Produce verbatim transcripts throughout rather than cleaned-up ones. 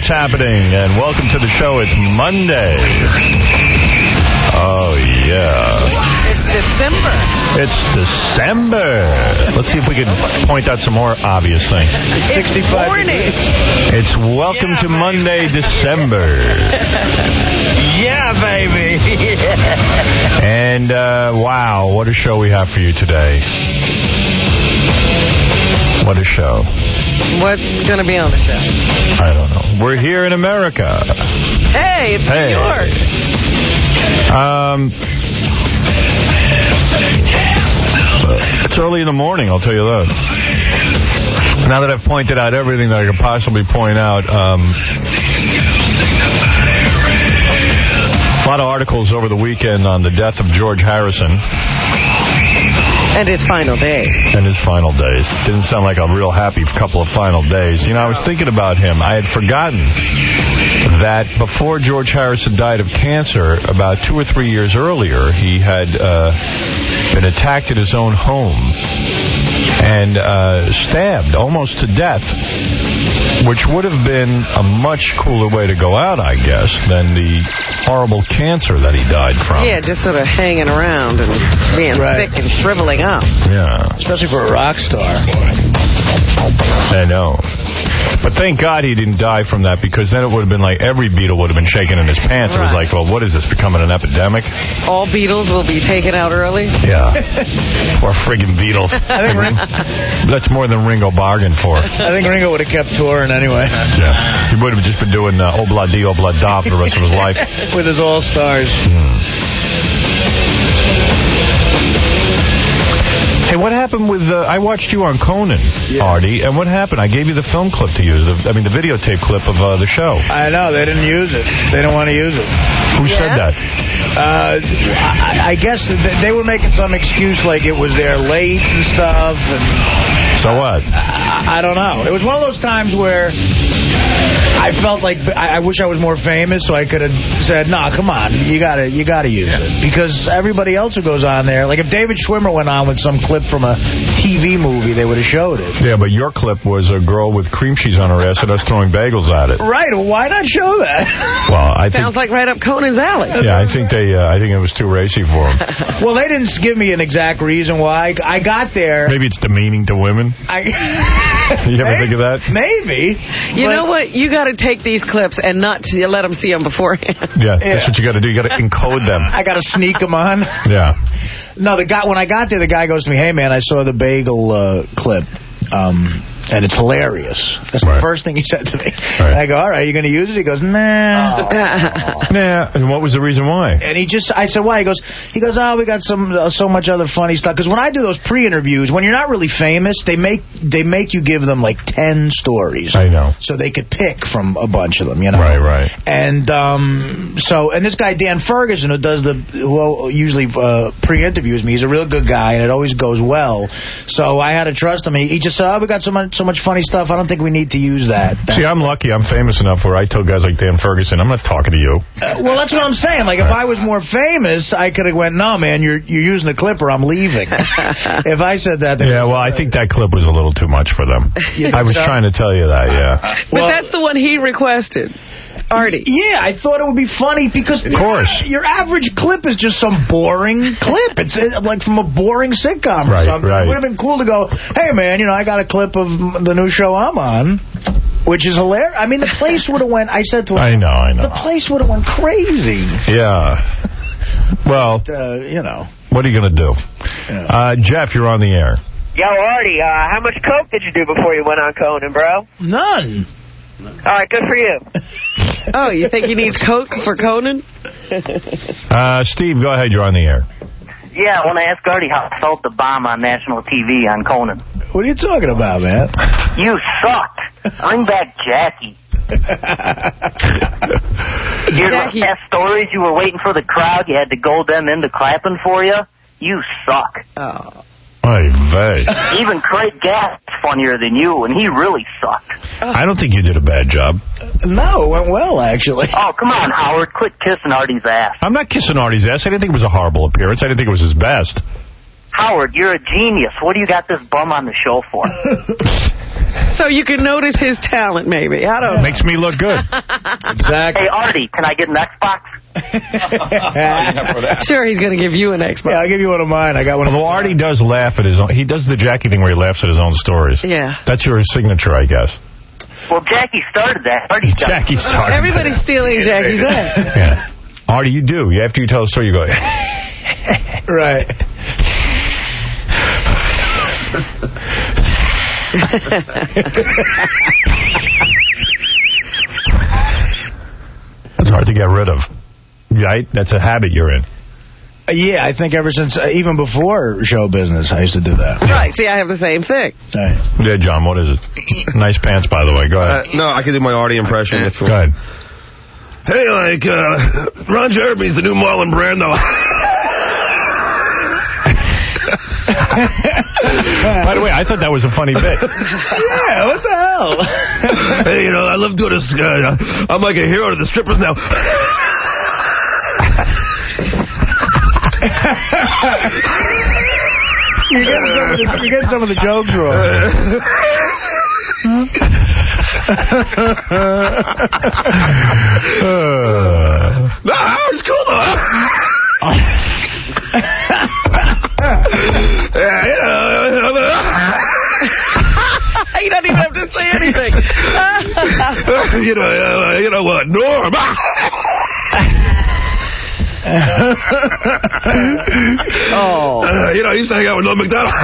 what's happening? And welcome to the show. It's Monday. Oh, yeah. It's December. It's December. Let's see if we can point out some more obvious things. It's morning. It's welcome yeah, to baby. Monday, December. Yeah, baby. And, uh, wow, what a show we have for you today. What a show. What's going to be on the show? I don't know. We're here in America. Hey, it's hey. New York. Um, it's early in the morning, I'll tell you that. Now that I've pointed out everything that I could possibly point out, um, a lot of articles over the weekend on the death of George Harrison. And his final days. And his final days. Didn't sound like a real happy couple of final days. You know, I was thinking about him. I had forgotten that before George Harrison died of cancer, about two or three years earlier, he had uh, been attacked at his own home and uh, stabbed almost to death, which would have been a much cooler way to go out, I guess, than the horrible cancer that he died from. Yeah, just sort of hanging around and being right. sick and shriveling up. Yeah. Especially for a rock star. I know. But thank God he didn't die from that, because then it would have been like every Beatle would have been shaking in his pants. Right. It was like, well, what is this, becoming an epidemic? All Beatles will be taken out early? Yeah. Poor friggin' Beatles. I think Ring That's more than Ringo bargained for. I think Ringo would have kept touring anyway. Yeah. He would have just been doing uh, Obla Di Obla Da for the rest of his life. With his all-stars. Hmm. Hey, what happened with, uh, I watched you on Conan, yeah. Artie, and what happened? I gave you the film clip to use, the, I mean, the videotape clip of uh, the show. I know, they didn't use it. They don't want to use it. Who yeah. said that? Uh, I, I guess they were making some excuse like it was there late and stuff. And, so what? I, I don't know. It was one of those times where I felt like I, I wish I was more famous, so I could have said, "No, nah, come on, you gotta, you gotta use yeah. it," because everybody else who goes on there, like if David Schwimmer went on with some clip from a T V movie, they would have showed it. Yeah, but your clip was a girl with cream cheese on her ass and us throwing bagels at it. Right? Well, why not show that? Well, I sounds think, like right up Conan's alley. Yeah, I think they, uh, I think it was too racy for him. Well, they didn't give me an exact reason why. I got there. Maybe it's demeaning to women. I, you ever maybe, think of that? Maybe. You know what? You got to take these clips and not see, let them see them beforehand. Yeah, yeah. That's what you got to do. You got to encode them. I got to sneak them on. Yeah. No, the guy when I got there, the guy goes to me, "Hey, man, I saw the bagel uh, clip. Um, and it's hilarious." That's right. the first thing he said to me. Right. And I go, "All right, you going to use it?" He goes, "Nah." Oh. Nah. And what was the reason why? And he just, I said, "Why?" He goes, he goes, "Oh, we got some uh, so much other funny stuff." Because when I do those pre-interviews, when you're not really famous, they make they make you give them like ten stories. I know. So they could pick from a bunch of them, you know. Right, right. And um, so, and this guy Dan Ferguson, who does the, who usually uh, pre-interviews me, he's a real good guy, and it always goes well. So I had to trust him. He, he just said, "Oh, we got so much so much funny stuff. I don't think we need to use that." See, I'm lucky. I'm famous enough where I tell guys like Dan Ferguson, I'm not talking to you. Uh, well, that's what I'm saying. Like, if I was more famous, I could have went, "No, man, you're you're using the clip or I'm leaving." If I said that. Yeah, well, I think that clip was a little too much for them. I was so? trying to tell you that, yeah. But well, that's the one he requested. Artie. Yeah, I thought it would be funny because of course. Your, your average clip is just some boring clip. It's like from a boring sitcom or right, something. Right. It would have been cool to go, "Hey, man, you know, I got a clip of the new show I'm on," which is hilarious. I mean, the place would have went, I said to him, I know, I know. The place would have went crazy. Yeah. Well, but, uh, you know. What are you going to do? Yeah. Uh, Jeff, you're on the air. Yo, Artie, uh, how much coke did you do before you went on Conan, bro? None. All right, good for you. Oh, you think he needs coke for Conan? uh, Steve, go ahead. You're on the air. Yeah, I want to ask Artie how he felt the bomb on national T V on Conan. What are you talking about, man? You sucked. Bring back Jackie. Your Jackie. last stories, you were waiting for the crowd. You had to goad them into clapping for you. You suck. Oh. Oy vey. Even Craig Gass is funnier than you, and he really sucked. I don't think you did a bad job. No, it went well, actually. Oh, come on, Howard. Quit kissing Artie's ass. I'm not kissing Artie's ass. I didn't think it was a horrible appearance. I didn't think it was his best. Howard, you're a genius. What do you got this bum on the show for? So you can notice his talent, maybe. I don't know. Makes me look good. Exactly. Hey, Artie, can I get an Xbox? Sure, he's going to give you an Xbox. Yeah, I'll give you one of mine. I got one. Although Artie does laugh at his own. He does the Jackie thing where he laughs at his own stories. Yeah. That's your signature, I guess. Well, Jackie started that. Artie's done. Jackie started. Everybody's stealing Jackie's act. Yeah. Artie, you do. After you tell a story, you go. Right. That's hard to get rid of. Right? That's a habit you're in. Uh, yeah, I think ever since, uh, even before show business, I used to do that. Right, see, I have the same thing. Right. Yeah, John, what is it? Nice pants, by the way. Go ahead. Uh, no, I can do my Artie impression. If Go ahead. Hey, like, uh, Ron Jeremy's the new Marlon Brando. By the way, I thought that was a funny bit. Yeah, what the hell? Hey, you know, I love doing this. Uh, I'm like a hero to the strippers now. you, get some of the, you get some of the jokes wrong. uh, no, Howard's cool, though. Yeah, you know. You don't even have to say anything. you know, uh, you know what, Norm. Oh. Uh, you know, I used to hang out with Norm McDonald.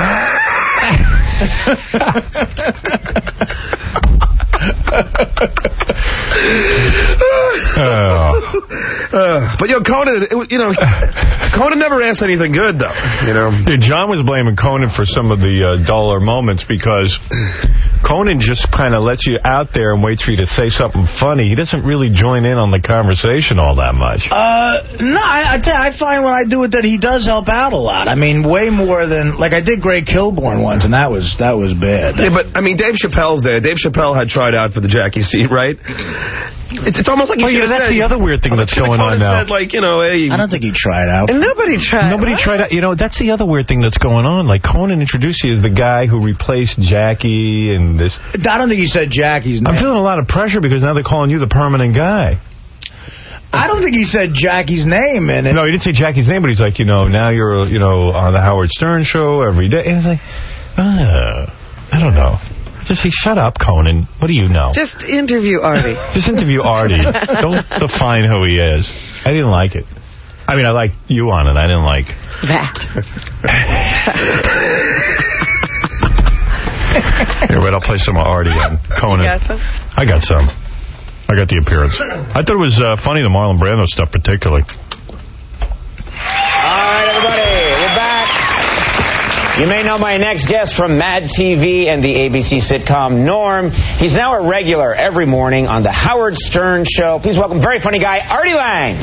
oh. uh, but, you know, Conan, it, you know, Conan never asked anything good, though, you know. Yeah, John was blaming Conan for some of the uh, duller moments because Conan just kind of lets you out there and waits for you to say something funny. He doesn't really join in on the conversation all that much. Uh, no, I, I, tell you, I find when I do it that he does help out a lot. I mean, way more than, like, I did Greg Kilborn once, and that was that was bad. Yeah, but, I mean, Dave Chappelle's there. Dave Chappelle had tried out for the Jackie seat, right? It's, it's almost like he oh, yeah, that's said, the other weird thing that's going on now. Said, like, you know, hey, I don't think he tried out. And nobody tried. Nobody what? tried out. You know, that's the other weird thing that's going on. Like, Conan introduced you as the guy who replaced Jackie and this. I don't think he said Jackie's name. I'm feeling a lot of pressure because now they're calling you the permanent guy. I don't think he said Jackie's name in it. No, he didn't say Jackie's name, but he's like, you know, now you're, you know, on the Howard Stern show every day. And it's like, uh, I don't know. Just say, shut up, Conan. What do you know? Just interview Artie. Just interview Artie. Don't define who he is. I didn't like it. I mean, I liked you on it. I didn't like that. Here, wait, I'll play some of Artie on Conan. You got some? I got some. I got the appearance. I thought it was uh, funny, the Marlon Brando stuff particularly. All right, everybody, we're back. You may know my next guest from Mad T V and the A B C sitcom Norm. He's now a regular every morning on the Howard Stern Show. Please welcome very funny guy, Artie Lang.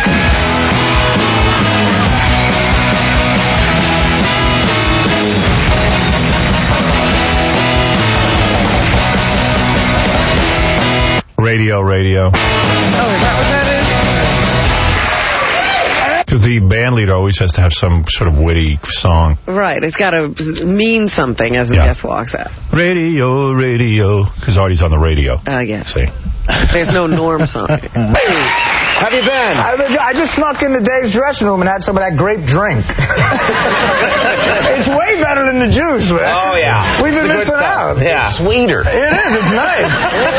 Radio, radio. Oh, is that what that is? Because the band leader always has to have some sort of witty song. Right, it's got to mean something as the Yeah. guest walks out. Radio, radio. Because Artie's on the radio. I guess. See? There's no Norm song. How have you been? I, I just snuck into Dave's dressing room and had some of that grape drink. It's way better than the juice, man. Oh, yeah. We've been missing out. Yeah. Sweeter. It is. It's nice.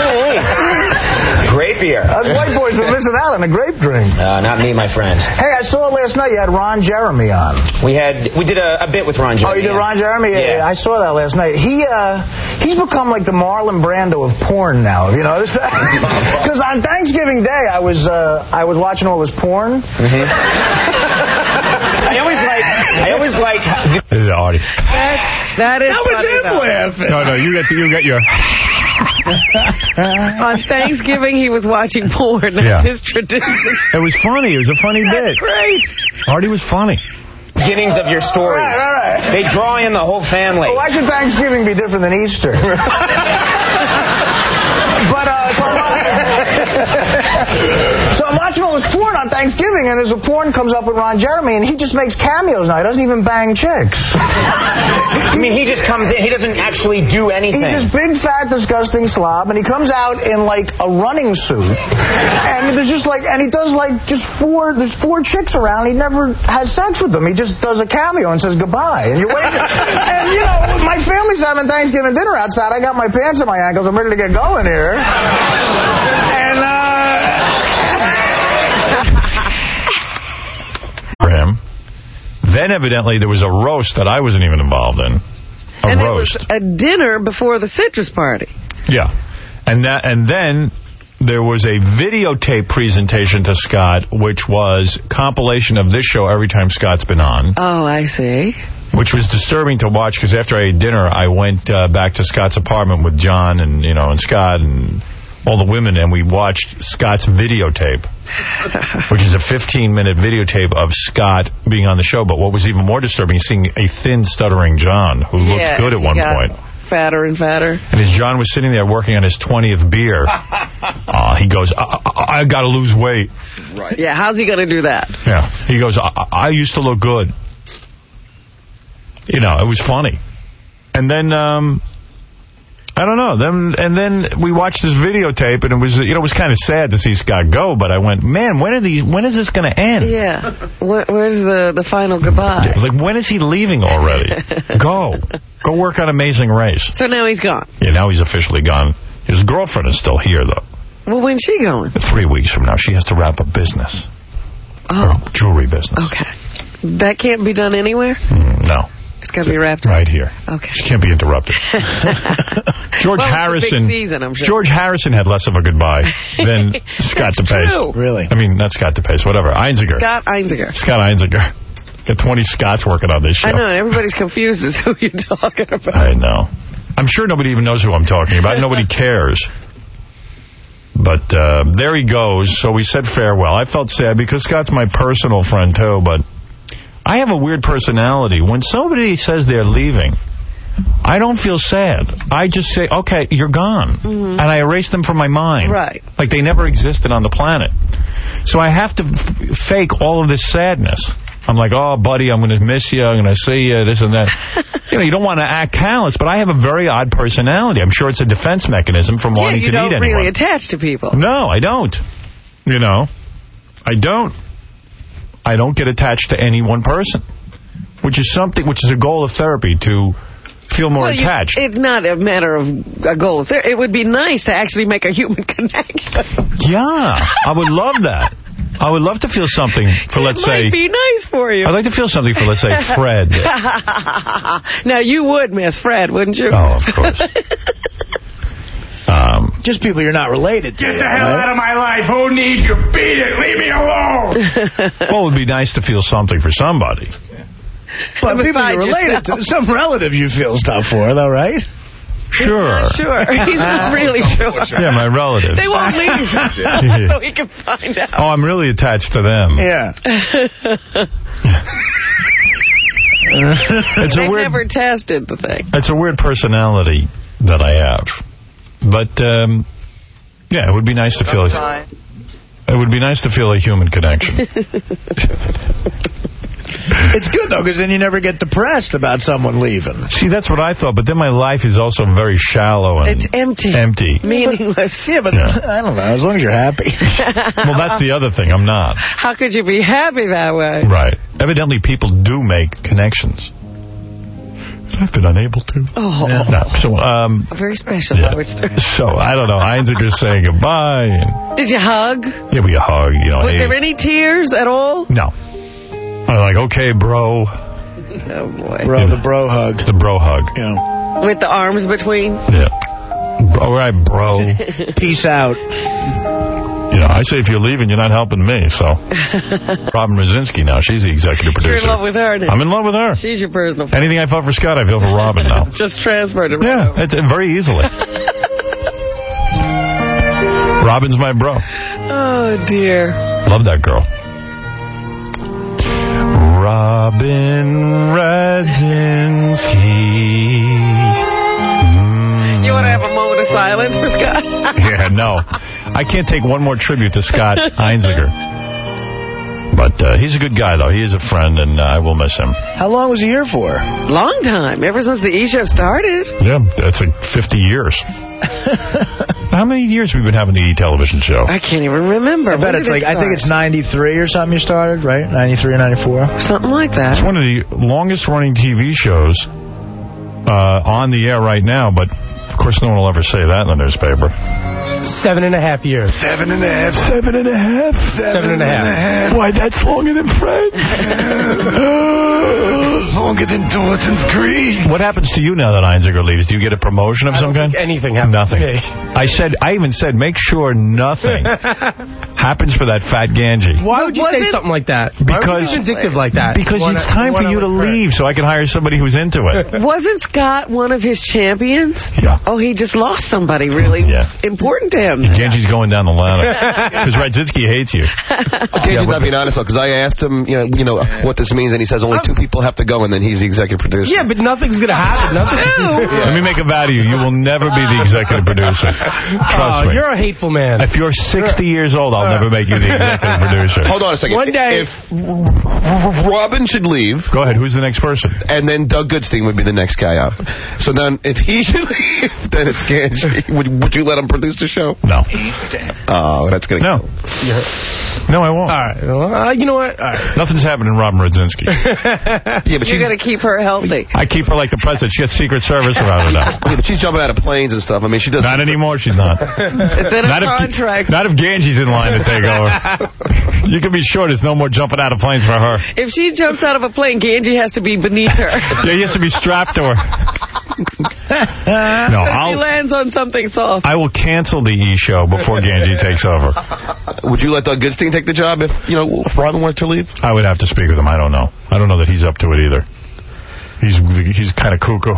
Great beer. Us white boys been missing out on the grape drink. Uh, not me, my friend. Hey, I saw last night you had Ron Jeremy on. We had we did a, a bit with Ron Jeremy. Oh, you did yeah. Ron Jeremy? Yeah. I saw that last night. He uh, he's become like the Marlon Brando of porn now. You know, because on Thanksgiving Day I was uh, I was watching all this porn. Mm-hmm. I always like I always like. This is Artie. That, that is That was funny, him though. laughing. No, no, you got, you got your... On Thanksgiving, he was watching porn. That's Yeah. his tradition. It was funny. It was a funny That's bit. great. Artie was funny. Beginnings of your stories. All right, all right. They draw in the whole family. Why should Thanksgiving be different than Easter? But uh, so, I'm, so I'm watching all this porn. on Thanksgiving, and there's a porn comes up with Ron Jeremy, and he just makes cameos now. He doesn't even bang chicks. I mean, he just comes in. He doesn't actually do anything. He's this big, fat, disgusting slob, and he comes out in, like, a running suit. And there's just, like, and he does, like, just four, there's four chicks around. He never has sex with them. He just does a cameo and says goodbye. And you wait. And, you know, my family's having Thanksgiving dinner outside. I got my pants in my ankles. I'm ready to get going here. And, uh... for him. Then, evidently, there was a roast that I wasn't even involved in. A and roast. it was a dinner before the citrus party. Yeah. And that, and then there was a videotape presentation to Scott, which was compilation of this show every time Scott's been on. Oh, I see. Which was disturbing to watch, because after I ate dinner, I went uh, back to Scott's apartment with John and, you know, and Scott and all the women, and we watched Scott's videotape, which is a fifteen-minute videotape of Scott being on the show. But what was even more disturbing is seeing a thin, stuttering John, who looked yeah, good at one point. Fatter and fatter. And as John was sitting there working on his twentieth beer, uh, he goes, I, I, I got to lose weight. Right. Yeah, how's he going to do that? Yeah. He goes, I, I used to look good. You know, it was funny. And then... Um, I don't know. Then and then we watched this videotape, and it was you know it was kind of sad to see Scott go. But I went, man, when are these? When is this going to end? Yeah. Where, where's the the final goodbye? I was like, when is he leaving already? Go, go work on Amazing Race. So now he's gone. Yeah, now he's officially gone. His girlfriend is still here though. Well, when's she going? Three weeks from now, she has to wrap up business. Oh, her jewelry business. Okay. That can't be done anywhere. Mm, no. It's got to be wrapped up. Right here. Okay. She can't be interrupted. George well, Harrison. It's a big season, I'm sure. George Harrison had less of a goodbye than Scott DePace. True. Really? I mean, not Scott DePace, whatever. Einziger. Scott Einziger. Scott Einziger. Got twenty Scotts working on this show. I know. Everybody's confused as to who you're talking about. I know. I'm sure nobody even knows who I'm talking about. Nobody cares. But uh, there he goes. So we said farewell. I felt sad because Scott's my personal friend, too, but I have a weird personality. When somebody says they're leaving, I don't feel sad. I just say, okay, you're gone. Mm-hmm. And I erase them from my mind. Right. Like they never existed on the planet. So I have to f fake all of this sadness. I'm like, oh, buddy, I'm going to miss you. I'm going to see you, this and that. You know, you don't want to act callous, but I have a very odd personality. I'm sure it's a defense mechanism from yeah, wanting to meet anyone. you don't really attach to people. No, I don't. You know, I don't. I don't get attached to any one person, which is something, which is a goal of therapy, to feel more well, attached. You, it's not a matter of a goal. It would be nice to actually make a human connection. Yeah, I would love that. I would love to feel something for, let's say... It might be nice for you. I'd like to feel something for, let's say, Fred. Now, you would miss Fred, wouldn't you? Oh, of course. um, Just people you're not related to. Get the hell right? out of my life. Who needs you? Beat it. Leave me alone. Well, it would be nice to feel something for somebody. But people you're related yourself. to. Some relative you feel stuff for, though, right? Sure. He's sure. He's not really sure. Yeah, my relatives. They won't leave so he can find out. Oh, I'm really attached to them. Yeah. It's They've a weird, never tested the thing. It's a weird personality that I have. But, um, yeah, it would be nice to feel... A, it would be nice to feel a human connection. It's good, though, because then you never get depressed about someone leaving. See, that's what I thought, but then my life is also very shallow and... It's empty. Empty. Meaningless. Yeah, but yeah. I don't know, as long as you're happy. Well, that's the other thing. I'm not. How could you be happy that way? Right. Evidently, people do make connections. I've been unable to. Oh. No, so, um... Very special, yeah. Howard Stern. So, I don't know. Einziger's saying goodbye. And, did you hug? Yeah, we hug, you know. Was hey. there any tears at all? No. I'm like, okay, bro. Oh, boy. Bro, yeah. the bro hug. The bro hug. Yeah. With the arms between? Yeah. All right, bro. Peace out. You know, I say if you're leaving, you're not helping me, so. Robin Rosinski now, she's the executive producer. You're in love with her now. I'm in love with her. She's your personal friend. Anything I felt for Scott, I feel for Robin now. Just transferred it. Yeah, right it, it, very easily. Robin's my bro. Oh, dear. Love that girl. Robin Radzinski. Mm. You want to have a moment of silence for Scott? Yeah, no. I can't take one more tribute to Scott Einziger. But uh, he's a good guy, though. He is a friend, and uh, I will miss him. How long was he here for? Long time. Ever since the E! Show started. Yeah, that's like fifty years. How many years have we been having the E! television show? I can't even remember. I bet it's like, I think it's ninety-three or something you started, right? ninety-three or ninety-four? Something like that. It's one of the longest-running T V shows uh, on the air right now, but, of course, no one will ever say that in the newspaper. Seven and a half years. Seven and a half. Seven and a half? Seven and a half. Why, that's longer than Fred. Longer than Dawson's Creek. What happens to you now that Einziger leaves? Do you get a promotion of I some don't kind? think anything happens Nothing. to me. I said, I even said, make sure nothing happens for that fat Ganji. Why would you Was say it- something like that? Because- Why would you be vindictive like that? Because wanna, it's time for wanna you to look leave so I can hire somebody who's into it. Wasn't Scott one of his champions? Yeah. Oh, he just lost somebody really Yeah. important to him. Ganji's going down the ladder. Because Radzinski hates you. Ganji's not being honest, though, because I asked him, you know, you know what this means, and he says only two people have to go, and then he's the executive producer. Yeah, but nothing's going to happen. Nothing. Let me make a vow to you. You will never be the executive producer. Trust Oh, me. you're a hateful man. If you're sixty years old, I'll never make you the executive producer. Hold on a second. One day- If Robin should leave... Go ahead. Who's the next person? And then Doug Goodstein would be the next guy up. So then, if he should leave, then it's Ganji. Would, would you let him produce the show? No. Oh, that's going to No. No, I won't. All right. Well, uh, you know what? All right. Nothing's happening, Robin Radzinski. Yeah, but You she's... got to keep her healthy. I keep her like the president. She gets Secret Service around her now. Yeah, but she's jumping out of planes and stuff. I mean, she does... Not anymore, she's not. It's in Not a if, contract. not if Ganji's in line to take over. You can be sure there's no more jumping out of planes for her. If she jumps out of a plane, Ganji has to be beneath her. Yeah, he has to be strapped to her. No, So she I'll, lands on something soft. I will cancel the E! Show before Ganji takes over. Would you let Doug Goodstein take the job if, you know, if Robin wanted to leave? I would have to speak with him. I don't know. I don't know that he's up to it either. He's he's kind of cuckoo.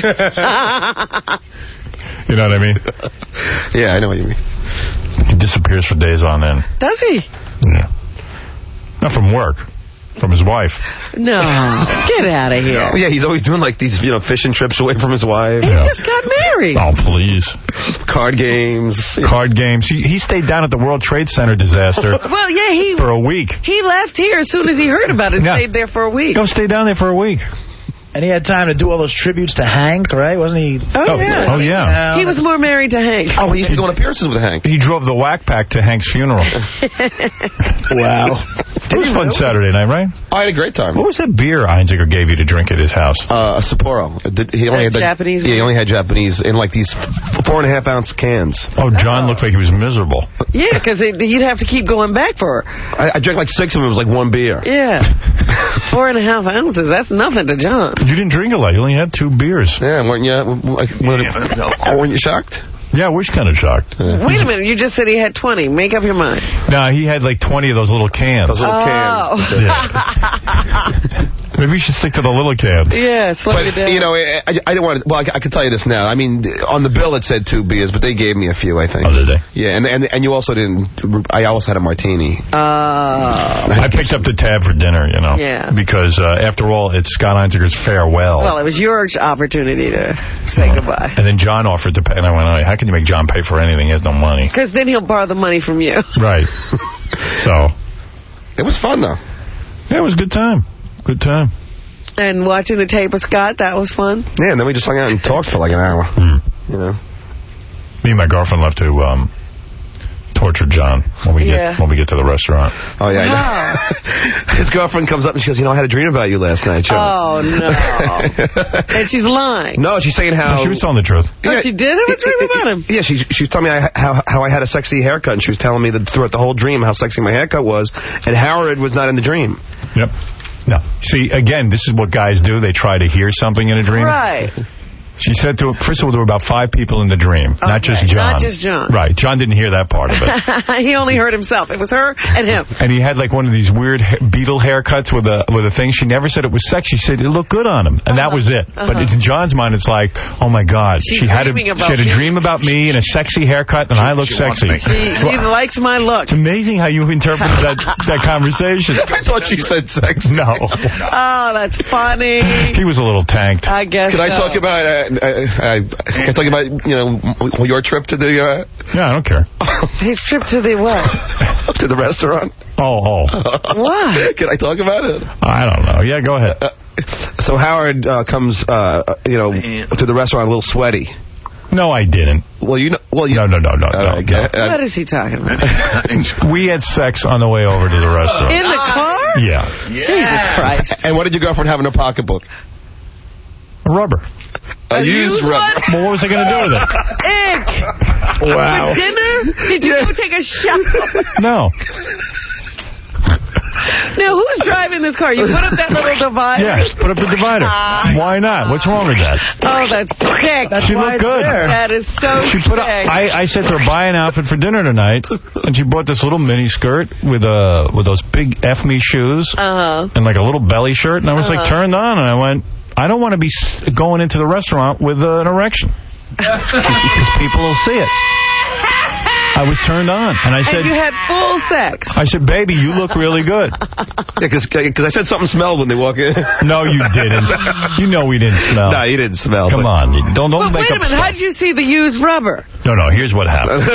You know what I mean? Yeah, I know what you mean. He disappears for days on end. Does he? Yeah. Not from work. From his wife. No. Get out of here. Oh, yeah, he's always doing like these, you know, fishing trips away from his wife. He Yeah. just got married. Oh, please. Card games. Card games. He, he stayed down at the World Trade Center disaster Well, yeah, he for a week. he left here as soon as he heard about it. Yeah. Stayed there for a week. Go stay down there for a week. And he had time to do all those tributes to Hank, right? Wasn't he? Oh, yeah. Oh, yeah. He was more married to Hank. Oh, he used to go on appearances with Hank. He drove the whack pack to Hank's funeral. Wow. It was fun Saturday night, right? I had a great time. What was that beer Einziger gave you to drink at his house? Uh, a Sapporo. Did- He only That had the, Japanese Yeah, he one? only had Japanese in like these f- four and a half ounce cans. Oh, John looked like he was miserable. Yeah, because you'd have to keep going back for her. I, I drank like six of them. It was like one beer. Yeah. Four and a half ounces. That's nothing to John. You didn't drink a lot. You only had two beers. Yeah, weren't you? Like, weren't you shocked? Yeah, I was kind of shocked. Wait a minute. You just said he had twenty. Make up your mind. No, he had like twenty of those little cans. Those little cans. Oh. Yeah. Maybe we should stick to the little cans. Yeah, slow it But, down. you know, I, I didn't want to... Well, I, I can tell you this now. I mean, on the bill it said two beers, but they gave me a few, I think. Oh, did they? Yeah, and and, and you also didn't... I also had a martini. Oh. I picked up the tab for dinner, you know. Yeah. Because, uh, after all, it's Scott Einziger's farewell. Well, it was your opportunity to say goodbye. And then John offered to pay, and I went, oh, how can you make John pay for anything? He has no money. Because then he'll borrow the money from you. Right. So. It was fun, though. Yeah, it was a good time. Good time. And watching the tape of Scott, that was fun. Yeah, and then we just hung out and talked for like an hour. Mm. You know? Me and my girlfriend left to um, torture John when we Yeah. get when we get to the restaurant. Oh, yeah. I know. Wow. His girlfriend comes up and she goes, you know, I had a dream about you last night, John. Oh, no. And she's lying. No, she's saying how... No, she was telling the truth. Oh, she did have a dream about him? Yeah, she, she was telling me I, how, how I had a sexy haircut, and she was telling me that throughout the whole dream how sexy my haircut was, and Howard was not in the dream. Yep. No. See, again, this is what guys do. They try to hear something in a dream. Right. She said to him, first of all, there were about five people in the dream, not Okay, just John. not just John. Right. John didn't hear that part of it. He only heard himself. It was her and him. And he had like one of these weird ha- beetle haircuts with a with a thing. She never said it was sexy. She said it looked good on him, and that was it. Uh-huh. But in John's mind, it's like, oh my God, She's she had a dreaming she about had a me. dream about me and a sexy haircut, and I look she wants sexy. me. She, she likes my look. It's amazing how you interpreted that that conversation. I thought she said sex. No, Oh, that's funny. he was a little tanked. I guess Can I so. talk about, uh, uh, uh, can I talk about, you know, your trip to the, uh... Yeah, I don't care. His trip to the what? to the restaurant. Oh, oh. What? Can I talk about it? I don't know. Yeah, go ahead. Uh, so Howard uh, comes, uh, you know, to the restaurant a little sweaty. No, I didn't. Well, you know, well, you no, no, no, no, no, right, no. What is he talking about? We had sex on the way over to the restaurant. In the car? Yeah. yeah. Jesus Christ. And what did your girlfriend have in her pocketbook? A rubber. A, a used, used rubber. Well, what was I going to do with it? Ick. Wow. For dinner? Did you go take a shower? No. Now, who's driving this car? You put up that little divider? Yes, put up the divider. Uh, Why not? What's wrong with that? Oh, that's sick. That's she looked good. There. That is so she put up, I, I said to her, buy an outfit for dinner tonight, and she bought this little mini skirt with uh, with those big F me shoes uh-huh. and like a little belly shirt, and I was uh-huh. like turned on, and I went, I don't want to be going into the restaurant with uh, an erection because people will see it. I was turned on, and I said... And you had full sex. I said, baby, you look really good. Yeah, because I said something smelled when they walk in. No, you didn't. You know we didn't smell. No, you didn't smell. Come on. Don't, don't but make wait a minute. Stuff. How did you see the used rubber? No, no, here's what happened.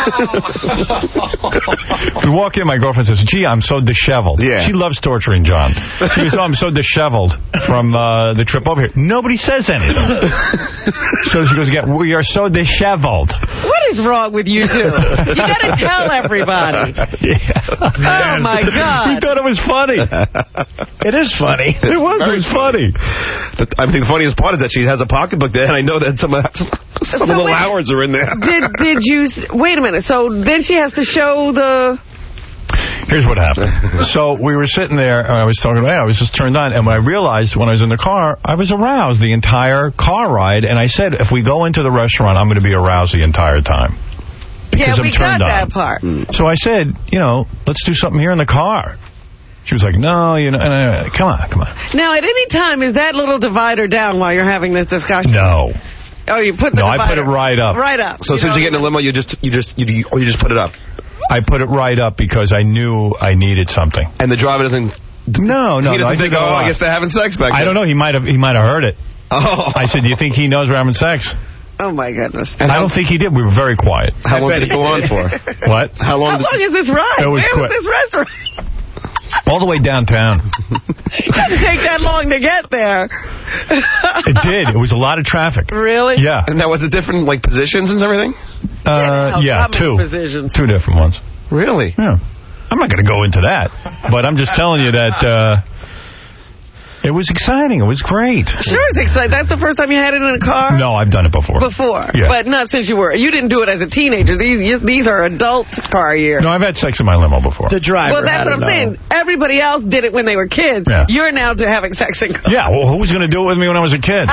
We walk in, my girlfriend says, gee, I'm so disheveled. Yeah. She loves torturing John. She goes, oh, I'm so disheveled from uh, the trip over here. Nobody says anything. So she goes, yeah, we are so disheveled. What is wrong with you two? You got to tell everybody. Yeah. Oh, my God. We thought it was funny. It is funny. It was. It was funny. The, I think the funniest part is that she has a pocketbook there, and I know that some, some so little wait, hours are in there. Did, did you... Wait a minute. So then she has to show the... Here's what happened. So we were sitting there, and I was talking about, I was just turned on, and when I realized when I was in the car, I was aroused the entire car ride, and I said, if we go into the restaurant, I'm going to be aroused the entire time. Yeah, I'm we got on. that part. So I said, you know, let's do something here in the car. She was like, no, you know, uh, come on, come on. Now, at any time, is that little divider down while you're having this discussion? No. Oh, you put the No, divider I put it right up. Right up. So as soon as you get in a limo, you just, you just, you, or you just put it up? I put it right up because I knew I needed something. And the driver doesn't... No, no. He doesn't no, think, oh, I guess they're having sex back there. I don't know. He might have, he might have heard it. Oh. I said, do you think he knows we're having sex? Oh, my goodness. And I don't think he did. We were very quiet. How long did it go on for? What? How long, How long is this ride? It was Where quick. was this restaurant? All the way downtown. It doesn't take that long to get there. It did. It was a lot of traffic. Really? Yeah. And now, was it different, like, positions and everything? Uh, yeah, two. Positions? Two different ones. Really? Yeah. I'm not going to go into that. But I'm just telling you that... Uh, It was exciting. It was great. Sure, it's exciting. That's the first time you had it in a car? No, I've done it before. Before. Yeah. But not since you were... You didn't do it as a teenager. These these are adult car years. No, I've had sex in my limo before. The driver Well, that's what I'm know. saying. Everybody else did it when they were kids. Yeah. You're now to having sex in cars. Yeah, well, who was going to do it with me when I was a kid?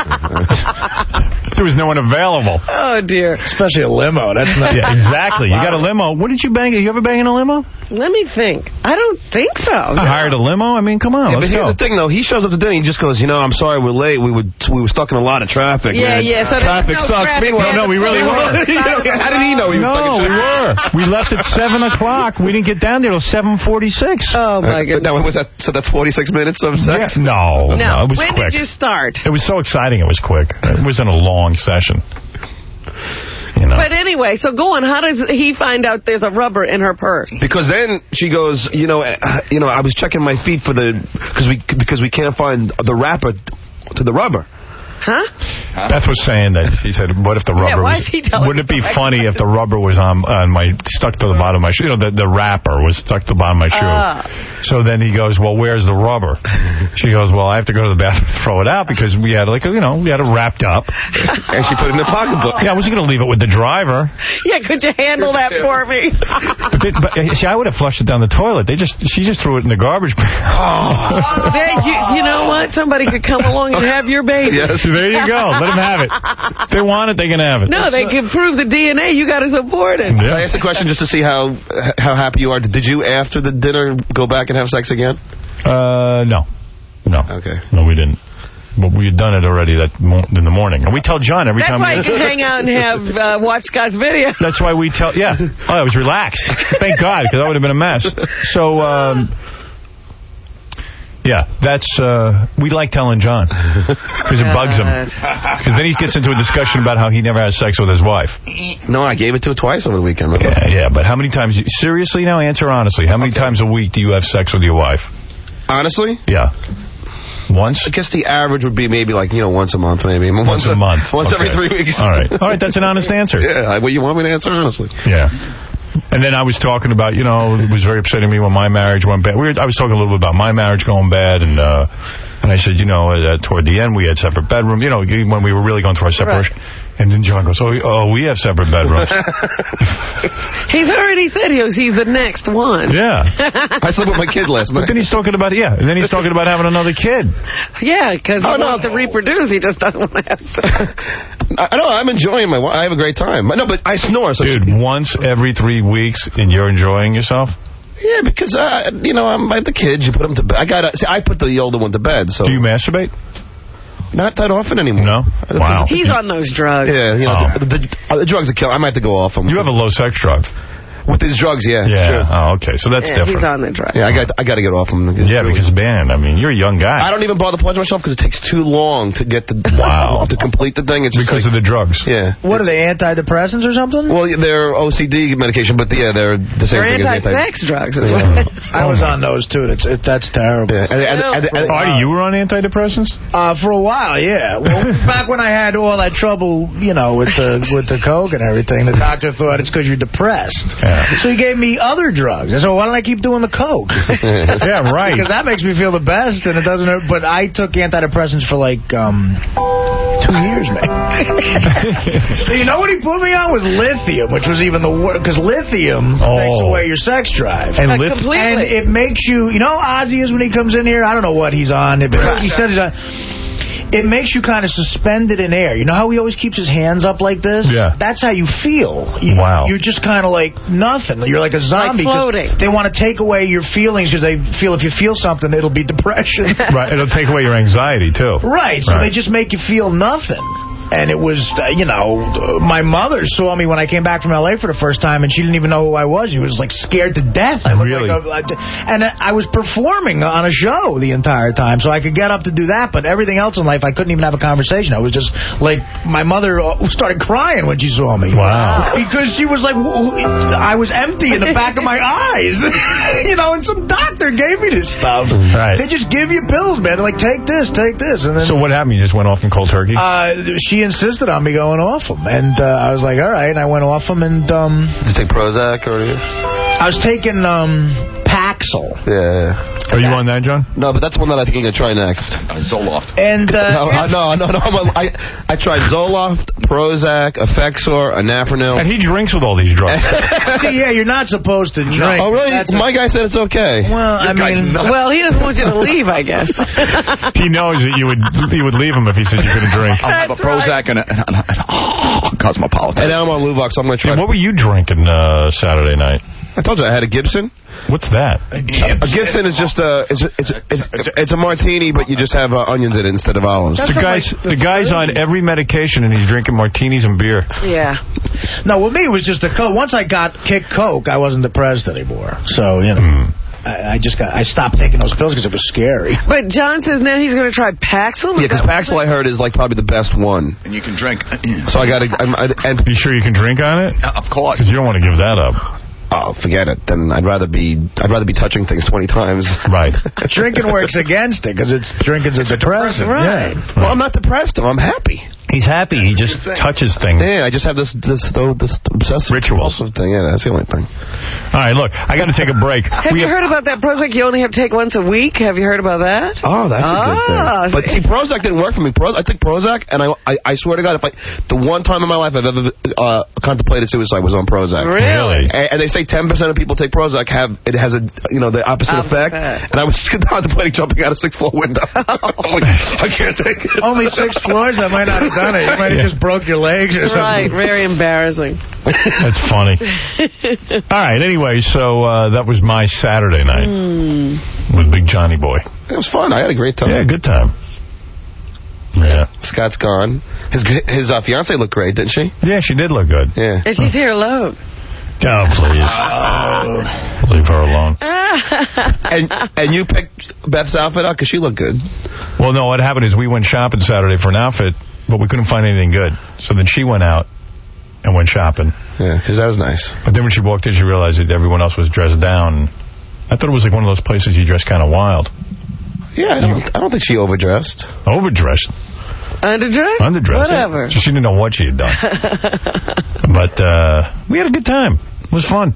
There was no one available. Oh, dear. Especially a limo. That's not... Yeah, exactly. You got a limo. What did you bang? You ever bang in a limo? Let me think. I don't think so. I no. hired a limo? I mean, come on, Yeah, let's but here's go. the thing, though. He shows up to dinner, he just goes, you know, I'm sorry we're late. We were we were stuck in a lot of traffic. Yeah, man. yeah. So traffic no sucks. traffic. Meanwhile, Yeah, no, we really were. How did he know he was stuck in No, we traffic? were. We left at seven o'clock. We didn't get down there till seven forty-six. Oh, my goodness. Now, was that, so that's forty-six minutes of sex? Yeah. No, no, No. it was when quick. did you start? It was so exciting. It was quick. It wasn't a long session. You know. But anyway, so go on. How does he find out there's a rubber in her purse? Because then she goes, you know, uh, you know, I was checking my feet for the because we because we can't find the wrapper to the rubber. Huh? Beth was saying that, she said, what if the rubber Yeah, why was... is he telling wouldn't it be us funny if the rubber was on, on my... stuck to the bottom of my shoe? You know, the, the wrapper was stuck to the bottom of my shoe. Uh. So then he goes, well, where's the rubber? She goes, well, I have to go to the bathroom to throw it out because we had, like, you know, we had it wrapped up. And she put it in the pocketbook. Yeah, I wasn't going to leave it with the driver. Yeah, could you handle that for me? But, they, but see, I would have flushed it down the toilet. They just... She just threw it in the garbage bin. Oh. There, you, you know what? Somebody could come along and have your baby. Yes. There you go. Let them have it. If they want it, they can have it. No, they can prove the D N A. You got to support it. Can I ask a question just to see how how happy you are? Did you, after the dinner, go back and have sex again? Uh, no. No. Okay. No, we didn't. But we had done it already that mo in the morning. And we tell John every That's time... why we you can hang out and have uh, watch Scott's video. That's why we tell... Yeah. Oh, I was relaxed. Thank God, because that would have been a mess. So, um... Yeah, that's, uh, we like telling John. Because it bugs him. Because then he gets into a discussion about how he never has sex with his wife. No, I gave it to her twice over the weekend. Remember? Yeah, yeah, but how many times, seriously now, answer honestly, how many okay. times a week do you have sex with your wife? Honestly? Yeah. Once? I guess the average would be maybe like, you know, once a month maybe. Once, once a, a month. Once okay. every three weeks. All right. All right, that's an honest answer. Yeah, well, you want me to answer honestly. Yeah. And then I was talking about, you know, it was very upsetting me when my marriage went bad. We were, I was talking a little bit about my marriage going bad, and uh, and I said, you know, uh, toward the end we had separate bedrooms, you know, when we were really going through our separation. Right. And then John goes, oh, oh, we have separate bedrooms. He's already said he was, he's the next one. Yeah. I slept with my kid last night. But then he's talking about, yeah, and then he's talking about having another kid. Yeah, because he oh, wants no. to reproduce. He just doesn't want to have sex. I know, I'm enjoying my I have a great time. No, but I snore. So Dude, once every three weeks and you're enjoying yourself? Yeah, because, uh, you know, I'm, I have the kids. You put them to bed. I got see, I put the older one to bed. So. Do you masturbate? Not that often anymore. No? Wow. He's on those drugs. Yeah, you know, oh. the, the, the drugs are killing. I might have to go off them. You have a low sex drive. With his drugs, yeah. Yeah. Oh, okay. So that's yeah, different. He's on the drugs. Yeah, I got I got to get off him. Yeah, really. Because, man, I mean, you're a young guy. I don't even bother pledging myself because it takes too long to get the wow to complete the thing. It's because like, of the drugs. Yeah. What are they, antidepressants or something? Well, they're O C D medication, but yeah, they're the same they're thing as anti-sex drugs as well. I was on those too. It's, it, that's terrible. Yeah. And, and, and, and, Artie, you were on antidepressants? Uh, for a while, yeah. Well, back when I had all that trouble, you know, with the with the coke and everything, the doctor thought it's because you're depressed. Yeah. So he gave me other drugs. I said, well, why don't I keep doing the coke? Yeah, right. Because that makes me feel the best, and it doesn't hurt. But I took antidepressants for like um, two years, man. You know what he put me on was lithium, which was even the worst, because lithium oh. takes away your sex drive. And, uh, completely. And it makes you, you know how Ozzy is when he comes in here? I don't know what he's on. But he says he's on. It makes you kind of suspended in air. You know how he always keeps his hands up like this? Yeah. That's how you feel. You, wow. You're just kind of like nothing. You're like a zombie. Like floating. They want to take away your feelings because they feel if you feel something, it'll be depression. Right. It'll take away your anxiety, too. Right. So right. they just make you feel nothing. And it was, uh, you know, my mother saw me when I came back from L A for the first time, and she didn't even know who I was. She was, like, scared to death. I really? Like a, and I was performing on a show the entire time, so I could get up to do that, but everything else in life, I couldn't even have a conversation. I was just, like, my mother started crying when she saw me. Wow. Because she was like, I was empty in the back of my eyes. You know, and some doctor gave me this stuff. Right. They just give you pills, man. They're like, take this, take this. And then, so what happened? You just went off in cold turkey? Uh, she insisted on me going off them, and uh, I was like, all right, and I went off them, and um, did you take Prozac or? I was taking um, Paxil. Yeah. Are you on that, John? No, but that's one that I think I'm gonna try next. Uh, Zoloft. And uh, no, I, no, no, no. I'm a, I I tried Zoloft, Prozac, Effexor, Anafranil. And he drinks with all these drugs. See, yeah, you're not supposed to drink. Oh, really? That's My a, guy said it's okay. Well, Your I mean, well, he doesn't want you to leave, I guess. He knows that you would you would leave him if he said you couldn't drink. I'll have a Prozac right. and, a, and, a, and a, oh, Cosmopolitan. And now I'm on Luvox, so I'm gonna try. Yeah, what were you drinking uh, Saturday night? I told you I had a Gibson. What's that? A, a Gibson is just a it's a, it's, a, it's, a, it's a martini, but you just have uh, onions in it instead of olives. That's the guy's like the, the guy's on every medication and he's drinking martinis and beer. Yeah. No, with me it was just a coke. Once I got kicked coke, I wasn't depressed anymore. So you know. Mm. I, I just got I stopped taking those pills because it was scary. But John says now he's going to try Paxil? Yeah, because Paxil I heard is like probably the best one. And you can drink. So I got to... And you sure you can drink on it? Uh, of course. Because you don't want to give that up. Oh, forget it. Then I'd rather be I'd rather be touching things twenty times. Right. Drinking works against it because it's drinking's a depressant. Right. Yeah. Well, I'm not depressed. I'm happy. He's happy. He just touches things. Yeah, I just have this this though this obsessive rituals thing. Yeah, that's the only thing. All right, look, I got to take a break. Have we you have... heard about that Prozac you only have to take once a week? Have you heard about that? Oh, that's a ah, good thing. But see, Prozac didn't work for me. Prozac, I took Prozac, and I, I I swear to God, if I the one time in my life I've ever uh, contemplated suicide was on Prozac. Really? And, and they say ten percent of people take Prozac have it has a you know the opposite effect. effect. And I was contemplating jumping out a sixth floor window. I was like, I can't take it. Only six floors. I might not have done it. You might have yeah. just broke your legs or something. Right, very embarrassing. That's funny. All right, anyway, so uh, that was my Saturday night mm. with Big Johnny Boy. It was fun. I had a great time. Yeah, good time. Yeah. Scott's gone. His his uh, fiance looked great, didn't she? Yeah, she did look good. Yeah. And she's here alone. Oh, please. Oh. Leave her alone. and and you picked Beth's outfit out? Because she looked good. Well, no, what happened is we went shopping Saturday for an outfit, but we couldn't find anything good. So then she went out and went shopping. Yeah, because that was nice. But then when she walked in, she realized that everyone else was dressed down. I thought it was like one of those places you dress kind of wild. Yeah, I don't, I don't think she overdressed. Overdressed? Underdressed? Underdressed. Whatever. So she didn't know what she had done. But uh, we had a good time. It was fun.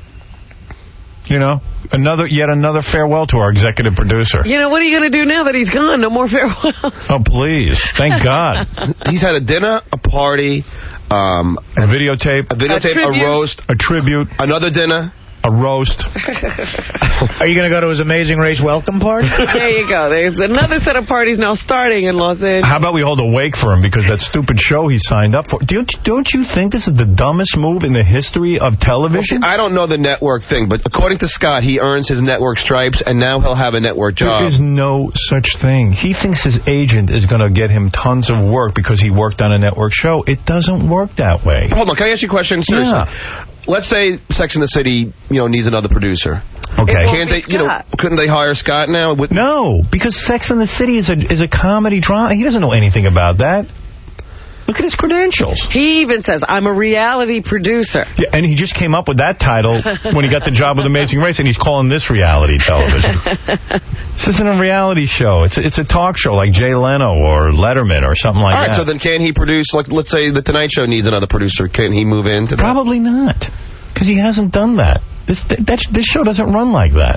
You know, another yet another farewell to our executive producer. You know, what are you going to do now that he's gone? No more farewells. Oh, please. Thank God. He's had a dinner, a party, um, a videotape, a videotape, a, a roast, a tribute, another dinner. A roast. Are you going to go to his Amazing Race welcome party? There you go. There's another set of parties now starting in Los Angeles. How about we hold a wake for him because that stupid show he signed up for. Don't, don't you think this is the dumbest move in the history of television? Well, see, I don't know the network thing, but according to Scott, he earns his network stripes, and now he'll have a network job. There is no such thing. He thinks his agent is going to get him tons of work because he worked on a network show. It doesn't work that way. Hold on, can I ask you a question? Seriously. Yeah. Let's say Sex and the City, you know, needs another producer. Okay. Can't they, you know, couldn't they hire Scott now? With no, because Sex and the City is a is a comedy drama. He doesn't know anything about that. Look at his credentials. He even says, I'm a reality producer. Yeah, and he just came up with that title when he got the job with Amazing Race, and he's calling this reality television. This isn't a reality show. It's a, it's a talk show like Jay Leno or Letterman or something like that. All right, that. so then can he produce, like, let's say The Tonight Show needs another producer. Can he move into that? Probably not, because he hasn't done that. This, that. This show doesn't run like that.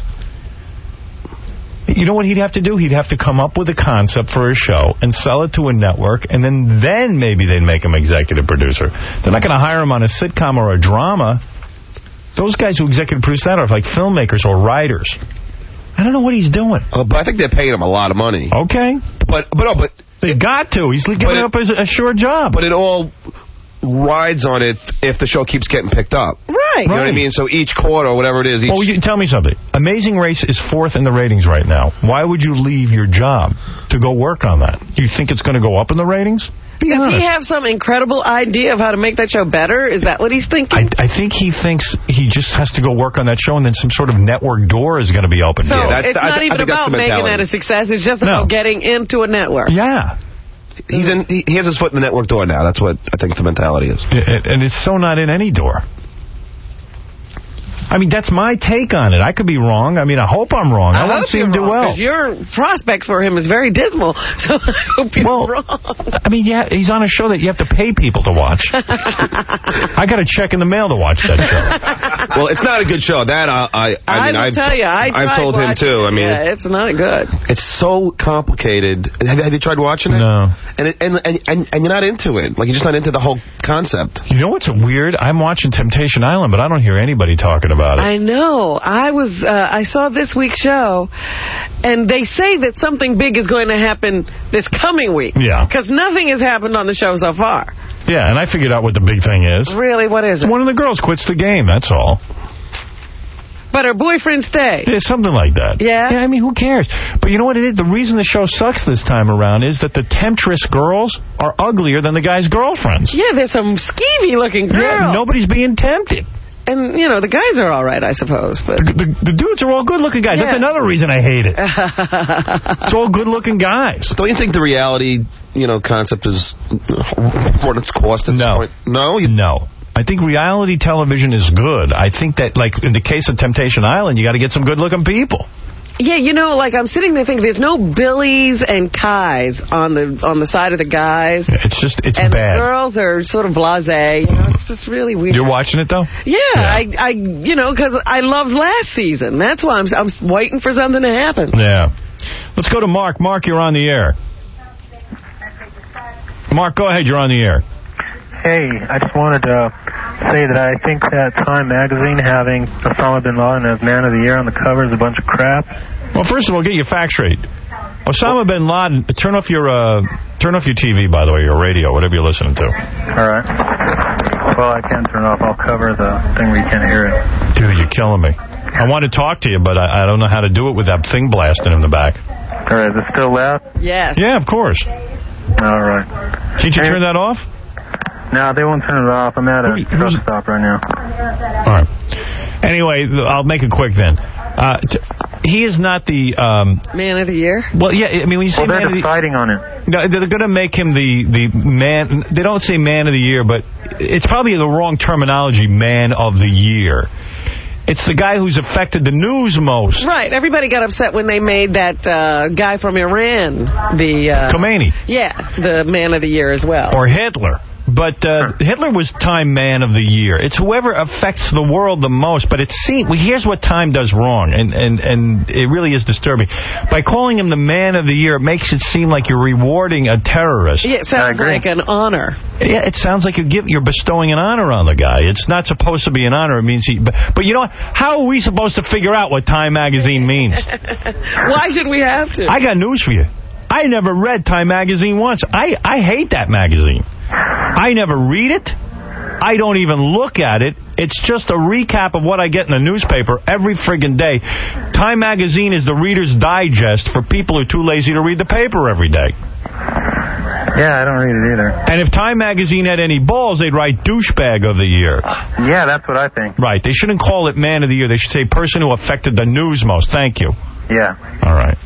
You know what he'd have to do? He'd have to come up with a concept for a show and sell it to a network, and then, then maybe they'd make him executive producer. They're not going to hire him on a sitcom or a drama. Those guys who executive produce that are like filmmakers or writers. I don't know what he's doing. Uh, but I think they're paying him a lot of money. Okay. But, but, no, but... They got to. He's giving up a, a sure job. But it all rides on it if the show keeps getting picked up. Right. You know what I mean? So each quarter or whatever it is... Each well, you, tell me something. Amazing Race is fourth in the ratings right now. Why would you leave your job to go work on that? You think it's going to go up in the ratings? Be Does honest. he have some incredible idea of how to make that show better? Is that what he's thinking? I, I think he thinks he just has to go work on that show, and then some sort of network door is going to be opened. So yeah, that's it's the, not I, even I about making that a success. It's just about no. getting into a network. Yeah. He's in. He, he has his foot in the network door now. That's what I think the mentality is. It, and it's so not in any door. I mean, that's my take on it. I could be wrong. I mean, I hope I'm wrong. I, I want to see him do well. Because your prospect for him is very dismal, so I hope you're well, wrong. I mean, yeah, he's on a show that you have to pay people to watch. I got a check in the mail to watch that show. Well, it's not a good show. That I, I, I mean, I will I've, tell you, I I've told him too. I mean, yeah, it's not good. It's so complicated. Have, have you tried watching it? No. And, it, and and and you're not into it. Like you're just not into the whole concept. You know what's weird? I'm watching Temptation Island, but I don't hear anybody talking about it. I know. I was. Uh, I saw this week's show, and they say that something big is going to happen this coming week. Yeah. Because nothing has happened on the show so far. Yeah, and I figured out what the big thing is. Really? What is it? One of the girls quits the game, that's all. But her boyfriend stayed. Yeah, something like that. Yeah? Yeah, I mean, who cares? But you know what it is? The reason the show sucks this time around is that the temptress girls are uglier than the guys' girlfriends. Yeah, there's some skeevy-looking girls. Yeah, nobody's being tempted. And, you know, the guys are all right, I suppose. But The, the, the dudes are all good-looking guys. Yeah. That's another reason I hate it. It's all good-looking guys. Don't you think the reality, you know, concept is what its cost at no. this point? No? You no. I think reality television is good. I think that, like, in the case of Temptation Island, you got to get some good-looking people. Yeah, you know, like, I'm sitting there thinking there's no Billies and Kais on the on the side of the guys. Yeah, it's just, it's and bad. And the girls are sort of blasé. You know, it's just really weird. You're watching it, though? Yeah, yeah. I, I, you know, because I loved last season. That's why I'm, I'm waiting for something to happen. Yeah. Let's go to Mark. Mark, you're on the air. Mark, go ahead. You're on the air. Hey, I just wanted to say that I think that Time magazine having Osama bin Laden as Man of the Year on the cover is a bunch of crap. Well, first of all, get your facts straight. Osama bin Laden, turn off your uh, turn off your T V, by the way, your radio, whatever you're listening to. All right. Well, I can't turn it off. I'll cover the thing where you can't hear it. Dude, you're killing me. I want to talk to you, but I, I don't know how to do it with that thing blasting in the back. All right, is it still loud? Yes. Yeah, of course. All right. Can't you turn that off? No, they won't turn it off. I'm at a truck stop right now. All right. Anyway, I'll make it quick then. Uh, t he is not the... Um, man of the year? Well, yeah, I mean, when you say well, man they're of the... deciding on it. No, they're going to make him the, the man... They don't say man of the year, but it's probably the wrong terminology, man of the year. It's the guy who's affected the news most. Right. Everybody got upset when they made that uh, guy from Iran the... Uh, Khomeini. Yeah, the man of the year as well. Or Hitler. But uh, Hitler was Time Man of the Year. It's whoever affects the world the most. But it seems, well, here's what Time does wrong, and, and, and it really is disturbing. By calling him the Man of the Year, it makes it seem like you're rewarding a terrorist. Yeah, it sounds like an honor. Yeah, it sounds like you give, you're bestowing an honor on the guy. It's not supposed to be an honor. It means he... But, but you know what? How are we supposed to figure out what Time Magazine means? Why should we have to? I got news for you. I never read Time Magazine once. I, I hate that magazine. I never read it. I don't even look at it. It's just a recap of what I get in the newspaper every friggin' day. Time Magazine is the Reader's Digest for people who are too lazy to read the paper every day. Yeah, I don't read it either. And if Time Magazine had any balls, they'd write douchebag of the year. Yeah, that's what I think. Right. They shouldn't call it man of the year. They should say person who affected the news most. Thank you. Yeah. All right.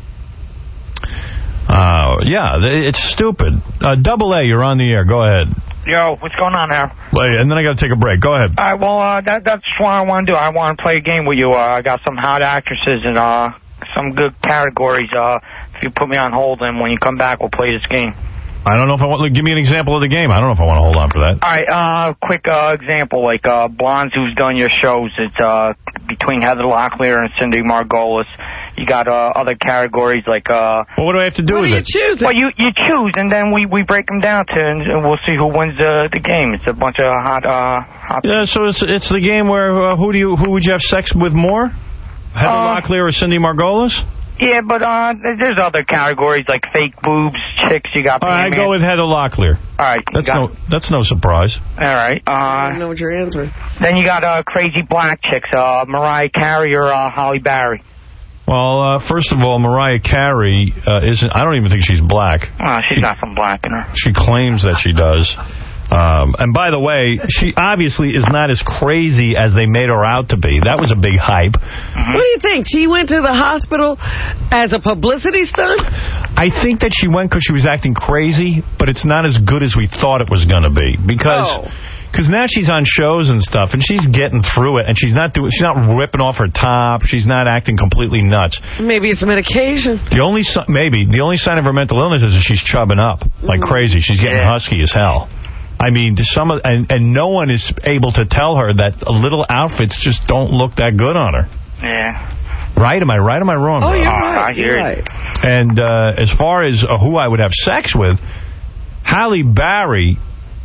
Uh, yeah, it's stupid. Uh, Double A, you're on the air. Go ahead. Yo, what's going on there? Wait, and then I got to take a break. Go ahead. All right, well, uh, that, that's what I want to do. I want to play a game with you. Uh, I got some hot actresses and uh, some good categories. Uh, if you put me on hold, and when you come back, we'll play this game. I don't know if I want... Give me an example of the game. I don't know if I want to hold on for that. All right, uh, quick uh, example, like uh, Blondes, who's done your shows. It's uh, between Heather Locklear and Cindy Margolis. You got uh, other categories like... Uh, well, what do I have to do what with it? it? Choose well, you, you choose, and then we, we break them down, to, and we'll see who wins the, the game. It's a bunch of hot... Uh, hot yeah, so it's it's the game where uh, who do you who would you have sex with more? Heather uh, Locklear or Cindy Margolis? Yeah, but uh, there's other categories like fake boobs, chicks. You got. All right, I go with Heather Locklear. All right, that's no that's no surprise. All right. Uh, I don't know what your answer is. Then you got uh, crazy black chicks, uh, Mariah Carey or uh, Halle Berry. Well, uh, first of all, Mariah Carey uh, isn't. I don't even think she's black. Oh, she's she, got some black in her. She claims that she does. Um, and by the way, she obviously is not as crazy as they made her out to be. That was a big hype. Mm-hmm. What do you think? She went to the hospital as a publicity stunt? I think that she went because she was acting crazy, but it's not as good as we thought it was going to be. Because... Oh. Because now she's on shows and stuff, and she's getting through it, and she's not doing, she's not ripping off her top. She's not acting completely nuts. Maybe it's medication. The only maybe the only sign of her mental illness is that she's chubbing up like mm. crazy. She's getting yeah. husky as hell. I mean, some of, and, and no one is able to tell her that little outfits just don't look that good on her. Yeah. Right? Am I right? Am I wrong? Oh, you're oh, right. You're right. And uh, as far as uh, who I would have sex with, Halle Berry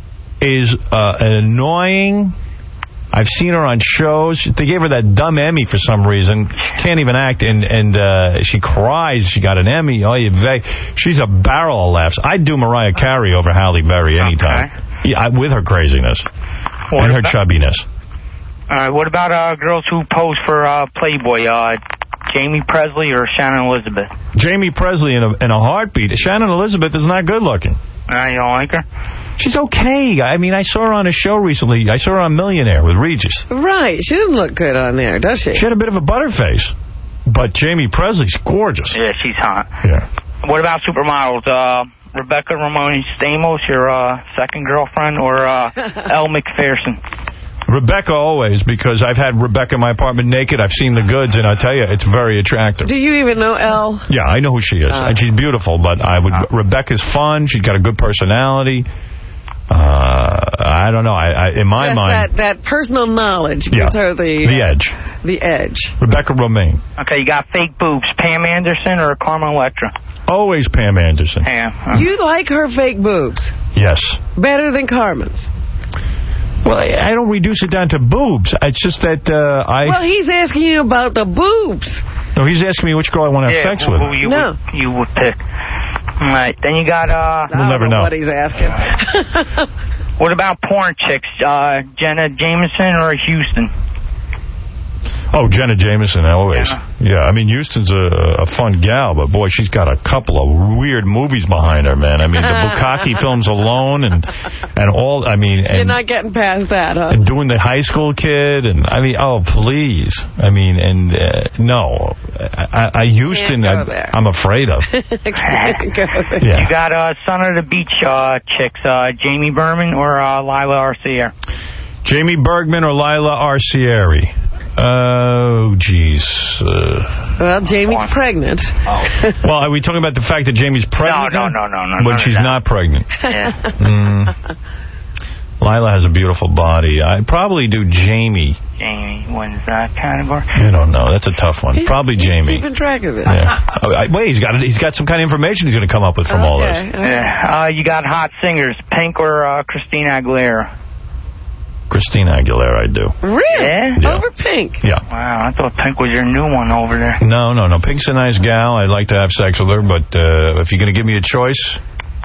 is uh, annoying. I've seen her on shows. They gave her that dumb Emmy for some reason. Can't even act, and and uh, she cries. She got an Emmy. Oh, you veg. She's a barrel of laughs. I'd do Mariah Carey over Halle Berry anytime. Okay. Yeah, with her craziness what and her about, chubbiness. All right. What about uh, girls who pose for uh, Playboy? Uh, Jamie Presley or Shannon Elizabeth? Jamie Presley in a in a heartbeat. Shannon Elizabeth is not good looking. Uh, you don't like her? She's okay. I mean, I saw her on a show recently. I saw her on Millionaire with Regis. Right. She doesn't look good on there, does she? She had a bit of a butterface. But Jamie Presley's gorgeous. Yeah, she's hot. Yeah. What about supermodels? Uh, Rebecca Ramone Stamos, your uh, second girlfriend, or uh, Elle Macpherson? Rebecca always, because I've had Rebecca in my apartment naked. I've seen the goods, and I tell you, it's very attractive. Do you even know Elle? Yeah, I know who she is, uh, and she's beautiful. But I would. Uh, Rebecca's fun. She's got a good personality. Uh, I don't know. I, I in my Just mind, that that personal knowledge yeah, gives her the the edge. The edge. Rebecca Romaine. Okay, you got fake boobs. Pam Anderson or Carmen Electra? Always Pam Anderson. Pam. Huh? You like her fake boobs? Yes. Better than Carmen's? Well, I, I don't reduce it down to boobs. It's just that uh, I... Well, he's asking you about the boobs. No, he's asking me which girl I want to have yeah, sex who, with. Who you no. would, you would pick. All right, then you got... Uh, we'll I never don't know, know what he's asking. What about porn chicks? Uh, Jenna Jameson or Houston? Oh, Jenna Jameson, always. Yeah. Yeah, I mean, Houston's a, a fun gal, but boy, she's got a couple of weird movies behind her, man. I mean, the Bukkake films alone and and all, I mean... And, You're not getting past that, huh? And doing the high school kid, and I mean, oh, please. I mean, and uh, no. I, I Houston, I, I'm afraid of. Can't go there. Yeah. You got uh, Son of the Beach uh, chicks, uh, Jamie Berman or uh, Lila Arcier? Jamie Bergman or Lila Arcieri? Oh, jeez. Uh, well, Jamie's pregnant. Oh. Well, are we talking about the fact that Jamie's pregnant? No, no, no, no, no. When she's not pregnant. Yeah. Mm. Lila has a beautiful body. I'd probably do Jamie. Jamie wins that category. I don't know. That's a tough one. He's, probably he's Jamie. keeping track of it. Yeah. Oh, I, wait, he's got he's got some kind of information he's going to come up with from okay. all this. Yeah. Uh, you got hot singers, Pink or uh, Christina Aguilera? Christina Aguilera, I do. Really? Yeah? Yeah. Over Pink? Yeah. Wow, I thought Pink was your new one over there. No, no, no. Pink's a nice gal. I'd like to have sex with her, but uh, if you're going to give me a choice,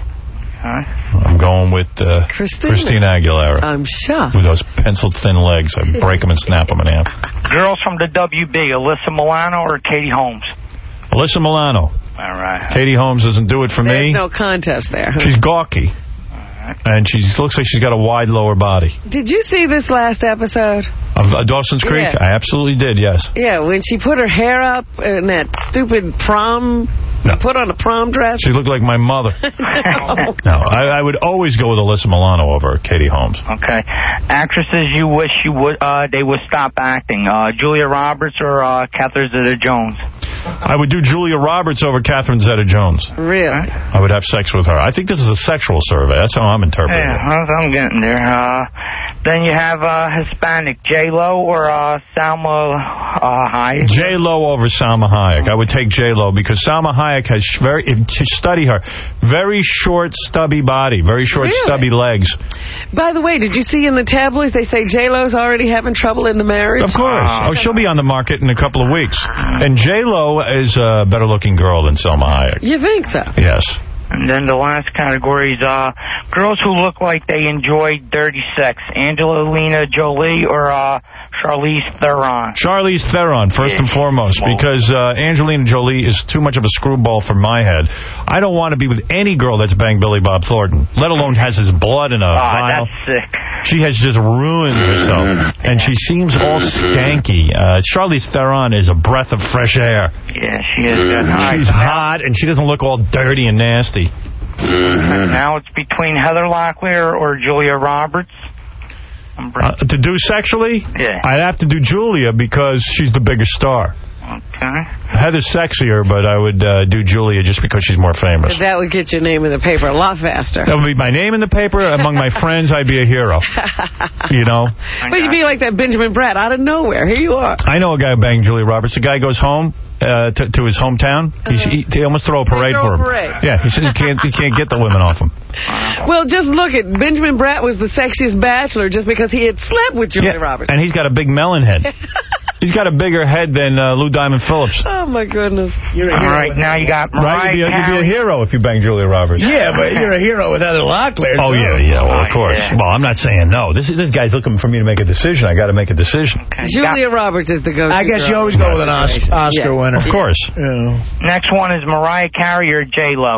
Huh? I'm going with uh, Christina. Christina Aguilera. I'm shocked. With those penciled-thin legs. I break them and snap them in half. Girls from the W B, Alyssa Milano or Katie Holmes? Alyssa Milano. All right. Katie Holmes doesn't do it for There's me. no contest there. Huh? She's gawky. And she looks like she's got a wide lower body. Did you see this last episode? Of uh, Dawson's Creek? Yeah. I absolutely did, yes. Yeah, when she put her hair up in that stupid prom, No. put on a prom dress. She looked like my mother. No. No, I, I would always go with Alyssa Milano over Katie Holmes. Okay. Actresses you wish you would uh, they would stop acting. Uh, Julia Roberts or uh, Catherine Zeta-Jones? I would do Julia Roberts over Catherine Zeta-Jones. Really? I would have sex with her. I think this is a sexual survey. That's how I'm interpreting it. Yeah, I'm getting there. Uh, then you have uh, Hispanic, J-Lo or uh, Salma uh, Hayek? J-Lo over Salma Hayek. I would take J-Lo because Salma Hayek has very, if to study her, very short, stubby body, very short, Really? stubby legs. By the way, did you see in the tabloids they say J-Lo's already having trouble in the marriage? Of course. Uh, oh, she'll be on the market in a couple of weeks. And J-Lo is a better-looking girl than Salma Hayek. You think so? Yes. And then the last category is uh, girls who look like they enjoy dirty sex. Angelina Jolie or uh, Charlize Theron? Charlize Theron, first and foremost, because uh, Angelina Jolie is too much of a screwball for my head. I don't want to be with any girl that's banged Billy Bob Thornton, let alone has his blood in a Ah, vial. that's sick. She has just ruined herself, and she seems all skanky. Uh, Charlize Theron is a breath of fresh air. Yeah, she is. Uh, all She's right. hot, and she doesn't look all dirty and nasty. And now it's between Heather Locklear or Julia Roberts. Uh, to do sexually, Yeah. I'd have to do Julia because she's the bigger star. Okay. Heather's sexier, but I would uh, do Julia just because she's more famous. That would get your name in the paper a lot faster. That would be my name in the paper. Among my friends, I'd be a hero. You know? But you'd be like that Benjamin Bratt out of nowhere. Here you are. I know a guy who banged Julia Roberts. The guy goes home uh, to, to his hometown. He's, he, they almost throw a parade throw a for him. parade. Yeah, he said he can't, he can't get the women off him. Well, just look at Benjamin Bratt was the sexiest bachelor just because he had slept with Julia Yeah, Roberts. and he's got a big melon head. He's got a bigger head than uh, Lou Diamond Phillips. Oh, my goodness. You're a All hero. right, now you got Mariah Right? You'd be, a, you'd be a Carey. hero if you banged Julia Roberts. Yeah, but you're a hero with Heather Locklear. Oh, too. yeah, yeah, well, of Oh, course. yeah. Well, I'm not saying no. This this guy's looking for me to make a decision. I got to make a decision. Okay, Julia Roberts is the go-to I guess girl. you always go with an Os- Oscar Yeah. winner. Of course. Yeah. Next one is Mariah Carey or J-Lo.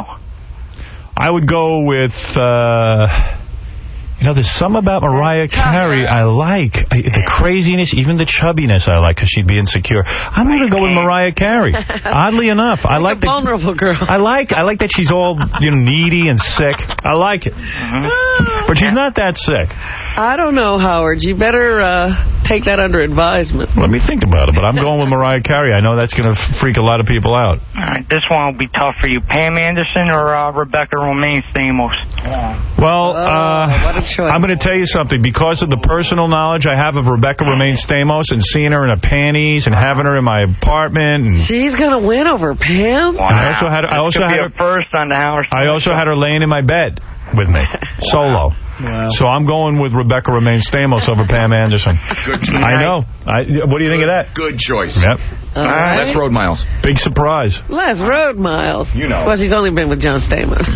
I would go with, uh, you know, there's some about Mariah Carey I like. I, the craziness, even the chubbiness I like because she'd be insecure. I'm going to go with Mariah Carey. Oddly enough, I like a the vulnerable girl. I like I like that she's all, you know, needy and sick. I like it. But she's not that sick. I don't know, Howard. You better uh, take that under advisement. Let me think about it, but I'm going with Mariah Carey. I know that's going to freak a lot of people out. All right, this one will be tough for you. Pam Anderson or uh, Rebecca Romaine Stamos? Well, Oh, uh, what a choice. I'm going to tell you something. Because of the personal knowledge I have of Rebecca Romaine Stamos and seeing her in her panties and having her in my apartment, and She's going to win over Pam? Wow. I also had I also This could had be her, a first on the Howard I also had her laying in my bed with me, solo. Wow. So I'm going with Rebecca Romaine Stamos over Pam Anderson. Good choice. I know. I, what do you think of that? Good choice. Yep. All right. Less road miles. Big surprise. Les road miles. You know. Well, she's only been with John Stamos.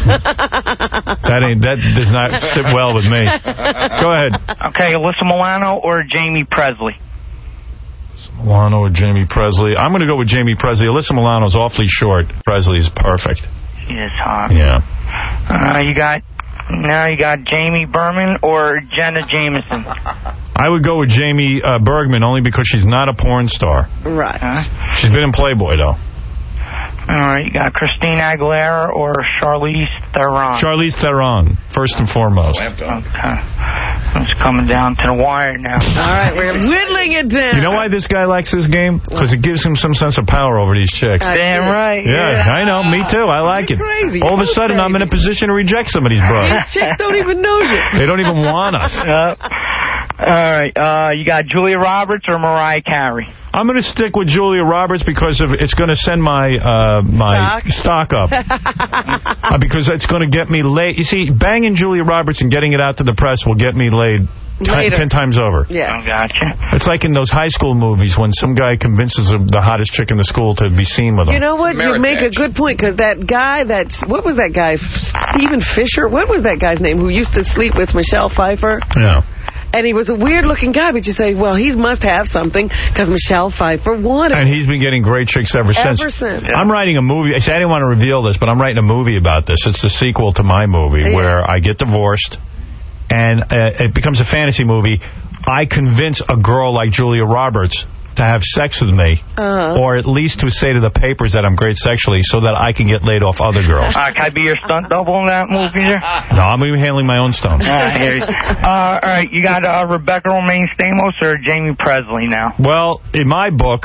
That ain't that does not sit well with me. Go ahead. Okay, Alyssa Milano or Jamie Presley? Milano or Jamie Presley? I'm going to go with Jamie Presley. Alyssa Milano's awfully short. Presley is perfect. She is hot. Yeah. Uh, you got now you got Jamie Berman or Jenna Jameson. I would go with Jamie uh, Bergman only because she's not a porn star. Right. Huh? She's been in Playboy, though. All right, you got Christina Aguilera or Charlize Theron. Charlize Theron, first and foremost. Okay. It's coming down to the wire now. All right, we're whittling it down. You know why this guy likes this game? Because it gives him some sense of power over these chicks. Damn right. Yeah, yeah, I know. Me too. I like it. Crazy. All of a You're sudden, crazy. I'm in a position to reject some of these bros. These chicks don't even know you. They don't even want us. Yep. All right, uh, you got Julia Roberts or Mariah Carey? I'm going to stick with Julia Roberts because of it's going to send my uh, my stock, stock up. uh, because it's going to get me laid. You see, banging Julia Roberts and getting it out to the press will get me laid ten, ten times over. Yeah. I gotcha. It's like in those high school movies when some guy convinces the hottest chick in the school to be seen with him. You know what? You make a good point, because that guy, that's, what was that guy? Stephen Fisher? What was that guy's name who used to sleep with Michelle Pfeiffer? Yeah. And he was a weird-looking guy, but you say, well, he must have something because Michelle Pfeiffer wanted And he's been getting great chicks ever since. Ever since. I'm writing a movie. I said I didn't want to reveal this, but I'm writing a movie about this. It's the sequel to my movie Yeah. where I get divorced, and uh, it becomes a fantasy movie. I convince a girl like Julia Roberts to have sex with me, uh-huh. or at least to say to the papers that I'm great sexually so that I can get laid off other girls. Uh, can I be your stunt double in that movie there? No, I'm even handling my own stunts. All right, here you- uh, all right, you got uh, Rebecca Romaine Stamos or Jamie Presley now? Well, in my book...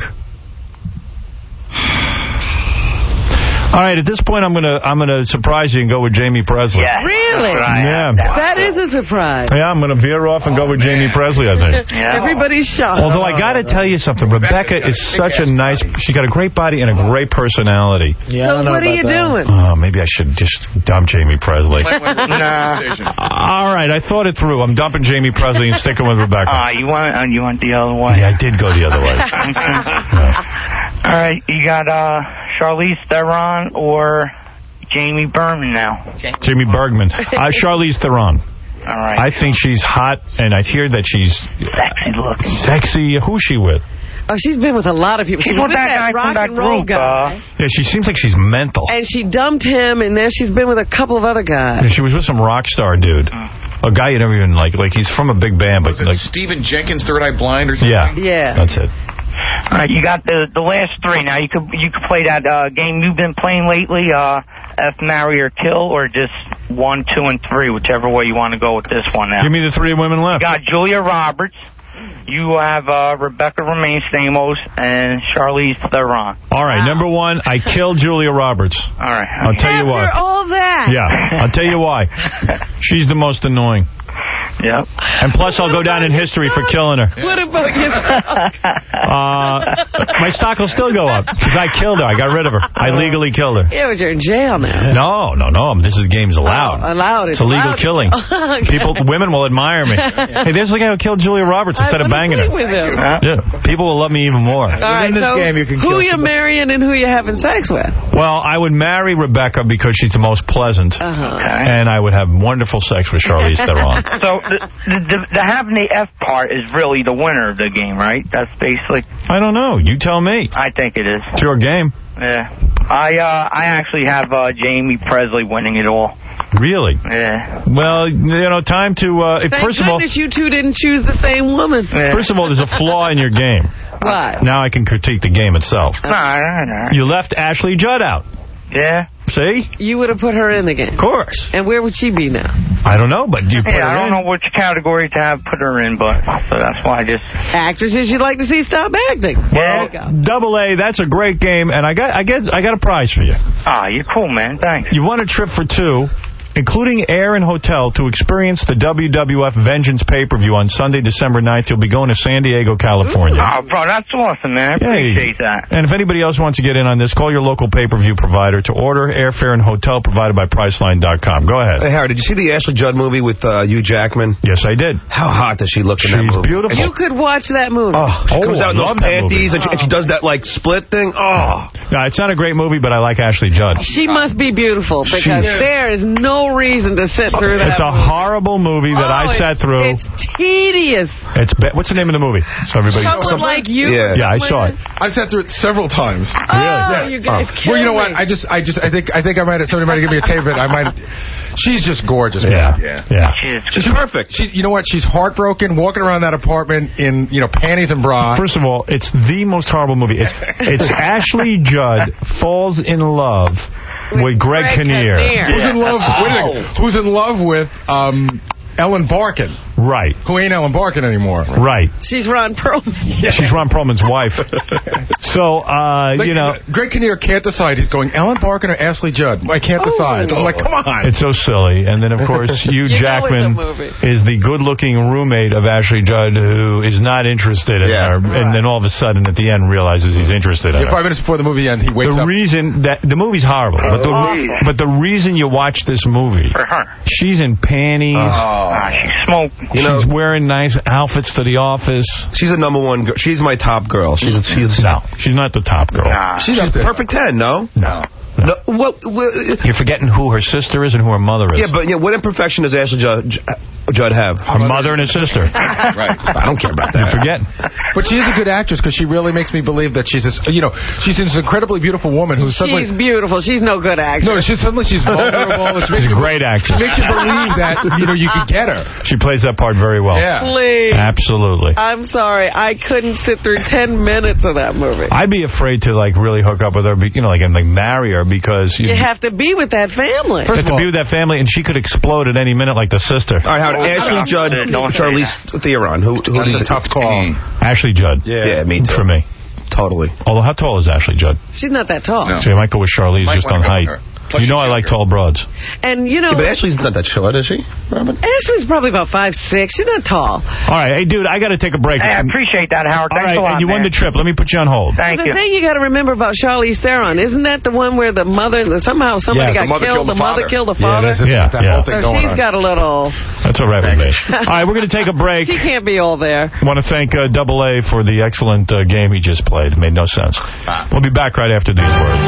All right, at this point, I'm gonna I'm gonna surprise you and go with Jamie Presley. Yeah, really? Yeah. That is a surprise. Yeah, I'm gonna veer off and go with Jamie Presley, I think. Yeah. Everybody's shocked. Although I got to tell you something, Rebecca is such a nice. She got a great body and a great personality. Yeah, so what are you doing? Oh, maybe I should just dump Jamie Presley. Nah. All right, I thought it through. I'm dumping Jamie Presley and sticking with Rebecca. Uh, you want uh, you went the other way. Yeah, I did go the other way. All right, you got uh, Charlize Theron or Jamie Berman now? Jamie Bergman. Uh, Charlize Theron. All right. I think she's hot, and I hear that she's sexy looking. Sexy. Who's she with? Oh, she's been with a lot of people. She She's was with with that guy that rock from that and roll group, guy. uh, Yeah, she seems like she's mental. And she dumped him, and then she's been with a couple of other guys. Yeah, she was with some rock star dude. A guy you never even like. Like, he's from a big band, but like... Stephen Jenkins, Third Eye Blind or something? Yeah. Yeah. That's it. All right, you got the the last three. Now, you could you could play that uh, game you've been playing lately, uh, F, Marry, or Kill, or just one, two, and three, whichever way you want to go with this one now. Give me the three women left. You got Julia Roberts. You have uh, Rebecca Romaine Stamos and Charlize Theron. All right, number one, I killed Julia Roberts. All right. I'll tell you why. After all that. Yeah, I'll tell you why. She's the most annoying. Yep. And plus, I'll go down in history for killing her. What about your stock? Uh, my stock will still go up because I killed her. I got rid of her. I legally killed her. Yeah, but you're in jail now. No, no, no. This is game's allowed. Oh, allowed. It's illegal allowed. killing. People, women will admire me. Hey, there's the guy who killed Julia Roberts instead of banging her. With him. Yeah, people will love me even more. All right, in this so game, you can who kill you marrying and who you having sex with? Well, I would marry Rebecca because she's the most pleasant, Uh-huh. and I would have wonderful sex with Charlize Theron. So the, the, the, the having the F part is really the winner of the game, right? That's basically... I don't know. You tell me. I think it is. It's your game. Yeah. I uh, I actually have uh, Jamie Presley winning it all. Really? Yeah. Well, you know, time to... Uh, if, Thank first of all, goodness you two didn't choose the same woman. Yeah. first of all, there's a flaw in your game. What? Now I can critique the game itself. Nah, nah, nah. You left Ashley Judd out. Yeah. See? You would have put her in the game. Of course. And where would she be now? I don't know, but you put Yeah, her I don't in. know which category to have put her in, but so that's why I just... Actresses you'd like to see stop acting. Yeah. There you go. Double A, that's a great game, and I got I get I got a prize for you. Ah, you're cool, man. Thanks. You won a trip for two, including air and hotel, to experience the W W F Vengeance pay-per-view on Sunday, December ninth. You'll be going to San Diego, California. Oh, bro, that's awesome, man. I appreciate that. And if anybody else wants to get in on this, call your local pay-per-view provider to order airfare and hotel provided by Priceline dot com. Go ahead. Hey, Howard, did you see the Ashley Judd movie with uh, Hugh Jackman? Yes, I did. How hot does she look in that She's movie? beautiful. You could watch that movie. Oh, she Oh, comes out in I those love that panties and she, and she movie. does that, like, split thing. Oh. No, it's not a great movie, but I like Ashley Judd. She must be beautiful because She- there is no no reason to sit through that It's a movie. horrible movie that Oh, I sat it's, through. It's tedious. It's ba- What's the name of the movie? So everybody. Someone like you. Yeah, yeah I saw it. I've sat through it several times. Oh, Yeah. you guys Oh. kill Well, you know me. what? I just, I just, I think, I think I might. Somebody might give me a tape of it. I might. She's just gorgeous. Yeah, man. yeah. She's, she's perfect. She, you know what? She's heartbroken, walking around that apartment in, you know, panties and bra. First of all, it's the most horrible movie. It's it's Ashley Judd falls in love with, with Greg, Greg Kinnear. Kinnear. Who's in love? Wait a minute. Who's in love with um, Ellen Barkin? Right. Who ain't Ellen Barkin anymore? Right. She's Ron Perlman. Yeah. She's Ron Perlman's wife. So, uh, like, you know... Greg Kinnear can't decide. He's going, Ellen Barkin or Ashley Judd? I can't oh. decide. I'm like, come on. It's so silly. And then, of course, Hugh you Jackman is the good-looking roommate of Ashley Judd who is not interested in yeah. her. Right. And then all of a sudden, at the end, realizes he's interested in yeah, her. Five minutes before the movie ends, he wakes the up. The reason that... The movie's horrible. But the, oh. but the reason you watch this movie... For her. She's in panties. Oh. Uh, she's smoking. You know, she's wearing nice outfits to the office. She's a number one girl. She's my top girl. She's she's no. She's not the top girl. Nah. She's, she's perfect ten. No. No. No. What, what, You're forgetting who her sister is and who her mother is. Yeah, but you know, what imperfection does Ashley Judd, Judd have? Her mother and her sister. Right. I don't care about that. You're forgetting. But she is a good actress because she really makes me believe that she's this, you know, she's this incredibly beautiful woman who's suddenly... She's beautiful. She's no good actress. No, she's suddenly she's vulnerable. It's she's a great actress. She makes you believe that, you know, you could get her. She plays that part very well. Yeah. Please. Absolutely. I'm sorry. I couldn't sit through ten minutes of that movie. I'd be afraid to, like, really hook up with her, you know, like, and, like, marry her because... You, you have to be with that family. First you have to be with that family, and she could explode at any minute like the sister. All right, Howard, oh, Ashley Judd, Charlize Theron. Who, who That's a tough call. Ashley Judd. Yeah, yeah me too. For me. Totally. Although, how tall is Ashley Judd? She's not that tall. No. So you might go with Charlize just on height. Plus you know I like tall broads. And, you know... Yeah, but Ashley's not that short, is she, Robin? Ashley's probably about five six. She's not tall. All right. Hey, dude, I got to take a break. Hey, I appreciate that, Howard. All Thanks right, a lot, and you man. won the trip. Let me put you on hold. Thank the you. The thing you got to remember about Charlize Theron, isn't that the one where the mother... Somehow somebody yes, got the killed, the, the mother killed the father? Yeah, yeah, that yeah. whole thing so going she's on. got a little... That's all right with me. All right, we're going to take a break. She can't be all there. I want to thank uh, Double A for the excellent uh, game he just played. It made no sense. We'll be back right after these words.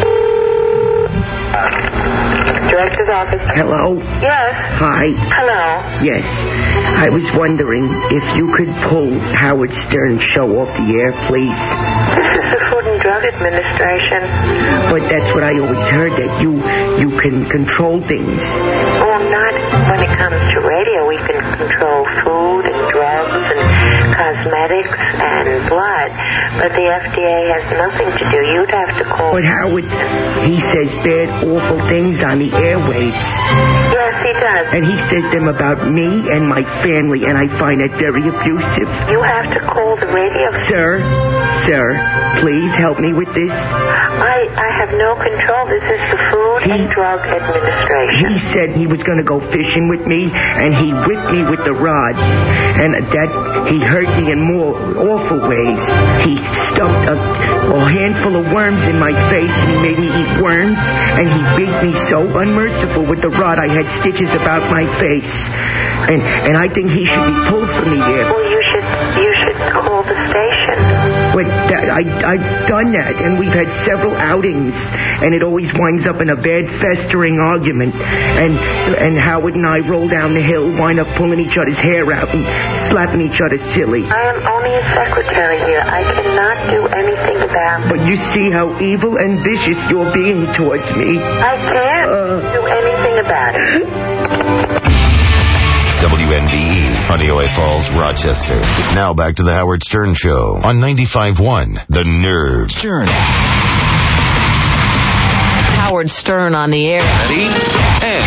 Director's office. Hello? Yes. Hi. Hello. Yes. I was wondering if you could pull Howard Stern's show off the air, please. This is the Food and Drug Administration. But that's what I always heard, that you you can control things. Well, not when it comes to radio. We can control food and drugs and cosmetics and blood. But the F D A has nothing to do. You'd have to call... But Howard, he says bad, awful things on the airwaves. Yes, he does. And he says them about me and my family, and I find that very abusive. You have to call the radio... Sir, sir, please help me with this. I, I have no control. This is the Food he, and Drug Administration. He said he was going to go fishing with me, and he whipped me with the rods. And that he hurt me in more awful ways. He stuffed a, a handful of worms in my face, and he made me eat worms, and he beat me so unmerciful with the rod I had stitches about my face. And and I think he should be pulled from the air. Well, you should you should call the station. But that, I, I've done that, and we've had several outings, and it always winds up in a bad, festering argument. And and Howard and I roll down the hill, wind up pulling each other's hair out and slapping each other silly. I am only a secretary here. I cannot do anything about it. But you see how evil and vicious you're being towards me. I can't uh, do anything about it. W N B E, Honeoye Falls, Rochester. Now back to the Howard Stern Show on ninety-five point one, The Nerve. Stern. Howard Stern on the air. Ready? And...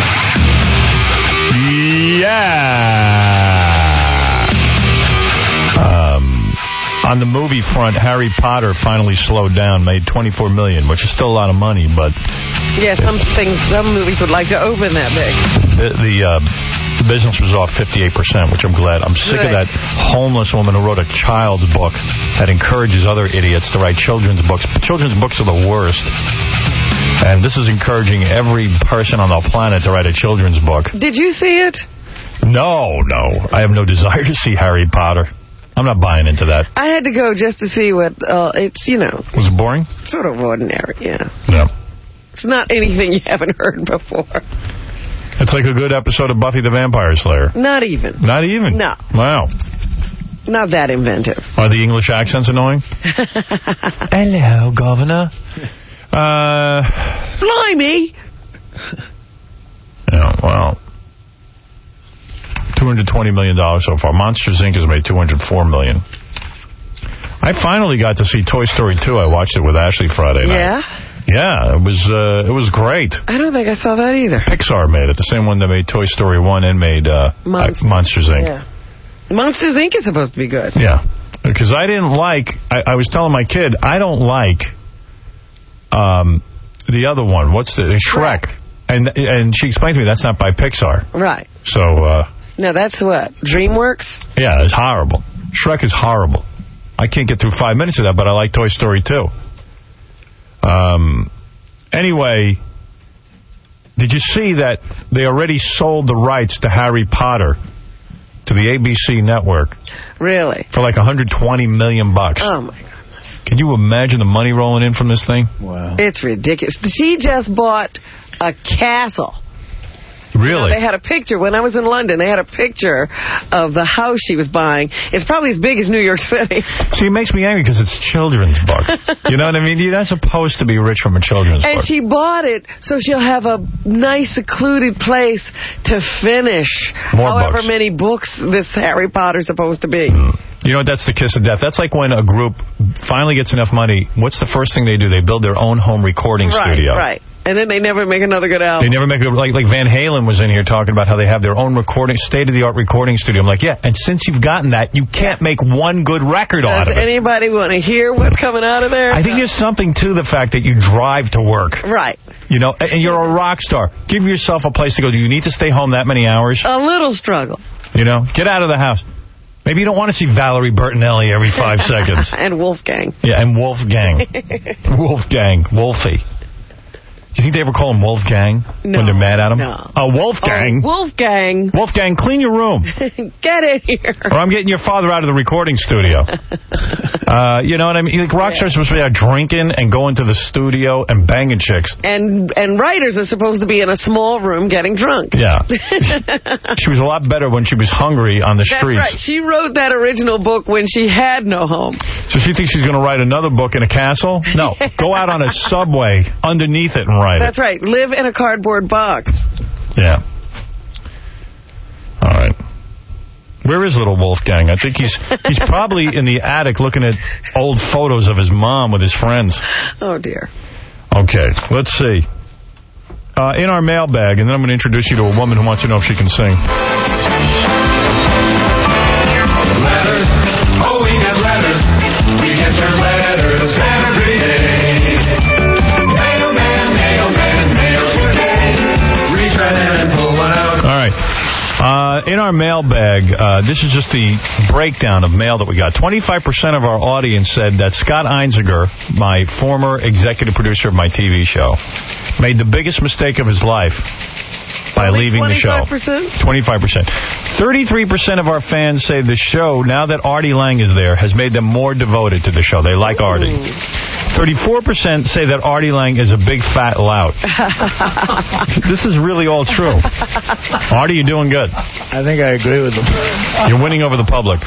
Yeah. Um, on the movie front, Harry Potter finally slowed down, made twenty-four million dollars, which is still a lot of money, but... Yeah, some things, some movies would like to open that big. The... the uh, The business was off fifty-eight percent, which I'm glad. I'm sick Good. of that homeless woman who wrote a child's book that encourages other idiots to write children's books. Children's books are the worst. And this is encouraging every person on the planet to write a children's book. Did you see it? No, no. I have no desire to see Harry Potter. I'm not buying into that. I had to go just to see what, uh, it's, you know. Was it boring? Sort of ordinary, yeah. Yeah. It's not anything you haven't heard before. It's like a good episode of Buffy the Vampire Slayer. Not even. Not even? No. Wow. Not that inventive. Are the English accents annoying? Hello, Governor. Uh, Blimey. Yeah, well, two hundred twenty million dollars so far. Monsters, Incorporated has made two hundred four million dollars. I finally got to see Toy Story two. I watched it with Ashley Friday night. Yeah? Yeah, it was uh, it was great. I don't think I saw that either. Pixar made it, the same one that made Toy Story one and made uh, Monsters. Monsters, Incorporated. Yeah. Monsters, Incorporated is supposed to be good. Yeah, because I didn't like, I, I was telling my kid, I don't like um, the other one. What's the, Shrek. Shrek. And and she explained to me that's not by Pixar. Right. So, uh... No, that's what? DreamWorks? Yeah, it's horrible. Shrek is horrible. I can't get through five minutes of that, but I like Toy Story two. Um, anyway, did you see that they already sold the rights to Harry Potter to the A B C network? Really? For like one hundred twenty million bucks. Oh, my goodness. Can you imagine the money rolling in from this thing? Wow. It's ridiculous. She just bought a castle. Really? You know, they had a picture. When I was in London, they had a picture of the house she was buying. It's probably as big as New York City. See, it makes me angry because it's a children's book. You know what I mean? You're not supposed to be rich from a children's and book. And she bought it so she'll have a nice, secluded place to finish More however books. many books this Harry Potter's supposed to be. Mm. You know what? That's the kiss of death. That's like when a group finally gets enough money. What's the first thing they do? They build their own home recording right, studio. Right, And then they never make another good album. They never make a, like like Van Halen was in here talking about how they have their own recording, state-of-the-art recording studio. I'm like, yeah, and since you've gotten that, you can't make one good record Does out of it. Does anybody want to hear what's coming out of there? I think there's something to the fact that you drive to work. Right. You know, and you're a rock star. Give yourself a place to go. Do you need to stay home that many hours? A little struggle. You know, get out of the house. Maybe you don't want to see Valerie Bertinelli every five seconds. And Wolfgang. Yeah, and Wolfgang. Wolfgang. Wolfie. You think they ever call him Wolfgang no, when they're mad at him? No. Oh, Wolfgang. Oh, Wolfgang. Wolfgang, clean your room. Get in here. Or I'm getting your father out of the recording studio. uh, you know what I mean? Like, rock stars are supposed to be out drinking and going to the studio and banging chicks. And and writers are supposed to be in a small room getting drunk. Yeah. She was a lot better when she was hungry on the That's streets. That's right. She wrote that original book when she had no home. So she thinks she's going to write another book in a castle? No. Go out on a subway underneath it and write That's it. right. Live in a cardboard box. Yeah. All right. Where is little Wolfgang? I think he's he's probably in the attic looking at old photos of his mom with his friends. Oh, dear. Okay. Let's see. Uh, in our mailbag, and then I'm going to introduce you to a woman who wants to know if she can sing. Letters. Oh, we get letters. We get your letters every day. Mailman, mailman, mail today. Reach right in and pull one out. All right. Uh, in our mailbag, uh, this is just the breakdown of mail that we got. twenty-five percent of our audience said that Scott Einziger, my former executive producer of my T V show, made the biggest mistake of his life by Only leaving the show. twenty-five percent? twenty-five percent. thirty-three percent of our fans say the show, now that Artie Lang is there, has made them more devoted to the show. They like Artie. thirty-four percent say that Artie Lang is a big fat lout. This is really all true. Artie, you're doing good. I think I agree with them. You're winning over the public.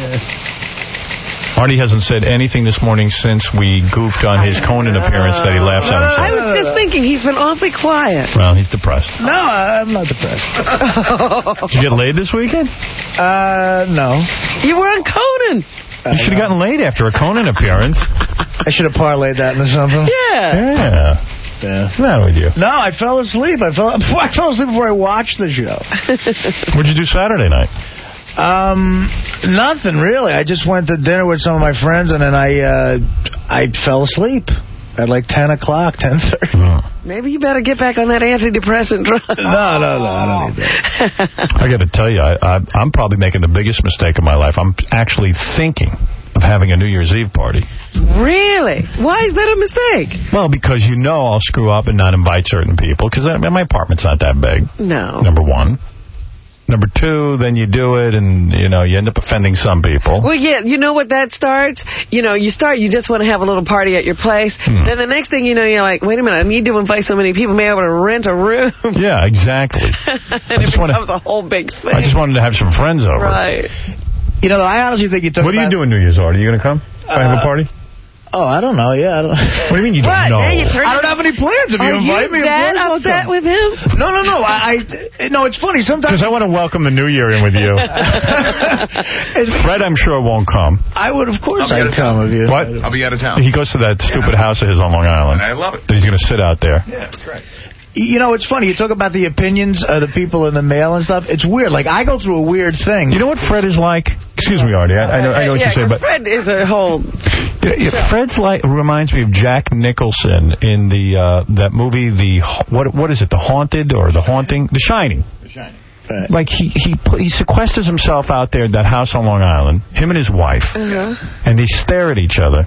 Artie hasn't said anything this morning since we goofed on his Conan appearance that he laughs at himself. I was just thinking, he's been awfully quiet. Well, he's depressed. No, I'm not depressed. Did you get laid this weekend? Uh, no. You were on Conan. You should have gotten laid after a Conan appearance. I should have parlayed that into something. Yeah. Yeah. Yeah. What's the matter with you? No, I fell asleep. I fell, I fell asleep before I watched the show. What'd you do Saturday night? Um, nothing really. I just went to dinner with some of my friends, and then I uh, I fell asleep at like ten o'clock, ten thirty. Oh. Maybe you better get back on that antidepressant drug. No, no, no, I don't need that. I got to tell you, I, I, I'm probably making the biggest mistake of my life. I'm actually thinking of having a New Year's Eve party. Really? Why is that a mistake? Well, because you know I'll screw up and not invite certain people, because my apartment's not that big. No. Number one. Number two, then you do it, and, you know, you end up offending some people. Well, yeah, you know what that starts? You know, you start, you just want to have a little party at your place. Hmm. Then the next thing you know, you're like, wait a minute, I need to invite so many people. May I be able to rent a room? Yeah, exactly. and it becomes wanna, a whole big thing. I just wanted to have some friends over. Right. You know, I honestly think you took What are you doing New Year's, Art? Are you going to come? Uh, have a party? Oh, I don't know. Yeah, I don't. What do you mean you don't what? know? Hey, you I don't have any plans. If you Are invite you me, that upset with him? No, no, no. I, I no. It's funny sometimes. Because I want to welcome the New Year in with you. Fred, I'm sure won't come. I would, of course, I'd come with you. What? I'll be out of town. He goes to that stupid yeah. house of his on Long Island. I love it. He's going to sit out there. Yeah, that's right. You know, it's funny. You talk about the opinions of the people in the mail and stuff. It's weird. Like, I go through a weird thing. You know what Fred is like? Excuse me, Artie. I, I know, I know what yeah, you say, but Fred is a whole. Yeah, Fred's like reminds me of Jack Nicholson in the uh, that movie. The what? What is it? The Haunted or the Haunting? The Shining. The Shining. Right. Like he he he sequesters himself out there at that house on Long Island. Him and his wife, uh-huh. and they stare at each other,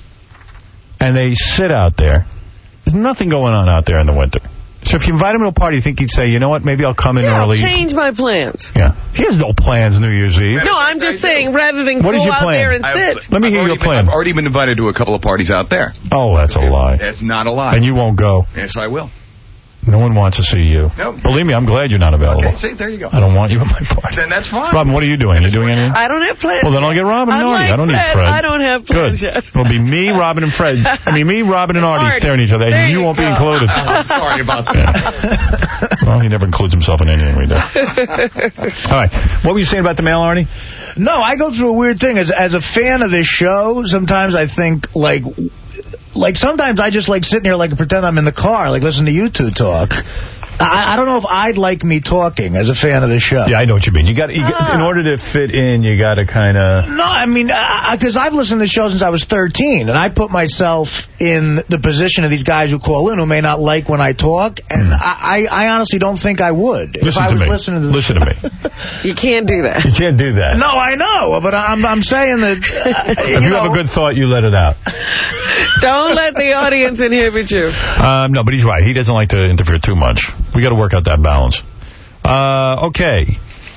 and they sit out there. There's nothing going on out there in the winter. So if you invite him to a party, you think he'd say, you know what, maybe I'll come in yeah, early. I'll change my plans. Yeah. He has no plans New Year's Eve. No, I'm just saying, rather than what go is your out plan? there and I've, sit. Let me I've hear your been, plan. I've already been invited to a couple of parties out there. Oh, that's a lie. That's not a lie. And you won't go. Yes, I will. No one wants to see you. Nope. Believe me, I'm glad you're not available. Okay, see, there you go. I don't want you at my party. Then that's fine. Robin, what are you doing? Are you doing anything? I don't have plans. Well, then I'll get Robin and Artie. Like I don't Fred, need Fred. I don't have plans Good. yet. It'll be me, Robin, and Fred. I mean, me, Robin, and Artie, Artie. staring at each other, and you, you won't go. be included. I'm sorry about that. Yeah. Well, he never includes himself in anything we do. All right. What were you saying about the mail, Artie? No, I go through a weird thing. As, as a fan of this show, sometimes I think, like... Like, sometimes I just like sitting here like pretend I'm in the car, like listen to you two talk. I, I don't know if I'd like me talking as a fan of the show. Yeah, I know what you mean. You got ah. In order to fit in, you got to kind of... No, I mean, because uh, I've listened to the show since I was thirteen, and I put myself in the position of these guys who call in who may not like when I talk, and mm. I, I honestly don't think I would. Listen if I to was me. Listening to Listen to me. You can't do that. You can't do that. No, I know, but I'm, I'm saying that... Uh, if you, you know, have a good thought, you let it out. Don't let the audience inhibit you. Um, no, but he's right. He doesn't like to interfere too much. We got to work out that balance. Uh, okay.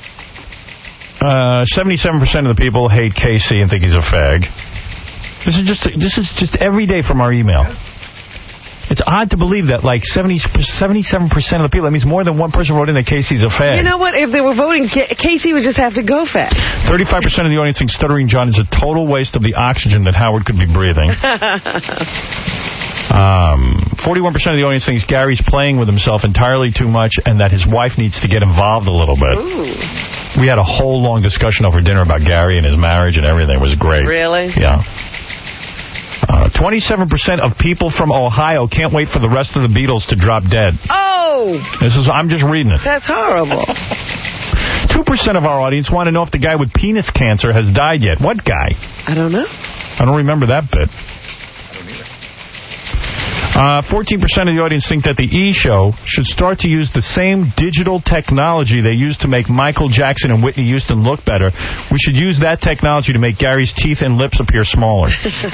Uh, seventy-seven percent of the people hate K C and think he's a fag. This is just this is just every day from our email. It's odd to believe that like seventy, seventy-seven percent of the people, that means more than one person wrote in that K C's a fag. You know what? If they were voting, K C would just have to go fag. thirty-five percent of the audience thinks Stuttering John is a total waste of the oxygen that Howard could be breathing. Um, forty-one percent of the audience thinks Gary's playing with himself entirely too much and that his wife needs to get involved a little bit. Ooh. We had a whole long discussion over dinner about Gary and his marriage and everything. It was great. Really? Yeah. Uh, twenty-seven percent of people from Ohio can't wait for the rest of the Beatles to drop dead. Oh! This is, I'm just reading it. That's horrible. two percent of our audience want to know if the guy with penis cancer has died yet. What guy? I don't know. I don't remember that bit. Uh, fourteen percent of the audience think that the E! Show should start to use the same digital technology they used to make Michael Jackson and Whitney Houston look better. We should use that technology to make Gary's teeth and lips appear smaller.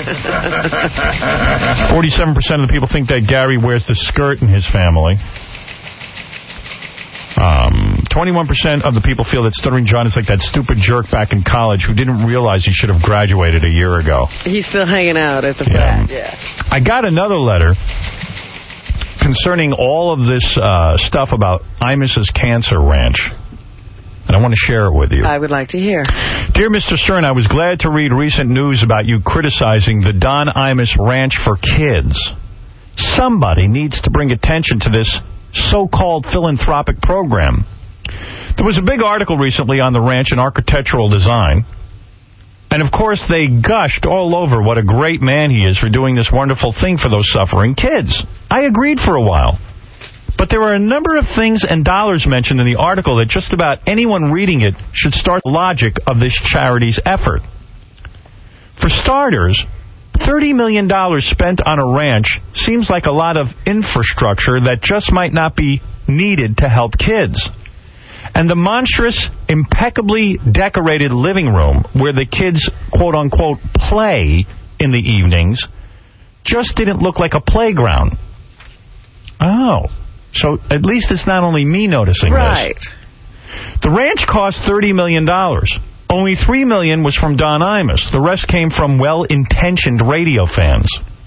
forty-seven percent of the people think that Gary wears the skirt in his family. Um, twenty-one percent of the people feel that Stuttering John is like that stupid jerk back in college who didn't realize he should have graduated a year ago. He's still hanging out at the yeah. frat, yeah. I got another letter concerning all of this uh, stuff about Imus's Cancer Ranch. And I want to share it with you. I would like to hear. Dear Mister Stern, I was glad to read recent news about you criticizing the Don Imus Ranch for Kids. Somebody needs to bring attention to this so-called philanthropic program. There was a big article recently on the ranch and architectural design. And, of course, they gushed all over what a great man he is for doing this wonderful thing for those suffering kids. I agreed for a while. But there were a number of things and dollars mentioned in the article that just about anyone reading it should start the logic of this charity's effort. For starters, thirty million dollars spent on a ranch seems like a lot of infrastructure that just might not be needed to help kids. And the monstrous, impeccably decorated living room where the kids, quote-unquote, play in the evenings just didn't look like a playground. Oh. So at least it's not only me noticing right. this. The ranch cost thirty million dollars. Only three million dollars was from Don Imus. The rest came from well-intentioned radio fans.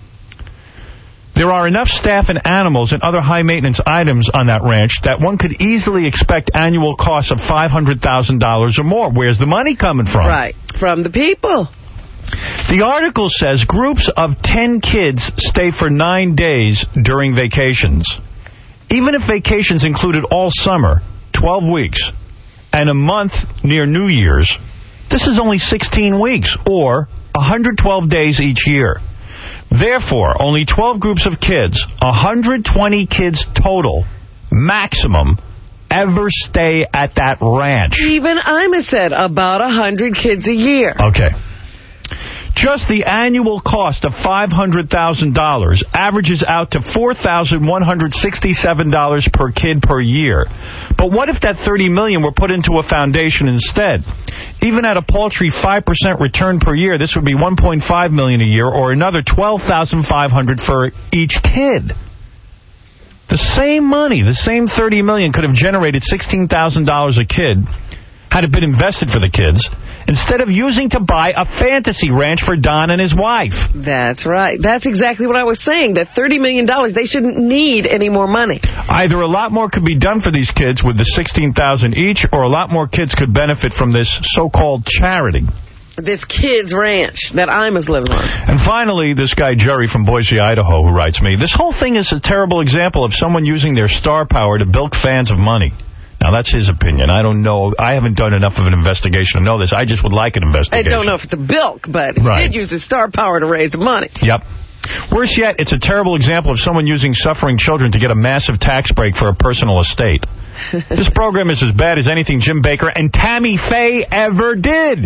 There are enough staff and animals and other high-maintenance items on that ranch that one could easily expect annual costs of five hundred thousand dollars or more. Where's the money coming from? Right, from the people. The article says groups of ten kids stay for nine days during vacations. Even if vacations included all summer, twelve weeks, and a month near New Year's, this is only sixteen weeks, or one hundred twelve days each year. Therefore, only twelve groups of kids, one hundred twenty kids total, maximum, ever stay at that ranch. Even Imus said about one hundred kids a year. Okay. Just the annual cost of five hundred thousand dollars averages out to four thousand one hundred sixty-seven dollars per kid per year. But what if that thirty million dollars were put into a foundation instead? Even at a paltry five percent return per year, this would be one point five million dollars a year, or another twelve thousand five hundred dollars for each kid. The same money, the same thirty million dollars could have generated sixteen thousand dollars a kid had it been invested for the kids, instead of using to buy a fantasy ranch for Don and his wife. That's right. That's exactly what I was saying, that thirty million dollars, they shouldn't need any more money. Either a lot more could be done for these kids with the sixteen thousand dollars each, or a lot more kids could benefit from this so-called charity. This kid's ranch that Imus lives on. And finally, this guy Jerry from Boise, Idaho, who writes me, this whole thing is a terrible example of someone using their star power to bilk fans of money. Now, that's his opinion. I don't know. I haven't done enough of an investigation to know this. I just would like an investigation. I don't know if it's a bilk, but right. He did use his star power to raise the money. Yep. Worse yet, it's a terrible example of someone using suffering children to get a massive tax break for a personal estate. This program is as bad as anything Jim Baker and Tammy Faye ever did.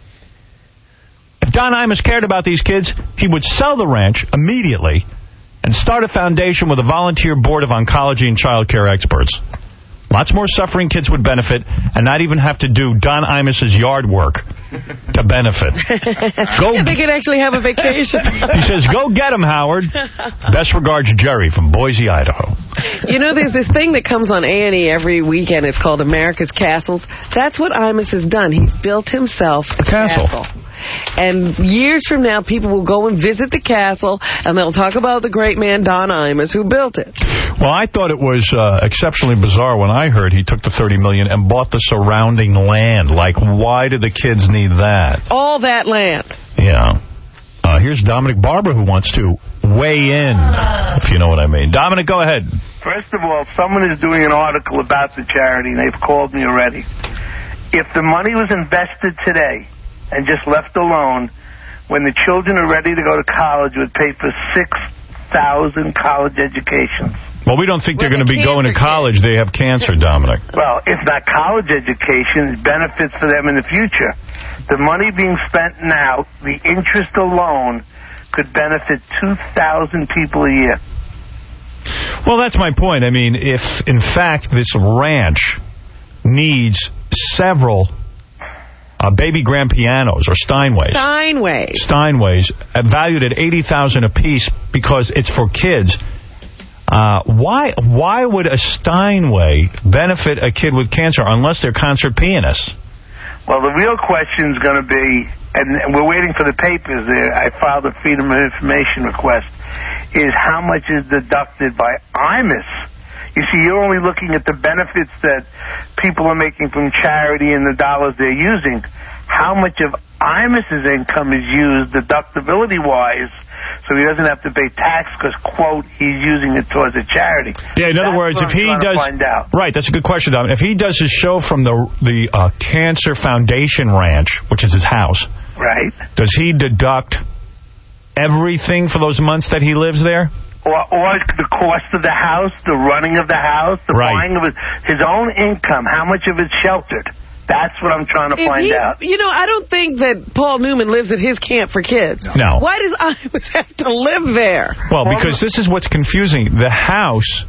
If Don Imus cared about these kids, he would sell the ranch immediately and start a foundation with a volunteer board of oncology and child care experts. Lots more suffering kids would benefit and not even have to do Don Imus's yard work to benefit. Go. Yeah, they could actually have a vacation. He says, go get him, Howard. Best regards, Jerry from Boise, Idaho. You know, there's this thing that comes on A and E every weekend. It's called America's Castles. That's what Imus has done. He's built himself a, a castle. castle. And years from now, people will go and visit the castle, and they'll talk about the great man Don Imus who built it. Well, I thought it was uh, exceptionally bizarre when I heard he took the thirty million dollars and bought the surrounding land. Like, why do the kids need that? All that land. Yeah. Uh, here's Dominic Barber who wants to weigh in, if you know what I mean. Dominic, go ahead. First of all, someone is doing an article about the charity, and they've called me already. If the money was invested today and just left alone, when the children are ready to go to college, it would pay for six thousand college educations. Well, we don't think they're going to be going to college. They have cancer, Dominic. Well, if not college education, benefits for them in the future. The money being spent now, the interest alone, could benefit two thousand people a year. Well, that's my point. I mean, if, in fact, this ranch needs several Uh, baby grand pianos, or Steinways. Steinways. Steinways, uh, valued at eighty thousand dollars apiece because it's for kids. Uh, why why would a Steinway benefit a kid with cancer unless they're concert pianists? Well, the real question is going to be, and we're waiting for the papers there, I filed a Freedom of Information request, is how much is deducted by Imus? You see, you're only looking at the benefits that people are making from charity and the dollars they're using. How much of Imus's income is used deductibility-wise so he doesn't have to pay tax because, quote, he's using it towards a charity? Yeah, in other That's words, if he does... Right, that's a good question, Dom. If he does his show from the, the uh, Cancer Foundation Ranch, which is his house, right? Does he deduct everything for those months that he lives there? Or, or the cost of the house, the running of the house, the right. buying of his, his own income, how much of it's sheltered. That's what I'm trying to if find he, out. You know, I don't think that Paul Newman lives at his camp for kids. No. Why does Imus have to live there? Well, because this is what's confusing. The house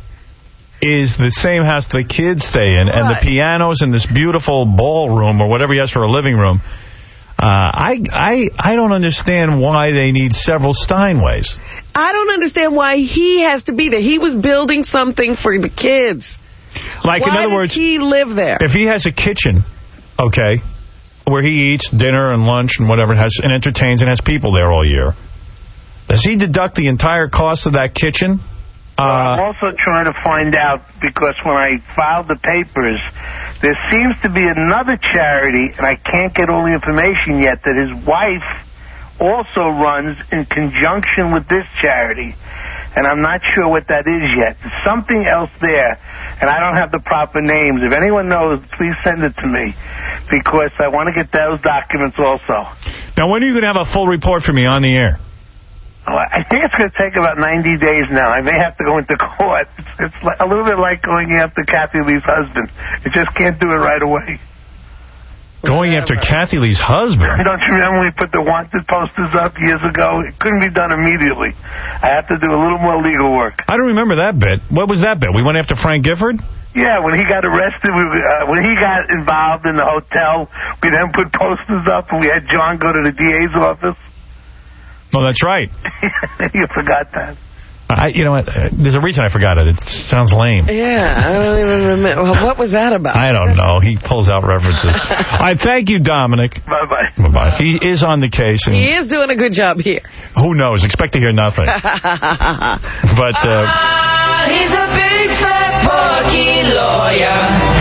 is the same house the kids stay in, right. And the pianos in this beautiful ballroom or whatever he has for a living room. Uh, I, I, I don't understand why they need several Steinways. I don't understand why he has to be there. He was building something for the kids. Like, Why in other does words, he live there? If he has a kitchen, okay, where he eats dinner and lunch and whatever, and, has, and entertains and has people there all year, does he deduct the entire cost of that kitchen? Uh, I'm also trying to find out, because when I filed the papers, there seems to be another charity, and I can't get all the information yet, that his wife also runs in conjunction with this charity. And I'm not sure what that is yet. There's something else there, and I don't have the proper names. If anyone knows, please send it to me, because I want to get those documents also. Now, when are you going to have a full report for me on the air? I think it's going to take about ninety days now. I may have to go into court. It's, it's like, a little bit like going after Kathy Lee's husband. You just can't do it right away. Going after Kathy Lee's husband? Don't you remember we put the wanted posters up years ago? It couldn't be done immediately. I have to do a little more legal work. I don't remember that bit. What was that bit? We went after Frank Gifford? Yeah, when he got arrested, we, uh, when he got involved in the hotel, we then put posters up, and we had John go to the D A's office. Oh, that's right. You forgot that. I, you know what? Uh, there's a reason I forgot it. It sounds lame. Yeah, I don't even remember. Well, what was that about? I don't know. He pulls out references. I thank you, Dominic. Bye-bye. Bye-bye. He is on the case. And he is doing a good job here. Who knows? Expect to hear nothing. But, uh... Ah, he's a big fat porky lawyer.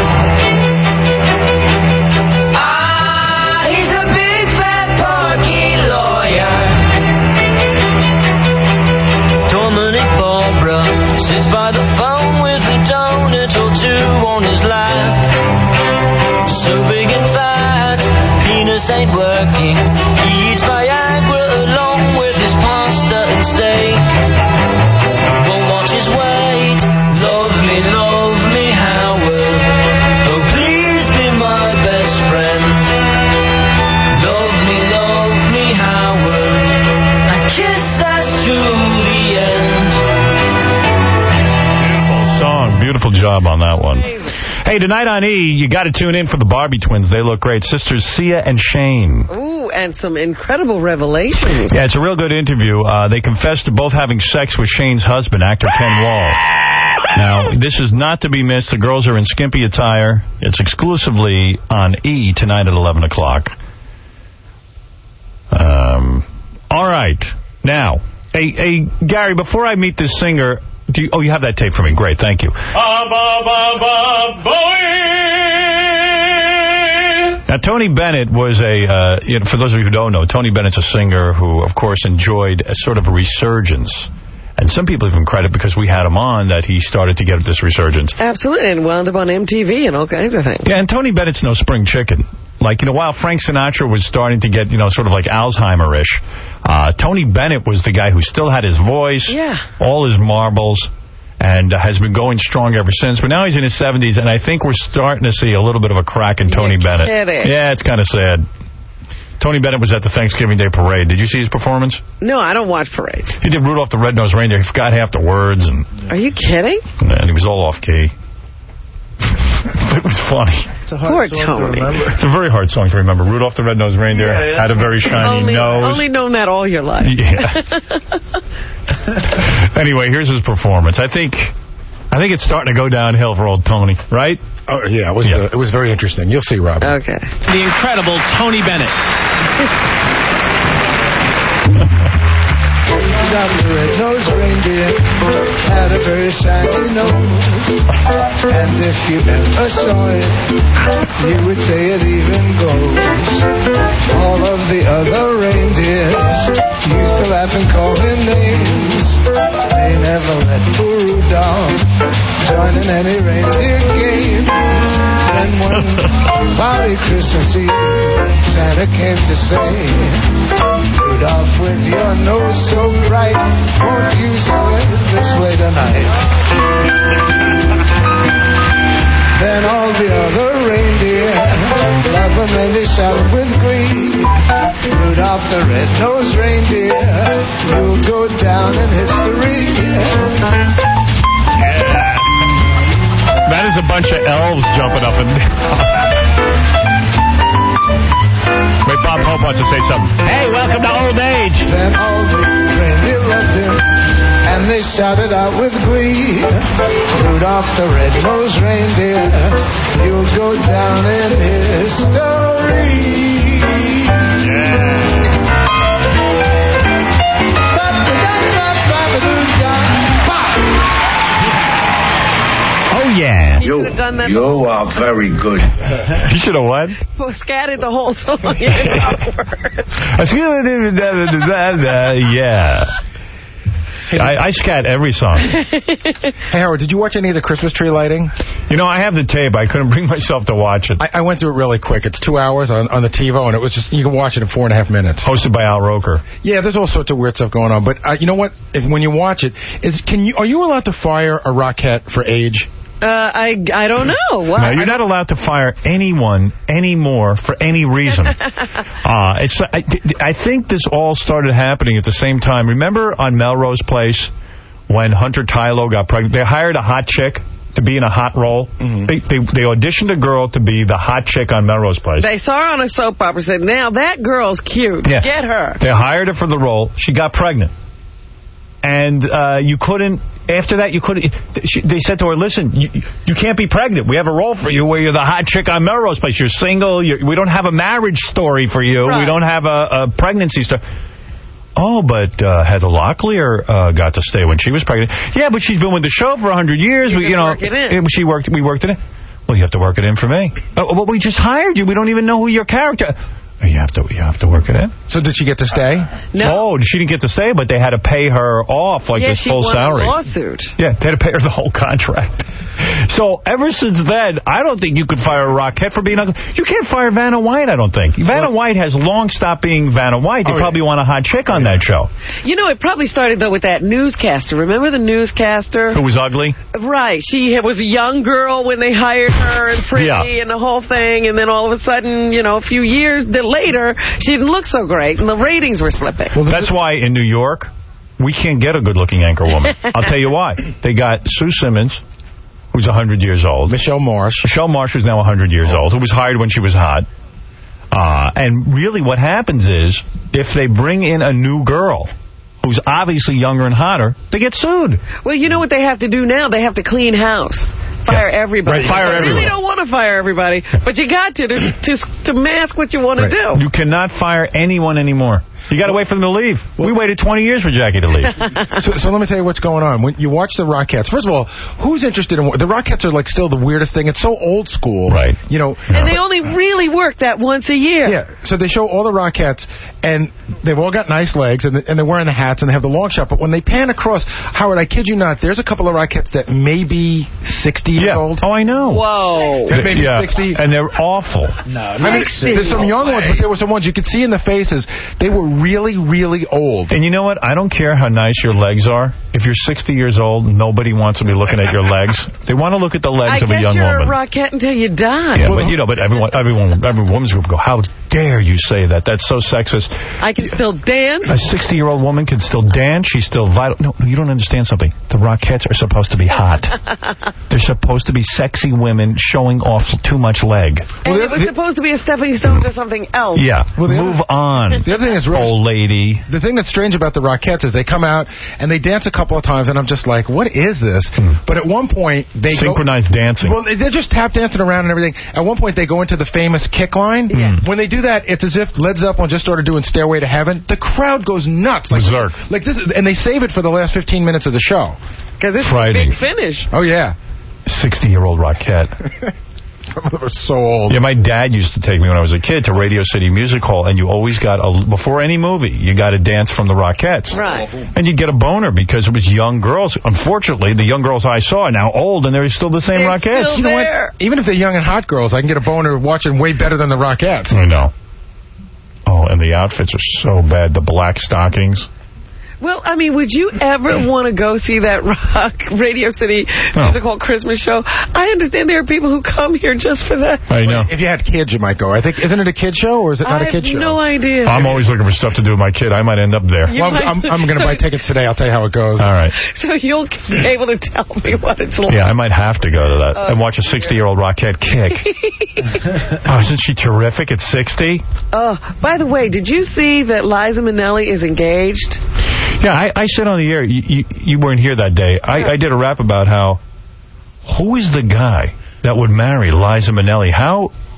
Sits by the phone with a donut or two on his lap. So big and fat, penis ain't working. He eats Viagra along with his pasta and steak. Won't watch his weight. Love me, love me, Howard. Oh, please be my best friend. Love me, love me, Howard. I kiss us to the end. Song. Beautiful job on that one. Hey, tonight on E, you got to tune in for the Barbie twins. They look great. Sisters Sia and Shane. Ooh, and some incredible revelations. Yeah, it's a real good interview. Uh, they confessed to both having sex with Shane's husband, actor Ken Wall. Now, this is not to be missed. The girls are in skimpy attire. It's exclusively on E tonight at eleven o'clock. Um, all right. Now, hey, hey, Gary, before I meet this singer... Do you, oh, you have that tape for me. Great, thank you. Now, Tony Bennett was a, uh, you know, for those of you who don't know, Tony Bennett's a singer who, of course, enjoyed a sort of a resurgence. And some people even credit, because we had him on, that he started to get this resurgence. Absolutely, and wound up on M T V and all kinds of things. Yeah, and Tony Bennett's no spring chicken. Like, you know, while Frank Sinatra was starting to get, you know, sort of like Alzheimer-ish, uh, Tony Bennett was the guy who still had his voice, yeah. all his marbles, and uh, has been going strong ever since. But now he's in his seventies, and I think we're starting to see a little bit of a crack in Tony You're Bennett. kidding. Yeah, it's kind of sad. Tony Bennett was at the Thanksgiving Day Parade. Did you see his performance? No, I don't watch parades. He did Rudolph the Red-Nosed Reindeer. He forgot half the words. And Are you kidding? And he was all off-key. It was funny. It's a hard Poor song Tony. To remember. It's a very hard song to remember. Rudolph the Red-Nosed Reindeer yeah, yeah. had a very shiny only, nose. Only known that all your life. Yeah. Anyway, here's his performance. I think... I think it's starting to go downhill for old Tony, right? Oh, yeah, it was, yeah. Uh, it was very interesting. You'll see, Robin. Okay. The incredible Tony Bennett. The red-nosed reindeer had a very shiny nose, and if you ever saw it, you would say it even glows. All of the other reindeers used to laugh and call him names. They never let poor Rudolph join in any reindeer games. Then one cloudy Christmas Eve, Santa came to say, Rudolph, with your nose so bright, won't you slip this way tonight? Then all the other reindeer loved him and they shouted with glee, Rudolph the red-nosed reindeer, you'll go down in history. Yeah. That is a bunch of elves jumping up and Wait, Bob Hope wants to say something. Hey, welcome to old age. Then all the reindeer loved him, and they shouted out with glee, Rudolph the red-nosed reindeer, yeah. You should have done that. You are very good. You should have what? Well, scattered the whole song. Yeah. I, I scat every song. Hey, Howard, did you watch any of the Christmas tree lighting? You know, I have the tape. I couldn't bring myself to watch it. I, I went through it really quick. It's two hours on, on the TiVo, and it was just, you can watch it in four and a half minutes. Hosted by Al Roker. Yeah, there's all sorts of weird stuff going on. But uh, you know what? If, when you watch it, is can you are you allowed to fire a Rockette for age? Uh, I, I don't know. What? No, you're not allowed to fire anyone anymore for any reason. uh, it's. I, I think this all started happening at the same time. Remember on Melrose Place when Hunter Tylo got pregnant? They hired a hot chick to be in a hot role. Mm-hmm. They, they they auditioned a girl to be the hot chick on Melrose Place. They saw her on a soap opera and said, now that girl's cute. Yeah. Get her. They hired her for the role. She got pregnant. And uh, you couldn't, after that, you couldn't, she, they said to her, listen, you, you can't be pregnant. We have a role for you where you're the hot chick on Melrose Place. You're single. You're, we don't have a marriage story for you. Right. We don't have a, a pregnancy story. Oh, but uh, Heather Locklear uh, got to stay when she was pregnant. Yeah, but she's been with the show for a hundred years. You, we, you know, work it in. She worked, we worked it in. Well, you have to work it in for me. Oh, well, we just hired you. We don't even know who your character You have to you have to work it in. So did she get to stay? No. Oh, she didn't get to stay, but they had to pay her off like yeah, this full salary. Yeah, she won a lawsuit. Yeah, they had to pay her the whole contract. So ever since then, I don't think you could fire a Rockette for being ugly. You can't fire Vanna White, I don't think. Vanna White has long stopped being Vanna White. They oh, probably yeah. want a hot chick on that show. You know, it probably started, though, with that newscaster. Remember the newscaster? Who was ugly? Right. She was a young girl when they hired her and pretty yeah. and the whole thing. And then all of a sudden, you know, a few years later, she didn't look so great. And the ratings were slipping. Well, that's why in New York, we can't get a good-looking anchor woman. I'll tell you why. They got Sue Simmons, who's one hundred years old. Michelle Marsh. Michelle Marsh, who's now one hundred years old, who was hired when she was hot. Uh, and really what happens is, if they bring in a new girl who's obviously younger and hotter, they get sued. Well, you know what they have to do now? They have to clean house. Fire yeah. everybody. Right, fire everybody. You really don't want to fire everybody, but you got to to, to, to mask what you want right. to do. You cannot fire anyone anymore. You got to wait for them to leave. Well, we waited twenty years for Jackie to leave. so, so let me tell you what's going on. When you watch the Rockettes, first of all, who's interested in... The Rockettes are like still the weirdest thing. It's so old school. Right. You know, and they only really work that once a year. Yeah. So they show all the Rockettes, and they've all got nice legs, and, and they're wearing the hats, and they have the long shot. But when they pan across, Howard, I kid you not, there's a couple of Rockettes that may be sixty years yeah. old. Oh, I know. Whoa. They may be yeah. sixty. And they're awful. No, I mean, there's some young ones, but there were some ones you could see in the faces. They were really, really old. And you know what? I don't care how nice your legs are. If you're sixty years old, nobody wants to be looking at your legs. They want to look at the legs I of a young woman. I guess you're a Rockette until you die. Yeah, well, but you know, but everyone, everyone, every woman's going to go, how dare you say that? That's so sexist. I can still dance. A sixty-year-old woman can still dance. She's still vital. No, you don't understand something. The Rockettes are supposed to be hot. They're supposed to be sexy women showing off too much leg. And well, it was the, supposed to be a stepping stone to something else. Yeah. Well, move other, on. The other thing is, really, old lady. The thing that's strange about the Rockettes is they come out and they dance a couple of times, and I'm just like, what is this? Hmm. But at one point, they synchronized go, dancing. Well, they're just tap dancing around and everything. At one point, they go into the famous kick line. Yeah. When they do that, it's as if Led Zeppelin just started doing Stairway to Heaven. The crowd goes nuts. Like, Berserk. Like this, and they save it for the last fifteen minutes of the show. Because it's Friday. a big finish. Oh, yeah. sixty-year-old Rockette. Some of them are so old. Yeah, my dad used to take me when I was a kid to Radio City Music Hall, and you always got, a, before any movie, you got a dance from the Rockettes. Right. And you'd get a boner because it was young girls. Unfortunately, the young girls I saw are now old, and they're still the same they're Rockettes. Still you know there. what? Even if they're young and hot girls, I can get a boner watching way better than the Rockettes. I know. Oh, and the outfits are so bad. The black stockings. Well, I mean, would you ever want to go see that rock Radio City no. Music Hall Christmas show? I understand there are people who come here just for that. I know. If you had kids, you might go. I think, isn't it a kid show, or is it not I a kid show? I have no idea. I'm always looking for stuff to do with my kid. I might end up there. Well, I'm, I'm going to so, buy tickets today. I'll tell you how it goes. All right. So you'll be able to tell me what it's like. Yeah, I might have to go to that uh, and watch a sixty-year-old Rockette kick. Oh, isn't she terrific at sixty? Oh, by the way, did you see that Liza Minnelli is engaged? Yeah, I, I said on the air, you, you, you weren't here that day. I, I did a rap about how, who is the guy that would marry Liza Minnelli? How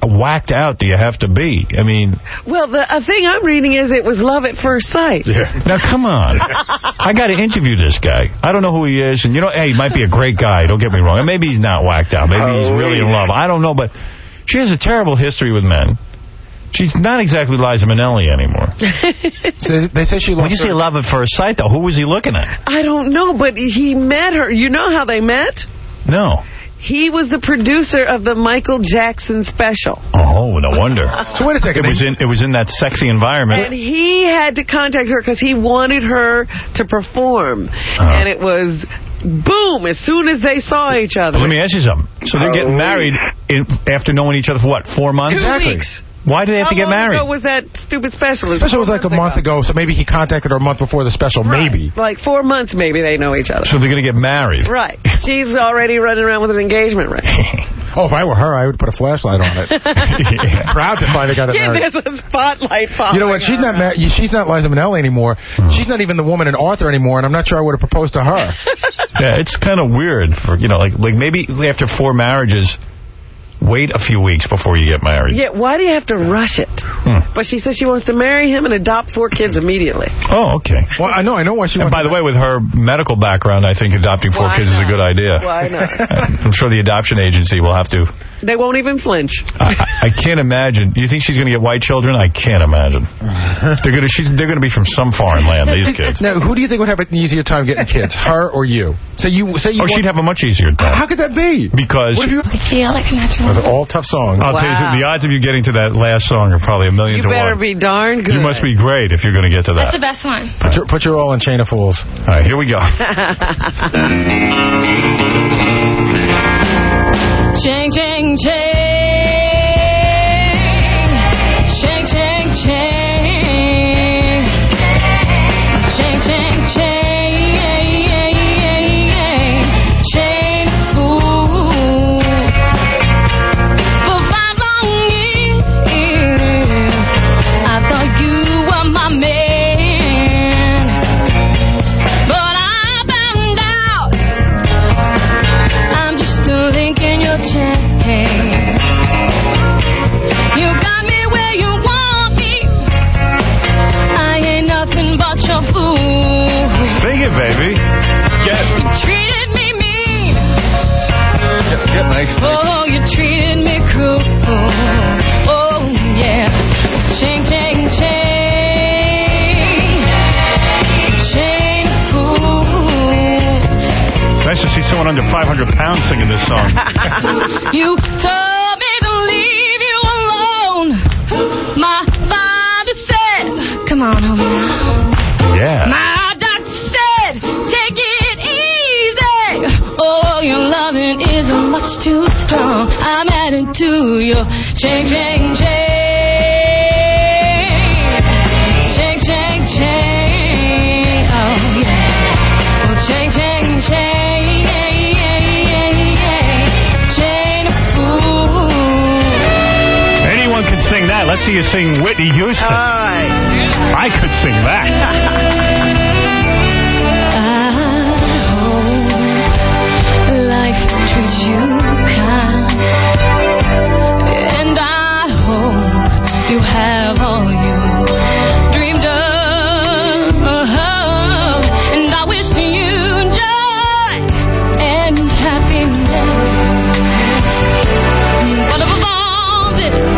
whacked out do you have to be? I mean... Well, the uh, thing I'm reading is it was love at first sight. Yeah. Now, come on. I got to interview this guy. I don't know who he is. And, you know, hey, he might be a great guy. Don't get me wrong. And maybe he's not whacked out. Maybe oh, he's really in love. I don't know, but she has a terrible history with men. She's not exactly Liza Minnelli anymore. So they say she. When you say love at first sight, though, who was he looking at? I don't know, but he met her. You know how they met? No. He was the producer of the Michael Jackson special. Oh, no wonder. So wait a second. It was in it was in that sexy environment. And he had to contact her because he wanted her to perform. Uh-huh. And it was boom as soon as they saw each other. Well, let me ask you something. So they're getting married in, after knowing each other for what, four months? Two exactly. weeks. Why do they have How to get married? How long ago was that stupid special? The special was like a month ago, so maybe he contacted her a month before the special, right. maybe. Like four months, maybe they know each other. So they're going to get married. Right. She's already running around with an engagement ring. Oh, if I were her, I would put a flashlight on it. Yeah. Proud to finally got it yeah, married. There's a spotlight following. You know what? She's not mar She's not Liza Minnelli anymore. Hmm. She's not even the woman in Arthur anymore, and I'm not sure I would have proposed to her. Yeah, it's kind of weird. For you know, like like maybe after four marriages, wait a few weeks before you get married. Yeah, why do you have to rush it? Hmm. But she says she wants to marry him and adopt four kids immediately. Oh, okay. Well, I know, I know why she. And by the way, with her medical background, I think adopting four why kids not? is a good idea. Why not? I'm sure the adoption agency will have to. They won't even flinch. I, I can't imagine. You think she's going to get white children? I can't imagine. They're going to. She's. They're going to be from some foreign land. These kids. Now, who do you think would have an easier time getting kids? Her or you? So you say you. Oh, she'd have a much easier time. How could that be? Because. What if you? I feel like a natural. Those are all tough songs. I'll wow. tell you, the odds of you getting to that last song are probably a million you to one. You better be darn good. You must be great if you're going to get to that. That's the best one. Put your, put your all in Chain of Fools. All right, here we go. Ching, ching, ching. Ching, ching, ching. Ching, ching, ching. Chain fools. For five long years, I thought you were my man. But I found out I'm just still thinking your chain. You got me where you want me. I ain't nothing but your fool. Sing it, baby. Get. You treated me mean. Get, get nice. Oh, you treated me cruel. Oh, yeah. Ching, ching, ching. Chain fools. It's nice to see someone under five hundred pounds singing this song. You told me to leave you alone. My father said, come on home now. Yeah. My doctor said, take it easy. Oh, your loving is much too strong. I'm adding to your chain, chain, chain. Chain, chain, chain. Oh, yeah. Oh, chain, chain, chain. Sing that. Let's see you sing Whitney Houston. All right. I could sing that. I hope life treats you kind, and I hope you have all you dreamed of, and I wish you joy and happiness. But above all this,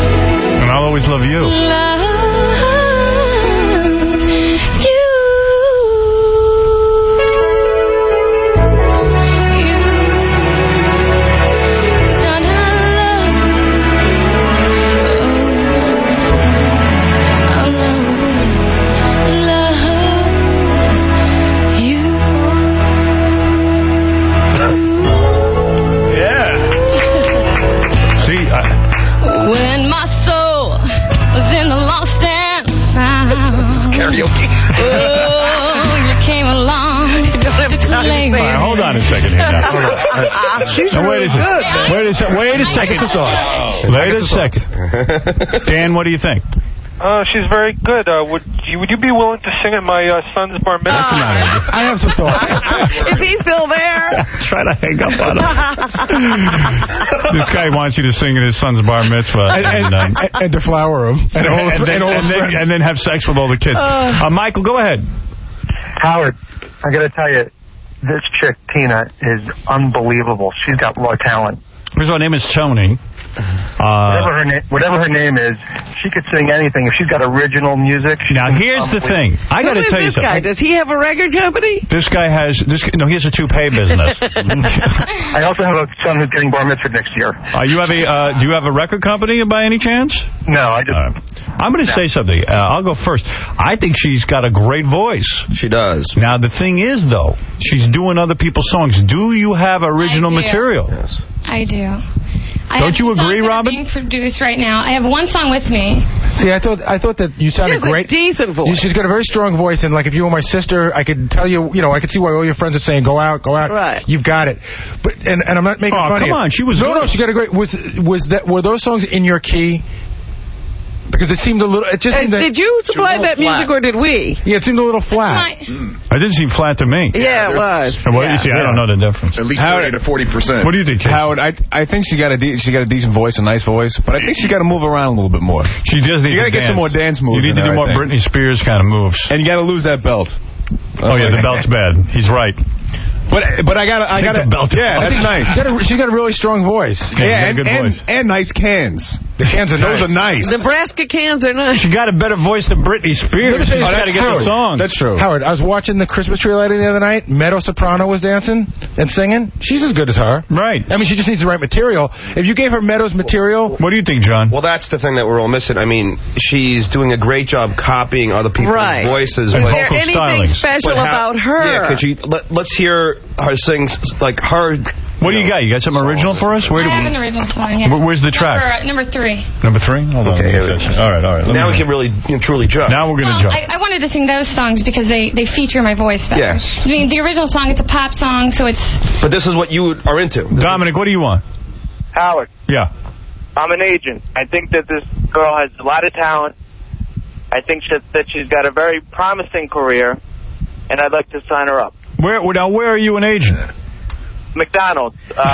love you. Love you. hold on a second here now. She's now, wait really a second. good, man. Wait a second. Wait a second. Wait a second. Dan, what do you think? Uh, she's very good. Uh, would you would you be willing to sing at my uh, son's bar mitzvah? Uh, I have some thoughts. Is he still there? Try to hang up on him. This guy wants you to sing at his son's bar mitzvah. And, and, and, uh, and, and deflower him. And, all his, and, then, and, all his and, then, and then have sex with all the kids. Uh, uh, Michael, go ahead. Howard, I got to tell you, this chick, Tina, is unbelievable. She's got raw talent. First of all, her name is Tony. Uh, whatever her name, whatever her name is, she could sing anything. If she's got original music. Now here's the thing. I got to tell you something. Guy? Does he have a record company? This guy has this. No, he has a toupee business. I also have a son who's getting bar mitzvah next year. Uh, you have a? Uh, do you have a record company by any chance? No, I just. Uh, I'm going to no. say something. Uh, I'll go first. I think she's got a great voice. She does. Now the thing is, though, she's doing other people's songs. Do you have original material? Yes. I do. I Don't you agree, Robin? Being produced right now. I have one song with me. See, I thought I thought that you sounded she has great. A decent voice. She's got a very strong voice, and like if you were my sister, I could tell you, you know, I could see why all your friends are saying, "Go out, go out." Right. You've got it. But and, and I'm not making oh, fun of you. come on, she was no, good. no. She got a great. Was was that were those songs in your key? Because it seemed a little. It just uh, seemed did you supply that flat. music or did we? Yeah, it seemed a little flat. Mm. It didn't seem flat to me. Yeah, yeah it was. Well, yeah. you see, I don't know the difference. At least thirty to forty percent. What do you think, Jason? Howard, I I think she got a de she got a decent voice, a nice voice, but I think she got to move around a little bit more. She just needs You got to get some more dance moves. You need to do there, more Britney Spears kind of moves. And you got to lose that belt. Oh yeah, the belt's bad. He's right. But but I got I got the belt. Yeah, that's nice. She's got, a, she's got a really strong voice. Yeah, yeah and, good and, voice. and nice cans. The cans are those nice. are nice. Nebraska cans are nice. She got a better voice than Britney Spears. She's oh, got to get the song. That's true. Howard, I was watching the Christmas tree lighting the other night. Meadow Soprano was dancing and singing. She's as good as her. Right. I mean, she just needs the right material. If you gave her Meadows material... What do you think, John? Well, that's the thing that we're all missing. I mean, she's doing a great job copying other people's right. voices. Is but there anything stylings. special how, about her? Yeah, could you, let, let's hear her sing, like, her... What do you got? You got something original for us? Where I do have we, an original song, yeah. Where's the track? Number, number three. Number three? Hold on. Okay, all right, all right. Now we can really, you know, truly judge. Now we're going to well, judge. I, I wanted to sing those songs because they, they feature my voice better. Yes. I mean, the original song, it's a pop song, so it's... But this is what you are into. Dominic, what do you want? Howard. Yeah. I'm an agent. I think that this girl has a lot of talent. I think that, that she's got a very promising career, and I'd like to sign her up. Where Now, where are you an agent? McDonald's.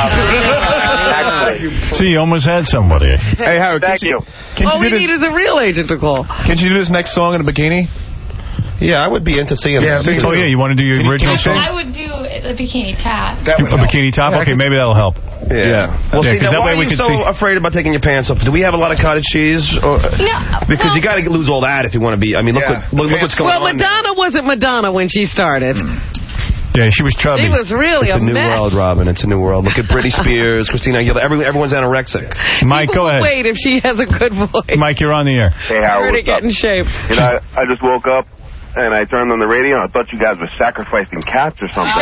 Um, See, you almost had somebody. Hey, Howard, Thank can you. Can All you we do need this, is a real agent to call. Can you do this next song in a bikini? Yeah, I would be into seeing yeah, sing Oh, yeah, you want to do your can original you, song? I would do a bikini top. A bikini top? Okay, maybe that'll help. Yeah. Yeah. Well, Yeah, see, now, that why way we are you can so see. afraid about taking your pants off? Do we have a lot of cottage cheese? Or, no. Because well, you got to lose all that if you want to be. I mean, look, Yeah. what, look, look what's going Well, on. Madonna now. wasn't Madonna when she started. Yeah, she was chubby. She was really It's a, a new mess. world, Robin. It's a new world. Look at Britney Spears, Christina Aguilera. Every, everyone's anorexic. Mike, People go ahead. Wait, if she has a good voice. Mike, you're on the air. Hey, Howard, Her to get in shape. You know, I, I just woke up, and I turned on the radio, and I thought you guys were sacrificing cats or something.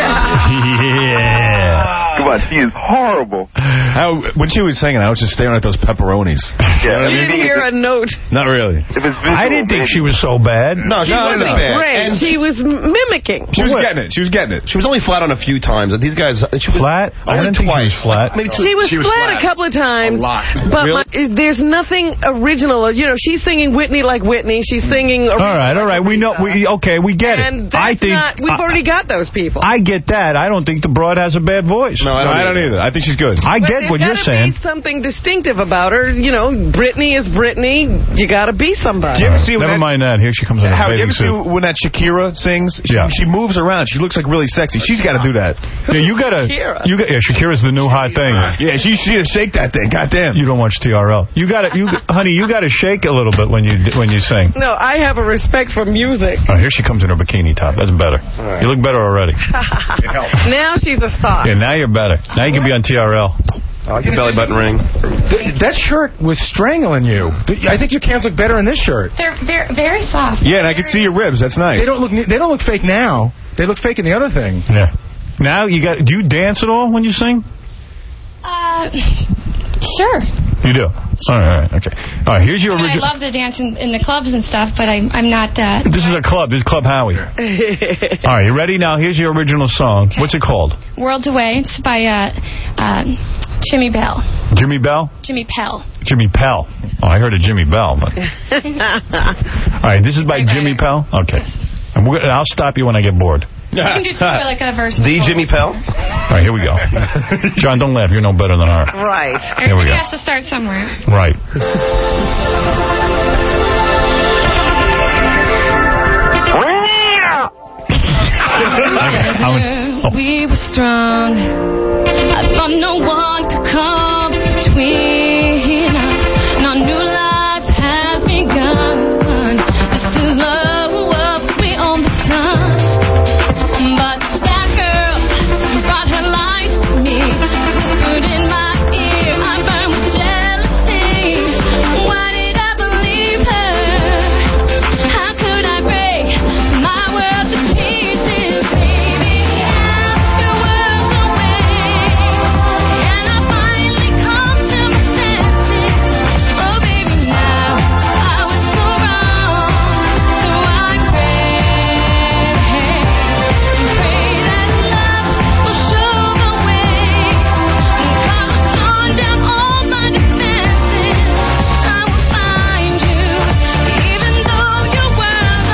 Yeah. Come on, she is horrible. How, when she was singing, I was just staring at those pepperonis. Yeah, You didn't hear a note. Not really. If it's visual, I didn't think maybe. she was so bad. No, She she wasn't wasn't bad. great. And She was mimicking. She was What? getting it. She was getting it. She was only flat on a few times. These guys, she was Flat? I only didn't think she twice. was flat. Maybe two. She was, she was flat, a couple of times. A lot. But Really? my, is- there's nothing original. You know, she's singing Whitney like Whitney. She's singing... All right, all right. We know. We okay. We get it. And that's I think not... We've I, already got those people. I get that. I don't think the broad has a bad voice. No, I No, don't, I don't either. I think she's good. I But get there's what you're gotta saying. be something distinctive about her. You know, Britney is Britney. You got to be somebody. Do you ever see when Never that, mind that. Here she comes in a How, you bathing ever see suit. when that Shakira sings? She, Yeah. she moves around. She looks like really sexy. She's got to do that. Yeah, you gotta. Shakira? You got. Yeah, Shakira's the new hot thing. Yeah, she she shake that thing. Goddamn. You don't watch T R L. You gotta. You, honey, you gotta shake a little bit when you when you sing. No, I have a respect for music. Oh, here she comes in her bikini top. That's better. Right. You look better already. Now she's a star. Yeah, now you're better. Now you can be on T R L. I like your belly button ring. Th- That shirt was strangling you. Th- I think your cans look better in this shirt. They're, they're very soft. Yeah, and I can see your ribs. That's nice. They don't look. They don't look fake now. They look fake in the other thing. Yeah. Now you got. Do you dance at all when you sing? Uh, sure. You do. All right, all right, okay. All right, here's your I mean, I original... love to dance in, in the clubs and stuff, but I'm, I'm not... Uh, This is a club. This is Club Howie. All right, you ready? Now, here's your original song. Okay. What's it called? Worlds Away. It's by uh, uh, Jimmy Bell. Jimmy Bell? Jimmy Pell. Jimmy Pell. Oh, I heard of Jimmy Bell. But... All right, this is by Right, Jimmy right. Pell? Okay. And we're, I'll stop you when I get bored. You can just do like a verse. The Jimmy Pell? All right, here we go. John, don't laugh. You're no better than her. Right. Here we Everybody go. has to start somewhere. Right. We were strong. I thought no one could come between us. And our new life has begun. Just to love, we on the sun. But that girl brought her life to me. Whispered in my ear, I burned with jealousy. Why did I believe her? How could I break my world to pieces, baby? Your world's away, and I finally come to my senses. Oh, baby, now I was so wrong, so I pray, pray that love will show the way. 'Cause I've torn down all my defenses. I will find you, even though your world's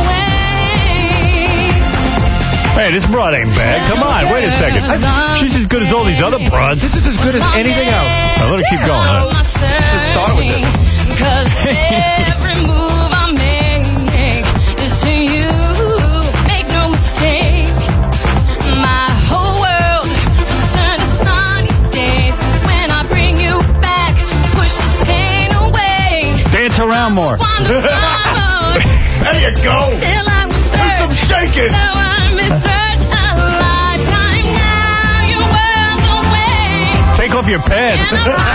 away. Hey, this broad ain't bad. Come on, wait a second. She's as good as all these other broads. This is as good as anything else. Now, let her keep going. Huh? Let's just start with this. Cause every move I make is to you. Make no mistake. My whole world turned to sunny days when I bring you back. Push this pain away. Dance around more. There you go. Till I was search. shaking. So I research a lifetime now. Your world's away. Take off your pants.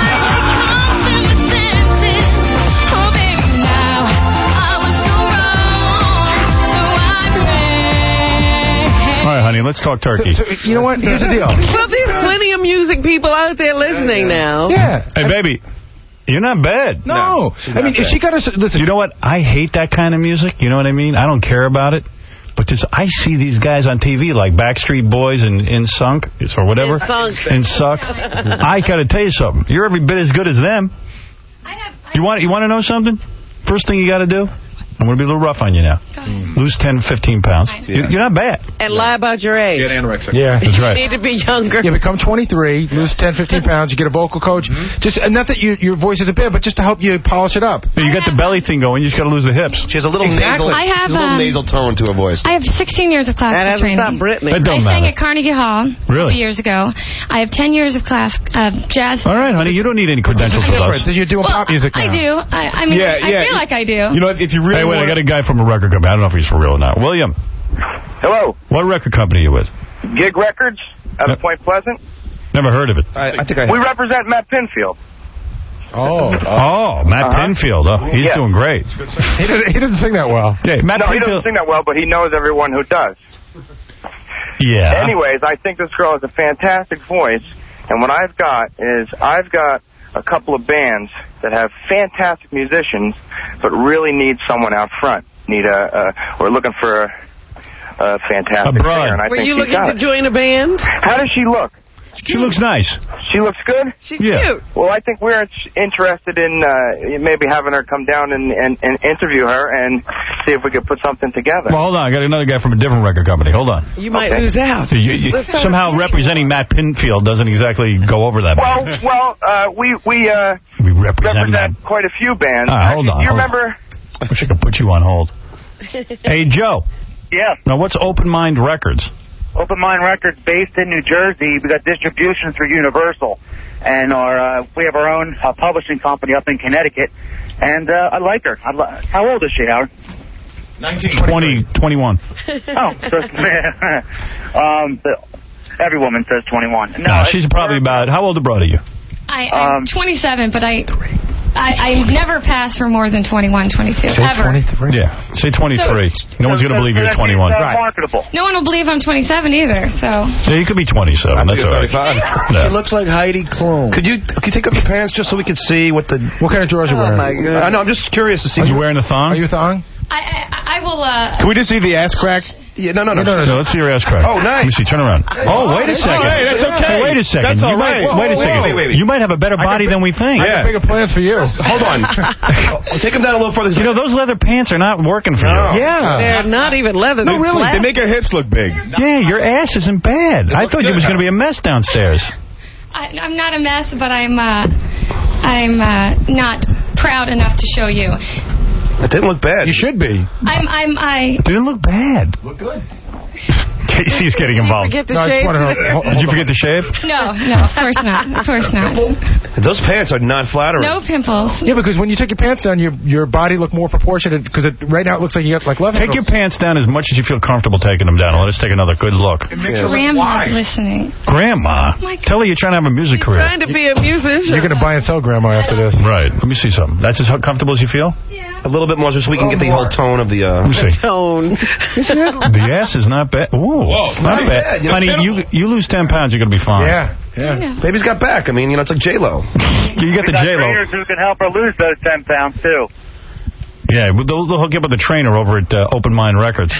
All right, honey, let's talk turkey. So, so, you know what? Here's the deal. Well, there's plenty of music people out there listening now. Yeah. Hey, baby, you're not bad. No. I mean, if she got us... Listen. You know what? I hate that kind of music. You know what I mean? I don't care about it. But just, I see these guys on T V like Backstreet Boys and In Sunk or whatever. In Sunk. In Suck. I got to tell you something. You're every bit as good as them. You want, you want to know something? First thing you got to do? I'm going to be a little rough on you now. Lose ten, fifteen pounds. You, you're not bad. And lie about your age. Get anorexic. Yeah. That's right. You need to be younger. You become twenty-three, lose ten, fifteen pounds, you get a vocal coach. Mm-hmm. Just and not that you, your voice isn't bad, but just to help you polish it up. You got the belly thing going, you just got to lose the hips. She has a little Exactly. nasal, I have, she has a little um, nasal tone to her voice. I have sixteen years of classical That hasn't training. stopped Brittany. It I don't sang matter. at Carnegie Hall Really? a couple years ago. I have ten years of class of jazz. All right, honey, you don't need any credentials with us. You're doing Well, pop music now. I do. I, I mean, Yeah, I yeah. feel like I do. You know, if you really Hey, wait, I want got a guy from a record company. I don't know if he's for real or not. William, Hello. what record company are you with? Gig Records out of Point Pleasant. Never heard of it. I, I think I We represent Matt Pinfield. Oh. Oh, Matt Uh-huh. Pinfield. Oh, he's Yeah. doing great. He doesn't, he doesn't sing that well. Yeah, Matt no, he doesn't Pinfield. sing that well, but he knows everyone who does. Yeah. Anyways, I think this girl has a fantastic voice, and what I've got is I've got a couple of bands that have fantastic musicians, but really need someone out front. Need a, a we're looking for a, a fantastic A broad. singer, and I Were think you she's looking got to it. join a band? How does she look? She looks nice. She looks good? She's Yeah. cute. Well, I think we're interested in uh, maybe having her come down and, and, and interview her and see if we could put something together. Well, hold on. I got another guy from a different record company. Hold on. You might Okay. lose out. You, you, Let's start somehow with representing Matt Pinfield doesn't exactly go over that. Well, much. well, uh, we we uh, we represent, represent Matt. quite a few bands. All right, hold Uh, on, You hold on. remember? I wish I could put you on hold. Hey, Joe. Yeah. Now, what's Open Mind Records? Open Mind Records, based in New Jersey. We got distribution through Universal, and our uh, we have our own uh, publishing company up in Connecticut. And uh, I like her. I li- How old is she, Howard? twenty, twenty-one. Oh, so, um, the, every woman says twenty-one. No, No, she's probably about, how old a broad are you? I, I'm Um, twenty-seven, but I I, I never pass for more than twenty-one, twenty-two, Say ever. twenty-three? Yeah, say twenty-three. No one's going to believe you're twenty-one. Right. Marketable. No one will believe I'm twenty-seven either, so... Yeah, you could be twenty-seven. That's all right. She looks like Heidi Klum. Could you could you take off your pants just so we could see what the... What kind of drawers are you Oh, wearing? my God. I know, I'm just curious to see... Are you wearing a thong? Are you a thong? I, I, I will, uh... Can we just see the ass crack? Yeah, no, no, no. No, no, no. Let's see your ass crack. Oh, nice. Let me see. Turn around. Oh, wait a second. Oh, hey, that's okay. Hey, wait a second. That's You all right. might- Wait a Whoa, second. wait, wait, wait. You might have a better body than we think. I got bigger plans for you. Hold on. Take them down a little further. You know, those leather pants are not working for No. you. They're not even leather. No, they're really. flat. They make your hips look big. Yeah, your ass isn't bad. I thought it was going to be a mess downstairs. I, I'm not a mess, but I'm, uh... I'm, uh, not proud enough to show you. It didn't look bad. You should be. I'm, I'm, I... It didn't look bad. Look good. Casey's getting involved. Forget to No, I just shave. wanna know- Did you forget to shave? No, no, of course not. Of course not. Those pants are not flattering. No pimples. Yeah, because when you take your pants down, your your body look more proportionate. Because right now it looks like you got like left. Take your pants down as much as you feel comfortable taking them down. And let us take another good look. Grandma's listening. Grandma? Oh my God. Tell her you're trying to have a music career. Trying to be a musician. You're going to buy and sell grandma after this. Right. Let me see something. That's as comfortable as you feel? A little bit more just so we can get the whole tone of the... Uh... Let me see. Tone. The ass is not bad. Ooh, it's not bad. bad. You know, Honey, you you lose ten pounds, you're going to be fine. Yeah, yeah. Baby's got back. I mean, you know, it's like J-Lo. You got We the got J-Lo. trainers who can help her lose those ten pounds, too. Yeah, they'll, they'll hook you up with a trainer over at uh, Open Mind Records.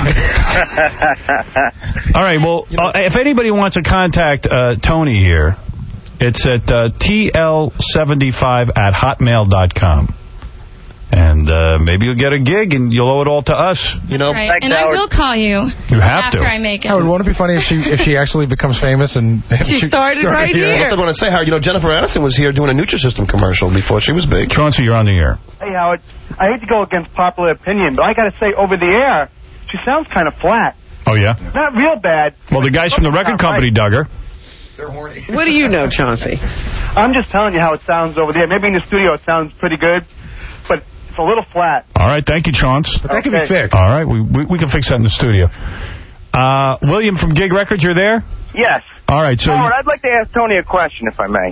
All right, well, uh, if anybody wants to contact uh, Tony here, it's at uh, T L seventy-five at hotmail dot com. And uh, maybe you'll get a gig and you'll owe it all to us. You know, Right. And I will call you. You have after to. I make it. Howard, wouldn't it be funny if she if she actually becomes famous and She started right here. That's what I want to say, Howard. You know, Jennifer Aniston was here doing a Nutrisystem commercial before she was big. Chauncey, you're on the air. Hey, Howard. I hate to go against popular opinion, but I got to say, over the air, she sounds kind of flat. Oh, yeah? Not real bad. Well, the guys from the record company dug her. They're horny. What do you know, Chauncey? I'm just telling you how it sounds over there. Maybe in the studio it sounds pretty good, but it's a little flat. All right, thank you, Chaunce. But that can be fixed. All right, we, we we can fix that in the studio. Uh, William from Gig Records, you're there? Yes. All right, so... Howard, I'd like to ask Tony a question, if I may.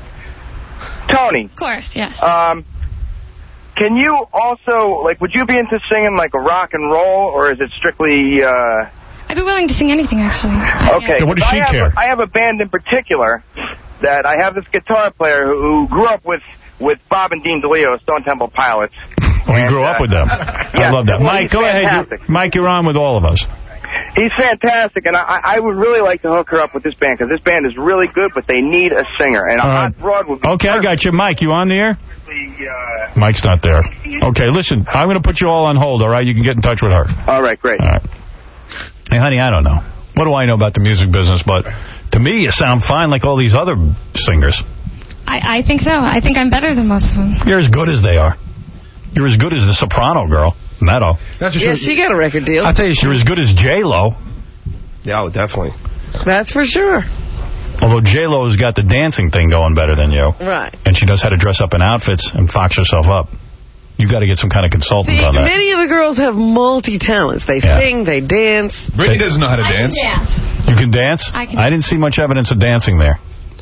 Tony. Of course, yes. Um, can you also, like, would you be into singing, like, a rock and roll, or is it strictly... Uh... I'd be willing to sing anything, actually. Okay. Yeah, what does I she have, care? I have a band in particular that I have this guitar player who, who grew up with, with Bob and Dean DeLeo, Stone Temple Pilots. Oh, you grew up with them. I Yeah, love that. well, Mike, he's go ahead. fantastic. You, Mike, you're on with all of us. He's fantastic, and I, I would really like to hook her up with this band, because this band is really good, but they need a singer, and a All hot right. rod would be Okay, I got you. Mike, you on the air? uh, Mike's not there. Okay, listen, I'm going to put you all on hold, all right? You can get in touch with her. All right, great. All right. Hey, honey, I don't know. What do I know about the music business? But to me, you sound fine like all these other singers. I, I think so. I think I'm better than most of them. You're as good as they are. You're as good as the soprano girl, Meadow. That's Yeah, she got a record deal. I'll tell you, you're as good as J-Lo. Yeah, oh, definitely. That's for sure. Although J-Lo's got the dancing thing going better than you. Right. And she knows how to dress up in outfits and fox herself up. You got to get some kind of consultant See, on that. many of the girls have multi-talents. They Yeah. sing, they dance. Brittany doesn't know how to I dance. can dance. You can dance? I can- I didn't see much evidence of dancing there.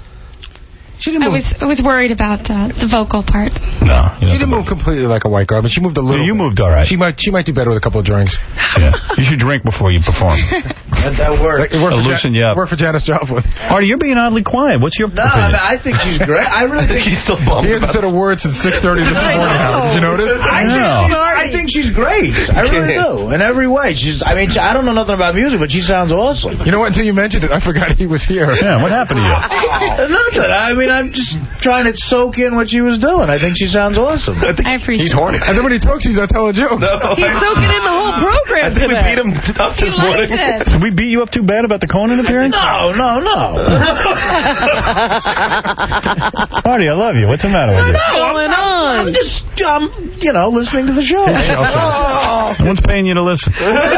I was I was worried about uh, the vocal part. No. She didn't move completely like a white girl, but she moved a little. Yeah, you bit. moved all right. She might she might do better with a couple of drinks. Yeah. You should drink before you perform. That, that worked. It worked It'll for loosen Ja- you up. Worked for Janis Joplin. Artie, you're being oddly quiet. What's your No, I, opinion? mean, I think she's great. I really think He's still bummed He hasn't about said a word since six thirty this I morning. know. Howard. Did you notice? I, think No. she's, I think she's great. I really do. In every way. She's. I mean, I don't know nothing about music, but she sounds awesome. You know what? Until you mentioned it, I forgot he was here. Yeah, what happened to you? Nothing. I mean, I'm just trying to soak in what she was doing. I think she sounds awesome. I appreciate He's horny. And then when he talks, he's not telling jokes. No. He's soaking in the whole program I think we today. beat him up He this morning. likes it. Did we beat you up too bad about the Conan appearance? No, no, no. Artie, I love you. What's the matter with you? What's going on? I'm just, um, you know, listening to the show. Yeah, okay. Oh, No one's paying you to listen.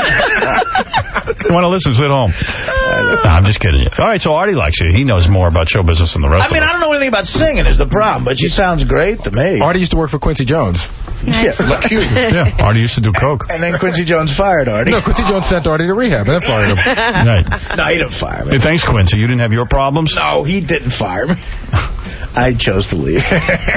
You want to listen, sit home. No, I'm just kidding you. All right, so Artie likes you. He knows more about show business than the rest I mean, of us. I don't know anything about singing is the problem, but she sounds great to me. Artie used to work for Quincy Jones. Yeah, cute. Yeah, Artie used to do coke. And then Quincy Jones fired Artie. No, Quincy Jones sent Artie to rehab and then fired him. Right. No, he didn't fire me. Hey, thanks, Quincy. You didn't have your problems? No, he didn't fire me. I chose to leave.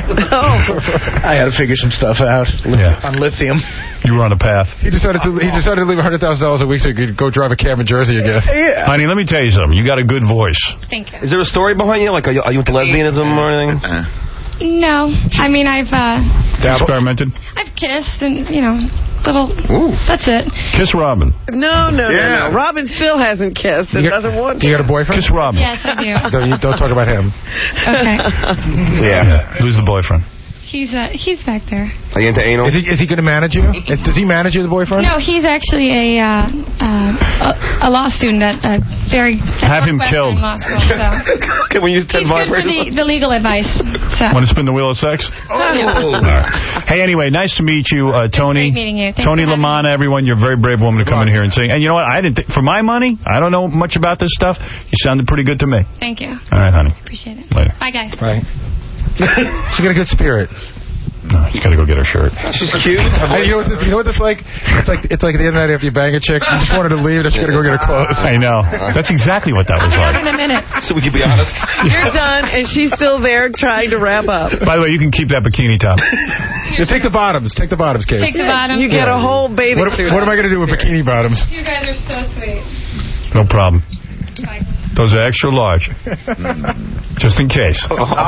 I had to figure some stuff out Yeah. on lithium. You were on a path. He decided to he decided to leave one hundred thousand dollars a week so he could go drive a cab in Jersey again. Yeah. Honey, let me tell you something. You got a good voice. Thank you. Is there a story behind you? Like, are you, are you into lesbianism or anything? No. I mean, I've, uh, Experimented? I've kissed and, you know, little, Ooh. that's it. Kiss Robin. No, no, Yeah. no, no. Robin still hasn't kissed and You- doesn't want to. You got a boyfriend? Kiss Robin. Yes, I do. Don't, you, don't talk about him. Okay. Yeah. Who's the boyfriend? He's, uh, he's back there. Are you into anal? Is he is he going to manage you? Is, does he manage you, the boyfriend? No, he's actually a, uh, uh, a, a law student at a very... Have him Northwestern killed. Law school, so. Can we use ten He's good for vibrators? the, the legal advice. So. Want to spin the wheel of sex? Oh. All right. Hey, anyway, nice to meet you, uh, Tony. great meeting you. Thanks Tony for having Lamanna, everyone. You're a very brave woman to come in here and sing. And you know what? I didn't. Th- for my money, I don't know much about this stuff. You sounded pretty good to me. Thank you. All right, honey. Appreciate it. Later. Bye, guys. Right. She got a good spirit. No, you got to go get her shirt. She's cute. Hey, you know what this, you know what this like? It's like it's like the other night after you bang a chick. You just wanted to leave. Just got to go get her clothes. I know. That's exactly what that was In like. a minute. So we can be honest. You're done, and she's still there trying to wrap up. By the way, you can keep that bikini top. Just take the bottoms. Take the bottoms, Kate. Take the bottom. You get a whole bathing What, suit. what am I going to do with bikini bottoms? You guys are so sweet. No problem. Those are extra large. Just in case.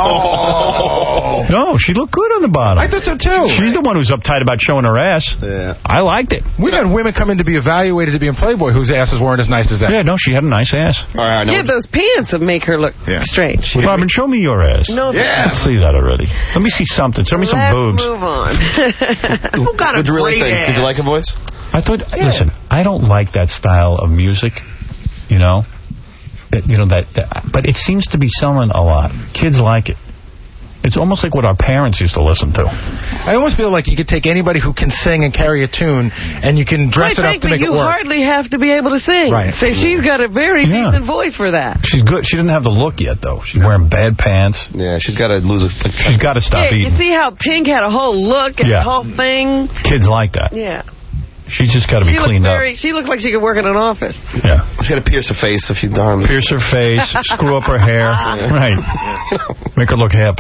Oh. No, she looked good on the bottom. I thought so, too. She's the one who's uptight about showing her ass. Yeah. I liked it. We've had women come in to be evaluated to be in Playboy whose asses weren't as nice as that. Yeah, no, she had a nice ass. All right, I know. Yeah, those pants would make her look Yeah. strange. Robin, show me your ass. No, Yeah. Let's see that already. Let me see something. Show me some Let's boobs. move on. Who got a What'd you really great think? ass? Did you like her voice? I thought, listen, I don't like that style of music, you know. That, you know that, that, but it seems to be selling a lot. Kids like it. It's almost like what our parents used to listen to. I almost feel like you could take anybody who can sing and carry a tune, and you can dress Quite it up frankly, to make you it work. hardly have to be able to sing. Right. Say she's got a very Yeah. decent voice for that. She's good. She doesn't have the look yet, though. She's wearing bad pants. Yeah, she's got to lose a... She's got to stop Yeah, you eating. see how Pink had a whole look and Yeah. a whole thing? Kids like that. Yeah. She's just got to be She looks cleaned very, she looks like she could work in an office. up. Yeah. She's got to pierce her face if she's done. Pierce her face, screw up her hair. Right. Make her look hip.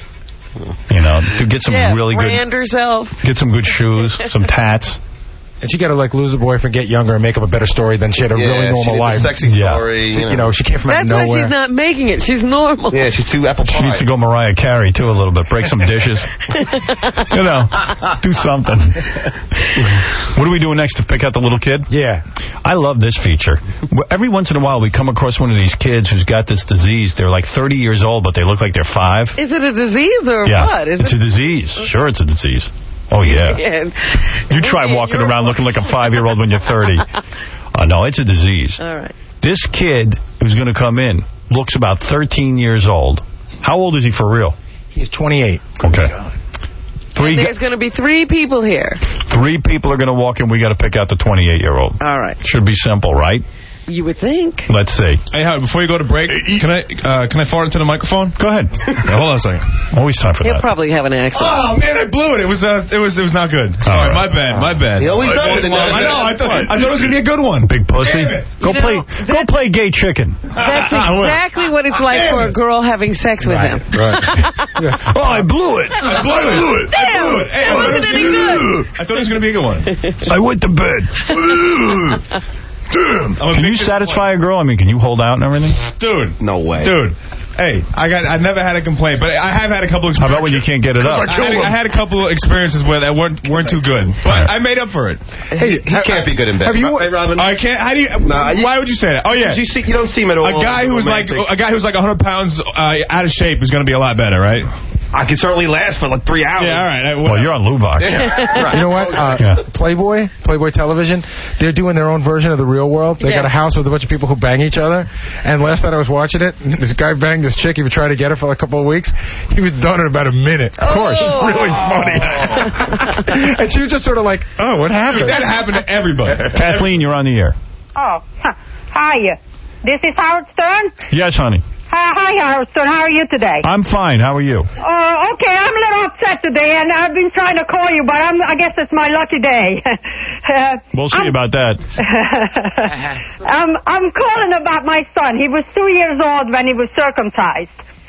You know, to get some yeah, really brand good, herself. get some good shoes, some tats. And she got to, like, lose a boyfriend, get younger, and make up a better story than she had a Yeah, really she normal needs a life. sexy Yeah. story. She- You know. you know, she came from out of That's why nowhere. she's not making it. She's normal. Yeah, she's too apple She pie. needs to go Mariah Carey, too, a little bit. Break some dishes. You know, do something. What are we doing next to pick out the little kid? Yeah. I love this feature. Every once in a while, we come across one of these kids who's got this disease. They're like thirty years old, but they look like they're five. Is it a disease or Yeah, what? Is it's it? a disease. Sure, it's a disease. Oh, yeah. Yeah. You try walking around looking like a five-year-old when you're thirty. Uh, no, it's a disease. All right. This kid who's going to come in looks about thirteen years old. How old is he for real? He's twenty-eight. Okay. Three, And there's going to be three people here. three people are going to walk in. We got to pick out the twenty-eight-year-old. All right. Should be simple, right? You would think. Let's see. Hey, Howard, before you go to break, can I uh, can I fart into the microphone? Go ahead. Yeah, hold on a second. Always time for He'll that. probably have an accent. Oh man, I blew it. It was uh, it was it was not good. Sorry, right. my bad, my bad. He always does it. I know. I thought I thought it was gonna be a good one. Big pussy. Damn it. Go You play. know, Go play gay chicken. That's exactly what it's like Damn for a it. girl having sex with him. Right. Oh, I blew it. I blew it. I Damn, blew it. Hey, that I thought it wasn't was any gonna- good. I thought it was gonna be a good one. I went to bed. Damn. I'm a Can big you satisfy a girl? I mean, can you hold out and everything? Dude. No way. Dude. Hey, I got. I never had a complaint, but I have had a couple. How about when you can't get it up? I had, I had a couple of experiences where that weren't weren't too good, but I made up for it. Hey, he can't be good in bed. Have you? Hey, Robin. I can't. How do you? Nah, you- why would you say that? Oh yeah. You see, you don't seem at all. A guy who's like romantic. a guy who's like one hundred pounds uh, out of shape is going to be a lot better, right? I can certainly last for like three hours. Yeah, all right. I, well, you're on Luvox. Yeah. Right. You know what? Uh, yeah. Playboy, Playboy Television, they're doing their own version of the real world. They yeah. got a house with a bunch of people who bang each other. And last night I was watching it, this guy banged this chick. He was trying to get her for like a couple of weeks. He was done in about a minute. Of course. It's Oh. really funny. And she was just sort of like, oh, what happened? That happened to everybody. Kathleen, you're on the air. Oh, hi. This is Howard Stern? Yes, honey. Hi, hi, Howard Stern. How are you today? I'm fine. How are you? Oh, uh, okay. I'm a little upset today, and I've been trying to call you, but I'm, I guess it's my lucky day. uh, We'll see I'm, about that. I'm, I'm calling about my son. He was two years old when he was circumcised.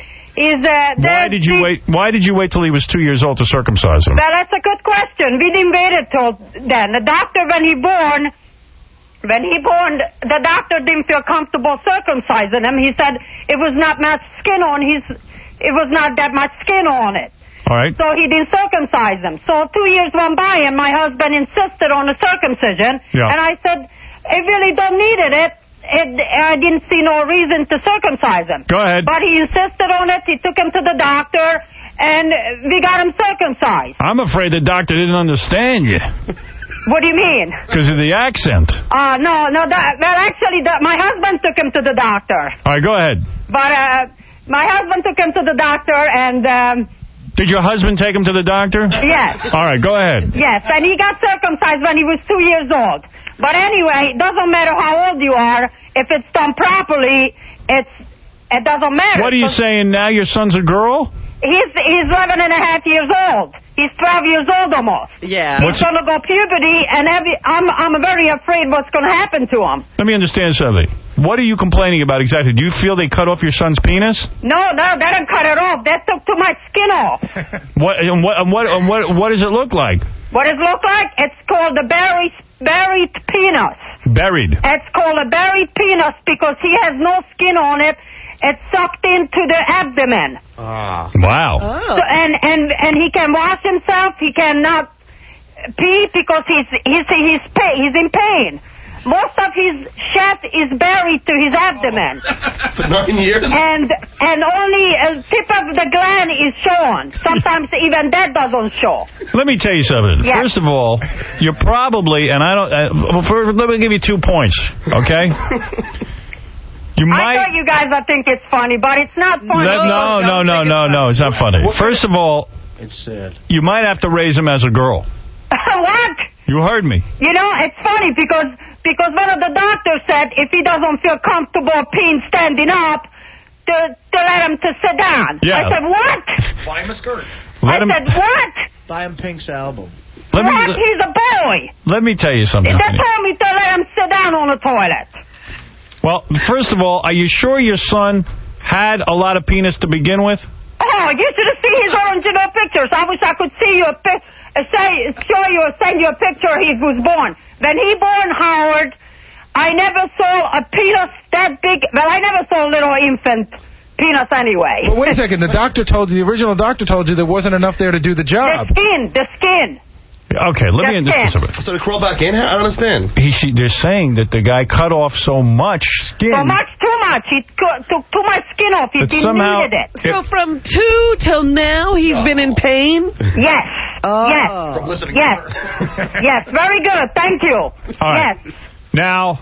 Is uh, Why did you wait? Why did you wait till he was two years old to circumcise him? Well, that's a good question. We didn't wait till then. The doctor, when he born, when he born, the doctor didn't feel comfortable circumcising him. He said it was not much skin on his. It was not that much skin on it. All right. So he didn't circumcise him. So two years went by, and my husband insisted on the circumcision. Yeah. And I said, I really don't need it. It, I didn't see no reason to circumcise him. Go ahead. But he insisted on it. He took him to the doctor, and we got him circumcised. I'm afraid the doctor didn't understand you. What do you mean? Because of the accent. Uh, no, no. That, well, actually, that, my husband took him to the doctor. All right, go ahead. But uh, my husband took him to the doctor, and... Um, Did your husband take him to the doctor? Yes. All right, go ahead. Yes, and he got circumcised when he was two years old. But anyway, it doesn't matter how old you are. If it's done properly, it's it doesn't matter. What are you saying now? Your son's a girl? He's he's eleven and a half years old. He's twelve years old almost. Yeah. He's going to go puberty, and every, I'm I'm very afraid what's going to happen to him. Let me understand something. What are you complaining about exactly? Do you feel they cut off your son's penis? No, no, they didn't cut it off. They took too much skin off. What and what and what and what what does it look like? What does it look like? It's called the buried buried penis. Buried. It's called a buried penis because he has no skin on it. It's sucked into the abdomen. Ah. Wow. So, and, and, and he can wash himself. He cannot pee because he's, he's, he's, pa- he's in pain. Most of his shat is buried to his abdomen. For nine years? And and only a tip of the gland is shown. Sometimes even that doesn't show. Let me tell you something. Yes. First of all, you're probably, and I don't, uh, for, let me give you two points, okay? You might. I know you guys will think it's funny, but it's not funny. That, no, no, no, no, no, it's not funny. First of all, it's sad. You might have to raise him as a girl. What? You heard me. You know, it's funny because because one of the doctors said if he doesn't feel comfortable peeing standing up, to to let him to sit down. Yeah. I said, what? Buy him a skirt. Let I him, said, what? Buy him Pink's album. Let what? me, He's a boy. Let me tell you something. They honey. told me to let him sit down on the toilet. Well, first of all, are you sure your son had a lot of penis to begin with? Oh, you should have seen his original pictures. I wish I could see you a pic, uh, say, show you or send you a picture he was born. When he born, Howard, I never saw a penis that big. Well, I never saw a little infant penis anyway. But wait a second. The doctor told you, the original doctor told you there wasn't enough there to do the job. The skin, the skin. Okay, let me That's understand something. So to crawl back in? I don't understand. He, she, they're saying that the guy cut off so much skin. So much, too much. He took too much skin off. He But didn't somehow- needed it. So from two till now, he's been in pain? Yes. Oh. Yes. From listening yes. Yes. Very good. Thank you. All right. Yes. Now,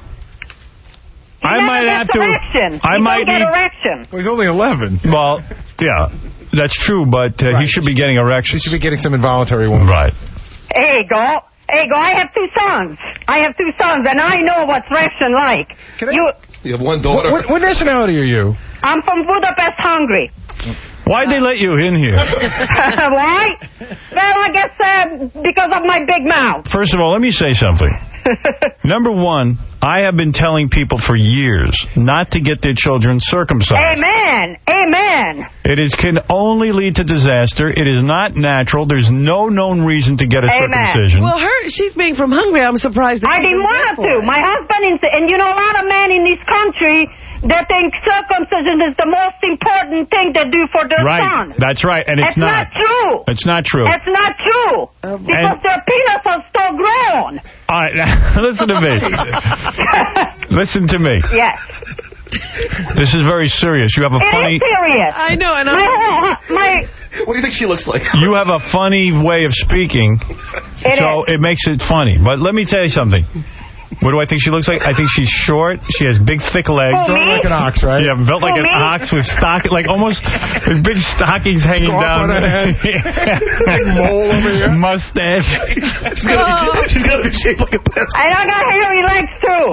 He I never might gets have to. erection. I he might don't get need. erection. Well, he's only eleven. Well, yeah, that's true, but uh, he Right. should be getting erections. He should be getting some involuntary ones. Right. There you go. There you go. I have two sons. I have two sons, and I know what's erection like. Can I- you, You have one What, daughter. what, what nationality are you? I'm from Budapest, Hungary. Why'd they let you in here? Why? Well, I guess uh, because of my big mouth. First of all, let me say something. Number one, I have been telling people for years not to get their children circumcised. Amen. Amen. It is can only lead to disaster. It is not natural. There's no known reason to get a Amen. circumcision. Well, her, she's being from Hungary. I'm surprised that I she didn't went want for to. it. My husband, is, and you know, a lot of men in this country, they think circumcision is the most important thing they do for their Right. son. That's right. And it's, It's not true. It's not true. It's not true. Because And- their penis are still grown. All right, listen to me. Listen to me. Yes. This is very serious. You have a It funny... is serious. I know, and my, I'm... my, What do you think she looks like? You have a funny way of speaking, It so is. it makes it funny. But let me tell you something. What do I think she looks like? I think she's short. She has big, thick legs. Who, me? Like an ox, right? Yeah, built like Who, an me? ox with stock, like almost with big stockings hanging Scarf down. on her head. Big mole over here. Mustache. She's got she's got to be shaped like a pencil. And I got hairy legs, too.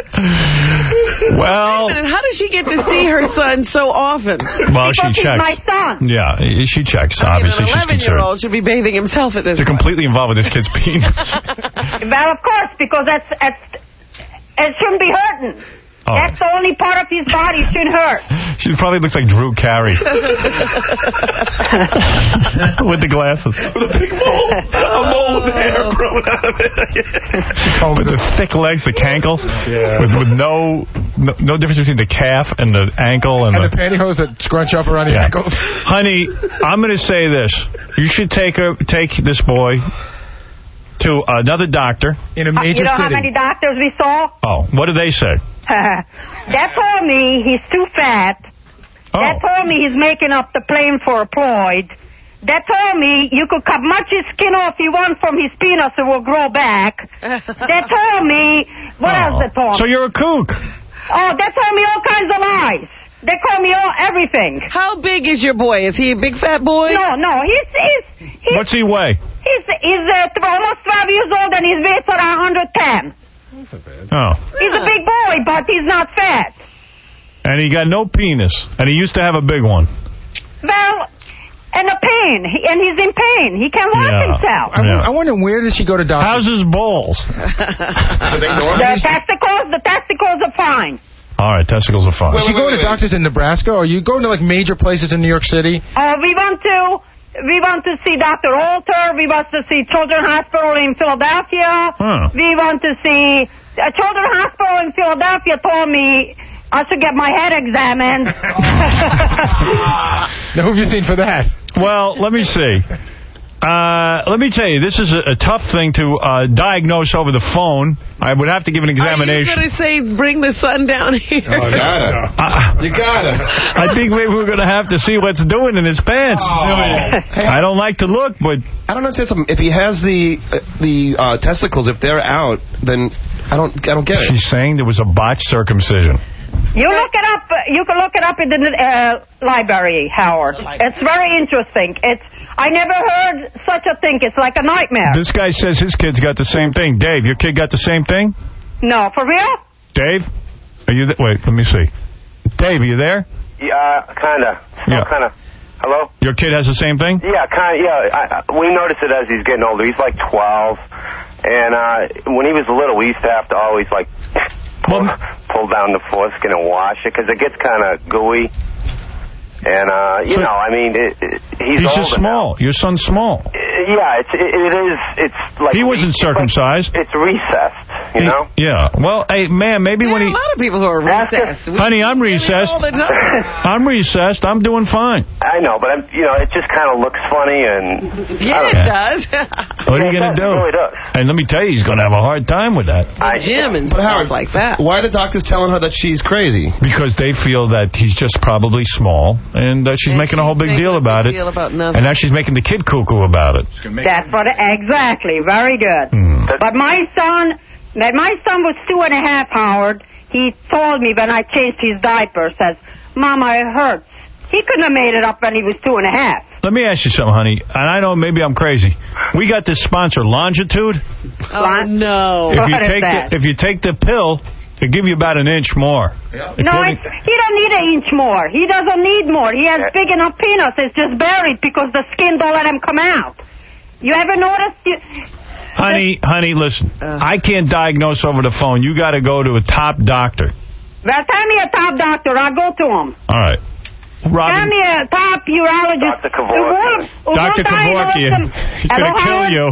Well, And how does she get to see her son so often? well, she Because he's checks. my son. Yeah, she checks. I mean, Obviously, an she's concerned. eleven-year-old should be bathing himself at this They're point. completely involved with this kid's penis. Well, of course, because that's, that's it shouldn't be hurting. Oh. That's the only part of his body shouldn't hurt. She probably looks like Drew Carey. With the glasses. With a big mole. A mole with hair growing out of it. With the thick legs, the cankles. Yeah. With, with no, no no difference between the calf and the ankle. And, And the, the pantyhose that scrunch up around the Yeah. ankles. Honey, I'm going to say this. You should take her, take this boy to another doctor. In a Uh, major you know how city. many doctors we saw? Oh, what do they say? That told me he's too fat. Oh. That told me he's making up the plane for a ploid. That told me you could cut much his skin off you want from his penis, it will grow back. That told me, what Oh. else they told me? So you're a kook. Oh, that told me all kinds of lies. They call me all everything. How big is your boy? Is he a big fat boy? No, no, he's he's he's What's he weigh? he's, he's uh, almost twelve years old and his weight's around one hundred ten. Oh. He's a big boy, but he's not fat. And he got no penis. And he used to have a big one. Well, and a pain, he, and he's in pain. He can't wash Yeah. himself. I, Yeah. I wonder, where does she go to doctor? How's his balls? The testicles, the testicles are fine. All right, testicles are fine. Is she going to doctors in Nebraska, or are you going to like major places in New York City? Uh, we want to, we want to see Doctor Alter. We want to see Children's Hospital in Philadelphia. Huh. We want to see a Children's Hospital in Philadelphia. Told me I should get my head examined. Now, who have you seen for that? Well, let me see. Uh, let me tell you, this is a, a tough thing to uh, diagnose over the phone. I would have to give an examination. Are you going to say, bring the son down here? Oh, you gotta. Uh, You gotta. I think maybe we're going to have to see what's doing in his pants. Hey, I don't like to look, but... I don't understand something. If he has the uh, the uh, testicles, if they're out, then I don't I don't get it. She's saying there was a botched circumcision. You look it up. uh, You can look it up in the uh, library, Howard. It's very interesting. It's I never heard such a thing. It's like a nightmare. This guy says his kid's got the same thing. Dave, your kid got the same thing? No, for real? Dave? Are you there? Wait, let me see. Dave, are you there? Yeah, kind of. Yeah. Kind of. Hello? Your kid has the same thing? Yeah, kind of. Yeah, I, I, we notice it as he's getting older. He's like twelve. And uh, when he was little, we used to have to always, like, pull, pull down the foreskin and wash it because it gets kind of gooey. And, uh, you So- know, I mean, it, it, he's, He's older just small. Your son's small. now. Yeah, it's, it, it is. It's like He wasn't it's like- circumcised. It's recessed, you He- know? Yeah. Well, hey, man, maybe There when are he... a lot of people who are recessed. We Honey, I'm hear it recessed. all the time. I'm recessed. I'm doing fine. I know, but, I'm, you know, it just kind of looks funny and... Yeah, it does. What are you going to it do? really does. And let me tell you, he's going to have a hard time with that. I, Gym and But stuff Howard, like that. why are the doctors telling her that she's crazy? Because they feel that he's just probably small, and uh, she's And making a whole she's big making deal a big about it. deal about nothing. And now she's making the kid cuckoo about it. That's what. Exactly. Very good. Hmm. But my son, when my son was two and a half, Howard, he told me when I changed his diaper, says, "Mama, it hurts." He couldn't have made it up when he was two and a half. Let me ask you something, honey. And I know maybe I'm crazy. We got this sponsor, Longitude. Oh, no. If you What is take that? the, if you take the pill, they give you about an inch more. No, According- it's, he don't need an inch more. He doesn't need more. He has big enough penis. It's just buried because the skin don't let him come out. You ever noticed? You, honey, honey, listen. I can't diagnose over the phone. You got to go to a top doctor. well, tell me a top doctor. I'll go to him. All right. Tell Robin, me a top urologist. Doctor Kevorkian. Doctor Kevorkian. He's going to kill you.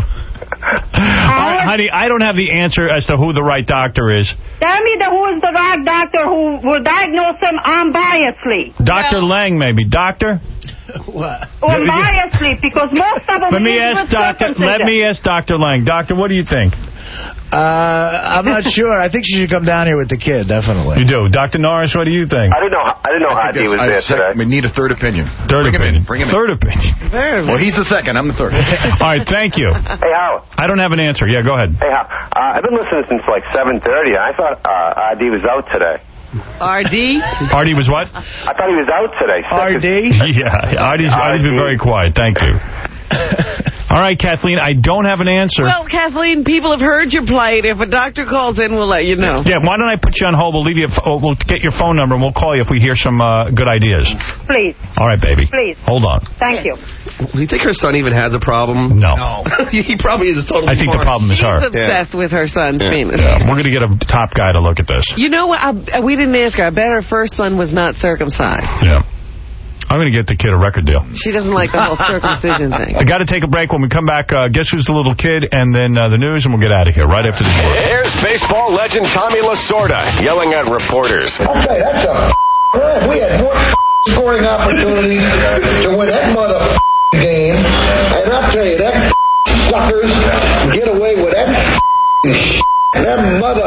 All right, honey, I don't have the answer as to who the right doctor is. Tell me the, who is the right doctor who will diagnose him unbiasedly. Doctor Lang, maybe. Doctor? What? Unbiasedly, because most of them... Let me live ask with Doctor. circumcision. Let me ask Doctor Lang. Doctor, what do you think? Uh, I'm not sure. I think she should come down here with the kid, definitely. You do. Doctor Norris, what do you think? I didn't know. I didn't know Hadi was there today. We need a third opinion. Third Bring opinion. Him in. Bring him Third in. opinion. Well, he's the second. I'm the third. All right, thank you. Hey, Howard. I don't have an answer. Yeah, go ahead. Hey, Howard. Uh, I've been listening since like seven thirty. I thought uh, Hadi was out today. R D? R D was what? I thought he was out today. R D? Yeah, Artie's, Artie's been very quiet. Thank you. All right, Kathleen, I don't have an answer. Well, Kathleen, people have heard your plight. If a doctor calls in, we'll let you know. Yeah, why don't I put you on hold? We'll leave you. Oh, we'll get your phone number and we'll call you if we hear some uh, good ideas. Please. All right, baby. Please. Hold on. Thank you. Do you think her son even has a problem? No. No. he probably is totally I think fine. the problem is She's her. obsessed yeah. with her son's yeah. penis. Yeah. We're going to get a top guy to look at this. You know what? I, we didn't ask her. I bet her first son was not circumcised. Yeah. I'm going to get the kid a record deal. She doesn't like the whole circumcision thing. I got to take a break. When we come back, uh, guess who's the little kid, and then uh, the news, and we'll get out of here right after the news. Here's baseball legend Tommy Lasorda yelling at reporters. Okay, that's a f***. We had more scoring opportunities to win that mother game, and I'll tell you, that suckers get away with that that mother.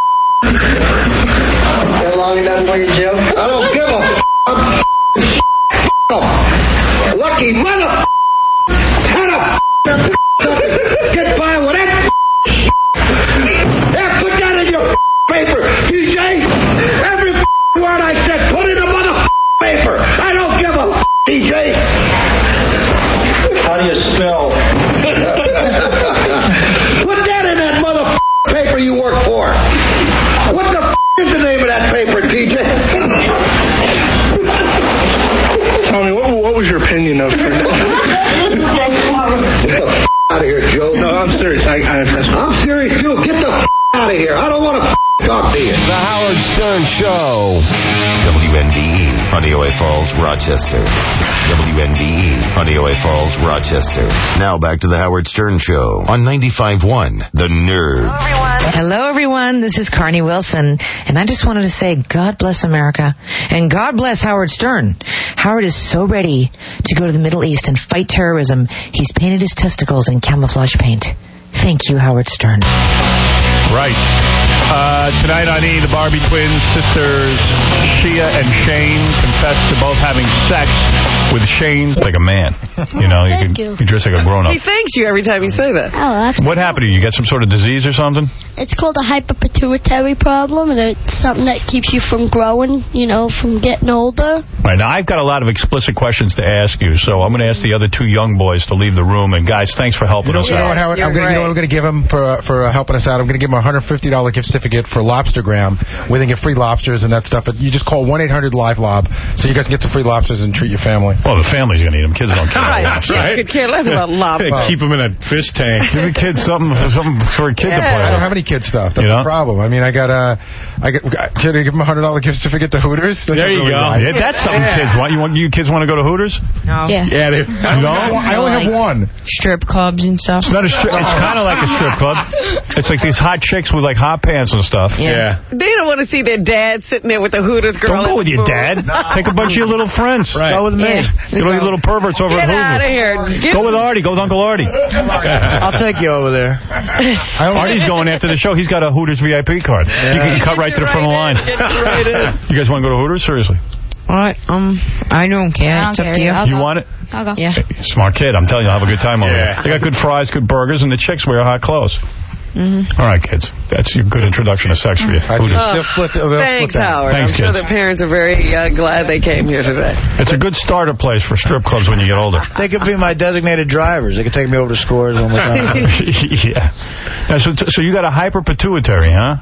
How long you done for your joke? I don't give a f***. Lucky mother. How the get by with that? There, put that in your paper, D J. Every word I said, put in a mother paper. I don't give a D J. How do you spell? Put that in that mother paper you work for. What the is the name of that paper, D J? Tommy, what, what was your opinion of her? Get the f*** out of here, Joe. No, I'm serious. I, I, I'm serious, too. Get the f*** out of here. I don't want to f*** talk to you. The Howard Stern Show. W N D E, Honeoye Falls, Rochester. W N D E, Honeoye Falls, Rochester. Now back to the Howard Stern Show on ninety-five point one, The Nerve. Hello, everyone. This is Carney Wilson, and I just wanted to say God bless America, and God bless Howard Stern. Howard is so ready to go to the Middle East and fight terrorism, he's painted his testicles in camouflage paint. Thank you, Howard Stern. Right. Uh, tonight on E! The Barbie twins, sisters Shia and Shane confessed to both having sex with Shane like a man. You know, you, Thank can, you. you dress like a grown-up. He thanks you every time you say that. Oh, absolutely. What happened to you? You got some sort of disease or something? It's called a hyperpituitary problem, and it's something that keeps you from growing, you know, from getting older. Right. Now, I've got a lot of explicit questions to ask you, so I'm going to ask the other two young boys to leave the room. And, guys, thanks for helping You know, us you know out. what, Howard? I'm gonna, you know what I'm going to give him for, uh, for uh, helping us out? I'm going to give him a one hundred fifty dollars gift certificate for Lobstergram, where they get free lobsters and that stuff. But you just call one eight hundred live lob so you guys can get some free lobsters and treat your family. Well, the family's going to eat them. Kids don't care. Right. Right? Could care less about lobster. Keep them in a fish tank. Give the kids something, something for a kid Yeah. to play with. I don't have any kid stuff. That's You know? the problem. I mean, I got a... I got, can I give him a one hundred dollars gift certificate to Hooters? That's There you really go. nice. Yeah, that's something Yeah. kids want. You want you kids want to go to Hooters? No. Yeah. Yeah, they, I only, no? have one, I only have one. Strip clubs and stuff. It's not a strip. It's kind of like a strip club. It's like these hot chicks with like hot pants and stuff. Yeah. They don't want to see their dad sitting there with the Hooters girl. Don't go with your dad. Take a bunch of your little friends. Right. Go with me. Yeah. Get all your little perverts over Get at Hoover. out of here. Get Go with Artie. Go with Uncle Artie. I'll take you over there. Artie's going after the show. He's got a Hooters V I P card. You can cut right to the front of the line. right in. You guys want to go to Hooters? Seriously. All right, um, I don't care. I don't it's up care. to you. I'll You go. want it? I'll go. Yeah. Smart kid. I'm telling you, I'll have a good time over Yeah. there. They got good fries, good burgers, and the chicks wear hot clothes. Mm-hmm. All right, kids. That's your good introduction to sex for you. Hooters. Oh, thanks, Howard. Thanks, I'm sure kids. the parents are very uh, glad they came here today. It's a good starter place for strip clubs when you get older. They could be my designated drivers. They could take me over to Scores one more time. Yeah. Now, so, so you got a hyper pituitary, huh?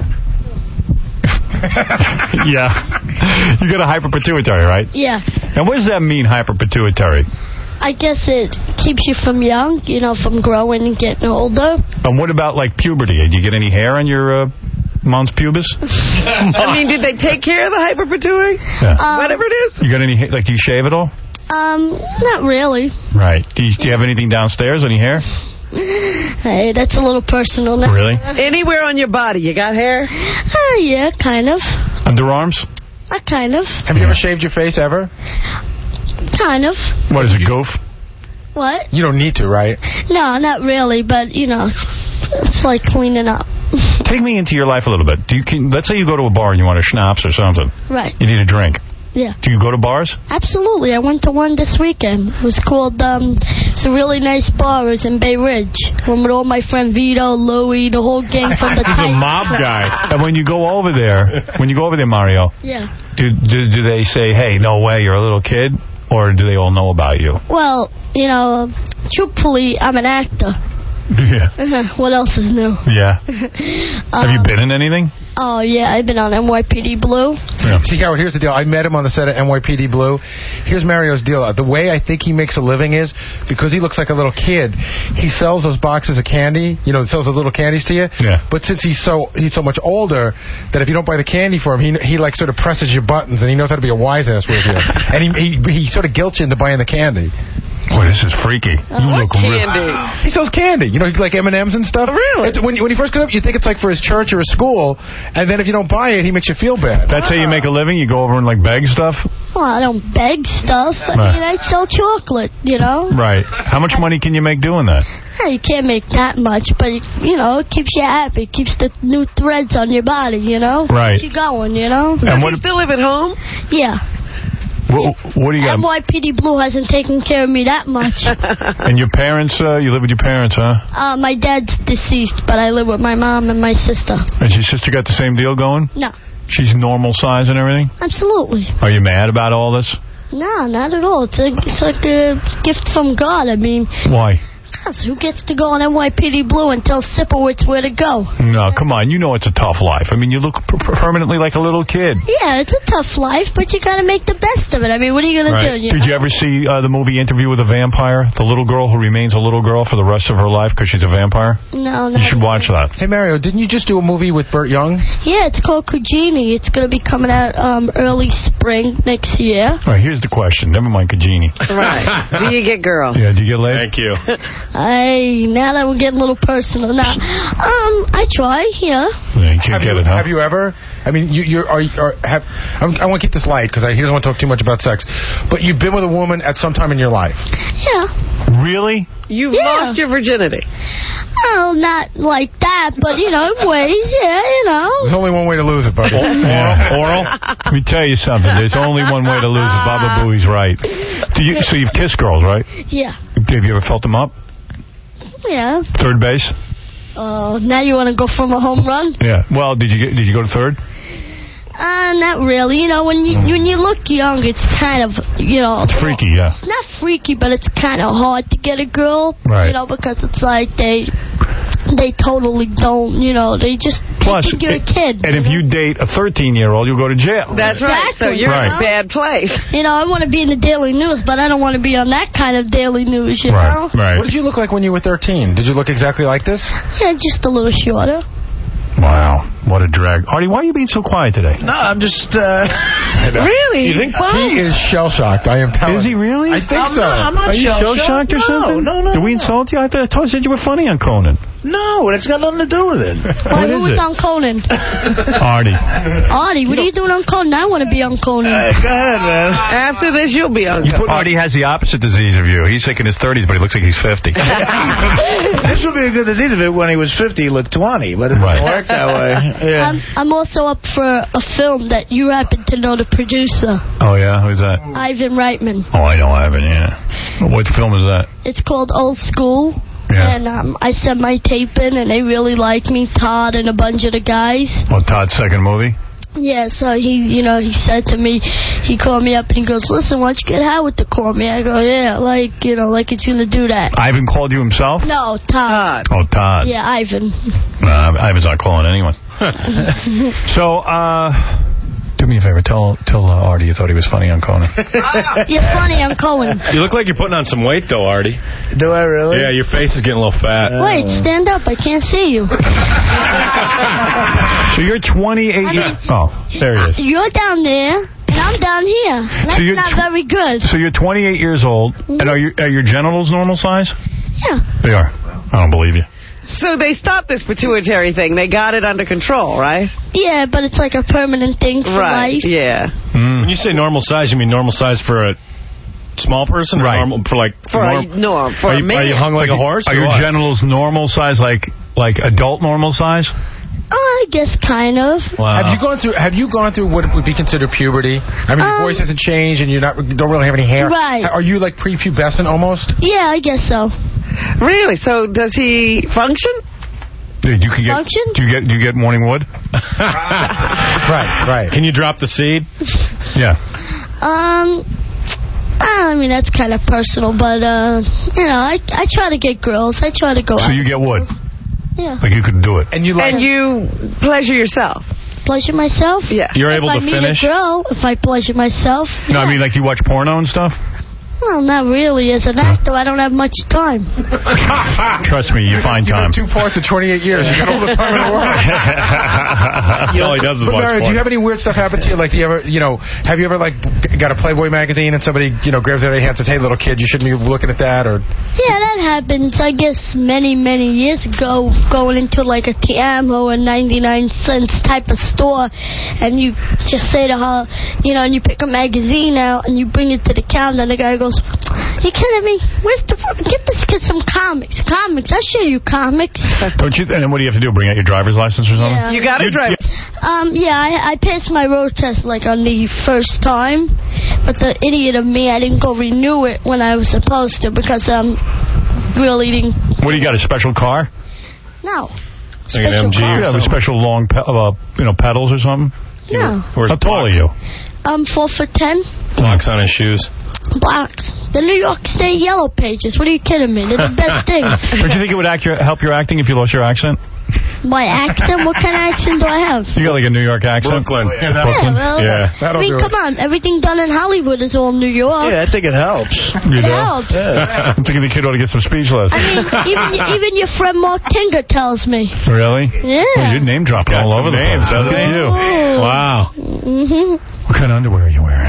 Yeah. You got a hyper pituitary, right? Yeah. And what does that mean, hyper pituitary? I guess it keeps you from young, you know, from growing and getting older. And what about, like, puberty? Do you get any hair on your uh, mons pubis? I mean, did they take care of the hyperpituitary? Yeah. Um, Whatever it is. You got any, ha- like, do you shave at all? Um, not really. Right. Do you, do you have anything downstairs? Any hair? Hey, that's a little personal now. Really? Anywhere on your body, you got hair? Uh, yeah, kind of. Underarms? Uh, kind of. Have you ever shaved your face ever? Kind of. What is it, goof? What? You don't need to, right? No, not really, but, you know, It's like cleaning up. Take me into your life a little bit. Do you can, let's say you go to a bar and you want a schnapps or something. Right. You need a drink. Yeah. Do you go to bars? Absolutely. I went to one this weekend. It was called, um, it's a really nice bar. It was in Bay Ridge. Went with all my friend Vito, Louie, the whole gang from the He's a mob guy. And when you go over there, when you go over there, Mario, yeah. do, do, do they say, hey, no way, you're a little kid? Or do they all know about you? Well, you know, truthfully, I'm an actor. Yeah. What else is new? Yeah. Have you been in anything? Oh, yeah, I've been on N Y P D Blue. Yeah. See, Howard, here's the deal. I met him on the set of N Y P D Blue. Here's Mario's deal. The way I think he makes a living is, because he looks like a little kid, he sells those boxes of candy, you know, sells those little candies to you. Yeah. But since he's so he's so much older, that if you don't buy the candy for him, he, he like, sort of presses your buttons, and he knows how to be a wise-ass with you. And he, he, he sort of guilts you into buying the candy. Boy, this is freaky. Uh, You look real. Candy. He sells candy. You know, like M and M's and stuff. Really? It's, when, when he first comes up, you think it's like for his church or his school, and then if you don't buy it, he makes you feel bad. That's how you make a living? You go over and, like, beg stuff? Well, I don't beg stuff. I Right. mean, I sell chocolate, you know? Right. How much money can you make doing that? Yeah, you can't make that much, but, you know, it keeps you happy. It keeps the new threads on your body, you know? Right. Keeps you going, you know? Does he still live at home? Yeah. What, what do you got? N Y P D Blue hasn't taken care of me that much. And your parents, uh, you live with your parents, huh? uh, my dad's deceased, but I live with my mom and my sister. And your sister got the same deal going? No. She's normal size and everything? Absolutely. Are you mad about all this? No, not at all. It's, a, it's like a gift from God. I mean, Why? who gets to go on N Y P D Blue and tell Sipowicz where to go? No, come on. You know it's a tough life. I mean, you look per permanently like a little kid. Yeah, it's a tough life, but you got to make the best of it. I mean, what are you going Right. to do? You Did know? you ever see uh, the movie Interview with a Vampire? The little girl who remains a little girl for the rest of her life because she's a vampire? No, no. You should watch that. Hey, Mario, didn't you just do a movie with Burt Young? Yeah, it's called Kujini. It's going to be coming out um, early spring next year. All right, here's the question. Never mind Kajini. Right. Do you get girls? Yeah, do you get laid? Thank you. I now that we're getting a little personal. Now, um, I try. Yeah. Yeah, you can't Have get you, it, huh? have you ever? I mean, you, you're, are, are, have, I'm, I want to keep this light because he doesn't want to talk too much about sex. But you've been with a woman at some time in your life. Yeah. Really? You've Yeah. lost your virginity. Well, not like that, but, you know, in ways, yeah, you know. There's only one way to lose it, buddy. Oral? Oral? Let me tell you something. There's only one way to lose it. Baba Booey's right. Do you, so you've kissed girls, right? Yeah. Have you ever felt them up? Yeah. Third base? Oh, now you want to go from a home run? Yeah. Well, did you get, did you go to third? Uh, not really. You know, when you when you look young, it's kind of, you know... It's freaky, yeah. It's not freaky, but it's kind of hard to get a girl. Right. You know, because it's like they... They totally don't, you know, they just Plus, they think you're a kid. And if you date a thirteen-year-old, you'll go to jail. That's right. So Exactly. you're Right. in a bad place. You know, I want to be in the Daily News, but I don't want to be on that kind of Daily News, you know? Right. What did you look like when you were thirteen? Did you look exactly like this? Yeah, just a little shorter. Wow. What a drag. Artie, why are you being so quiet today? No, I'm just... Uh, Really? You think he is shell-shocked, I am telling Is he really? I think I'm so. not- I'm not Are you shell-shocked. shell-shocked or No, something? no, no, Did we no. insult you? I thought I told you you were funny on Conan. No, it's got nothing to do with it. Why, What who is was it? on Conan? Artie. Artie, what are you doing on Conan? I want to be on Conan. Hey, go ahead, man. After this, you'll be on. Artie has the opposite disease of you. He's like in his thirties, but he looks like he's fifty. This would be a good disease if it when he was fifty, he looked twenty, but it Right. doesn't work that way. Yeah. I'm, I'm also up for a film that you happen to know the producer, Oh, yeah? Who's that? Ivan Reitman. Oh, I know Ivan, yeah. What film is that? It's called Old School. Yeah. And um, I sent my tape in, and they really like me, Todd and a bunch of the guys. Oh, Todd's second movie? Yeah, so he, you know, he said to me, he called me up and he goes, listen, why don't you get Howard to call me? I go, yeah, like, you know, like it's going to do that. Ivan called you himself? No, Todd. Oh, Todd. Yeah, Ivan. Nah, Ivan's not calling anyone. So, uh... do me a favor. Tell tell uh, Artie you thought he was funny on Conan. You're funny on Conan. You look like you're putting on some weight, though, Artie. Do I really? Yeah, your face is getting a little fat. Wait, stand up. I can't see you. So you're twenty-eight I years... mean- Oh, there he is. You're down there, and I'm down here. That's So you're not tw- very good. So you're twenty-eight years old, and are, you, are your genitals normal size? Yeah. They are. I don't believe you. So they stopped this pituitary thing. They got it under control, right? Yeah, but it's like a permanent thing for Right, life. yeah. When you say normal size, you mean normal size for a small person? Or Right. normal for like... For a, norm- no, for are a you, man. Are you hung like a horse? Are or your what? genitals normal size, like Like adult normal size? Oh, I guess kind of. Wow. Have you gone through? Have you gone through what would be considered puberty? I mean, Um, your voice hasn't changed, and you're not don't really have any hair. Right. Are you like prepubescent almost? Yeah, I guess so. Really? So does he function? Dude, you can get, Function? Do you get do you get morning wood? Right, right. Can you drop the seed? Yeah. Um, I mean, that's kind of personal, but, uh, you know, I I try to get girls. I try to go So out. you get wood? Yeah. Like you could do it. And you like And you pleasure yourself? Pleasure myself? Yeah. You're if able I to meet finish? a girl, if I pleasure myself. No, I yeah. mean like you watch porno and stuff? Well, not really. As an actor, I don't have much time. Trust me, you find you time. have two parts of twenty-eight years. You got all the time in the world. That's all he does is But watch Mary, do porn. you have any weird stuff happen to you? Like, do you ever, you know, have you ever like got a Playboy magazine and somebody, you know, grabs it out of your hand and says, "Hey, little kid, you shouldn't be looking at that," or? Yeah, that happens, I guess, many, many years ago, going into like a Tiamo or ninety-nine cents type of store, and you just say to her, you know, and you pick a magazine out and you bring it to the counter, and the guy goes, "You kidding me? Where's the get this kid some comics? Comics? I'll show you comics." Don't you? And then what do you have to do? Bring out your driver's license or something? Yeah. You got to drive. Um, yeah, I, I passed my road test like on the first time, but the idiot of me, I didn't go renew it when I was supposed to because um, really didn't. What do you got? A special car? No. Like an M G You or have a something? special long, pe- uh, you know, pedals or something? No. How tall are you? I'm four foot ten. Blocks on his shoes. Blocks. The New York State Yellow Pages. What are you kidding me? They're the best thing. Don't you think it would act your, help your acting if you lost your accent? My accent? What kind of accent do I have? You got like a New York accent? Brooklyn. Yeah, Yeah, well, Yeah. I mean, come on. Everything done in Hollywood is all New York. Yeah, I think it helps. You It do? helps. Yeah. I'm thinking the kid ought to get some speech I lessons. mean, even even your friend Mark Tinger tells me. Really? Yeah. Well, you're name dropping all over the place. names, Look doesn't at he? you. Oh. Wow. Mm-hmm. What kind of underwear are you wearing?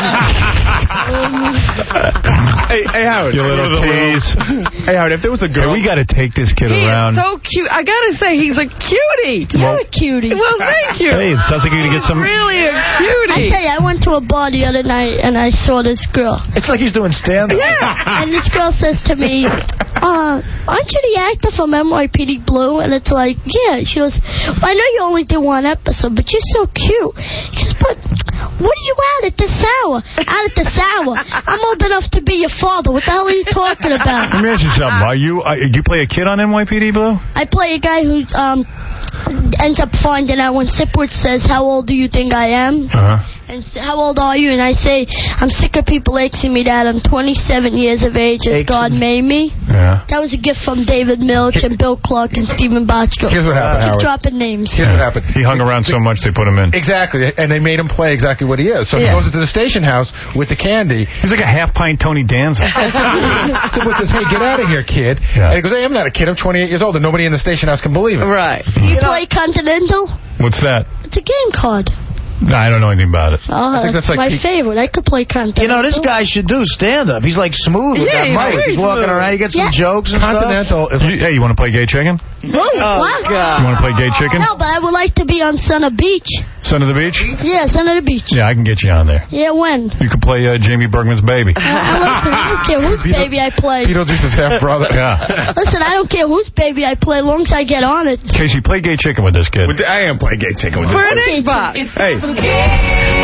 Hey, hey, Howard. You little tease. Hey, Howard, if there was a Hey, girl... we got to take this kid He around. is so cute. I got to say, he's a cutie. You're Well- a cutie. Well, thank you. Hey, it sounds like you're going to get some... Really a I cutie. tell you, I went to a bar the other night and I saw this girl. It's like he's doing stand-up. Yeah. And this girl says to me, uh, aren't you the actor from N Y P D Blue? And it's like, yeah. She goes, well, I know you only do one episode, but you're so cute. She goes, but what are you at at this hour? Out at this hour? I'm old enough to be your father. What the hell are you talking about? Let me ask you something. Are you, uh, do you play a kid on N Y P D Blue? I play a guy who um, ends up finding out when Sipwith says, how old do you think I am? Uh-huh. And s- how old are you? And I say, I'm sick of people asking me that. I'm twenty-seven years of age as Asking. God made me. Yeah. That was a gift from David Milch and Bill Clark and Stephen Bochco. Here's what happened, Keep Howard. dropping names. Here's what happened. He hung around so much they put him in. Exactly, and they made him play exactly what he is. So Yeah. he goes into the station house with the candy. He's like a half-pint Tony Danza. Someone says, "Hey, get out of here, kid." Yeah. And he goes, "Hey, I'm not a kid. I'm twenty-eight years old," and nobody in the station house can believe it. Right. You play Continental? What's that? It's a game card. No, I don't know anything about it. Oh, I think that's like my he- favorite. I could play Continental. You know, this guy should do stand-up. He's like smooth with Yeah, that he's mic. very He's walking smooth. around. He gets some Yeah. jokes and Continental is You- hey, you want to play gay chicken? Whoa, what? God. You want to play gay chicken? No, but I would like to be on Center Beach. Son of the Beach? Yeah, Center Beach. Yeah, I can get you on there. Yeah, when? You can play uh, Jamie Bergman's baby. Uh, listen, I don't care whose baby I play. Beetlejuice's half brother. Yeah. Listen, I don't care whose baby I play, as long as I get on it. Casey, play gay chicken with this kid. With the- I am playing gay chicken with For this. an Okay, Xbox. Hey.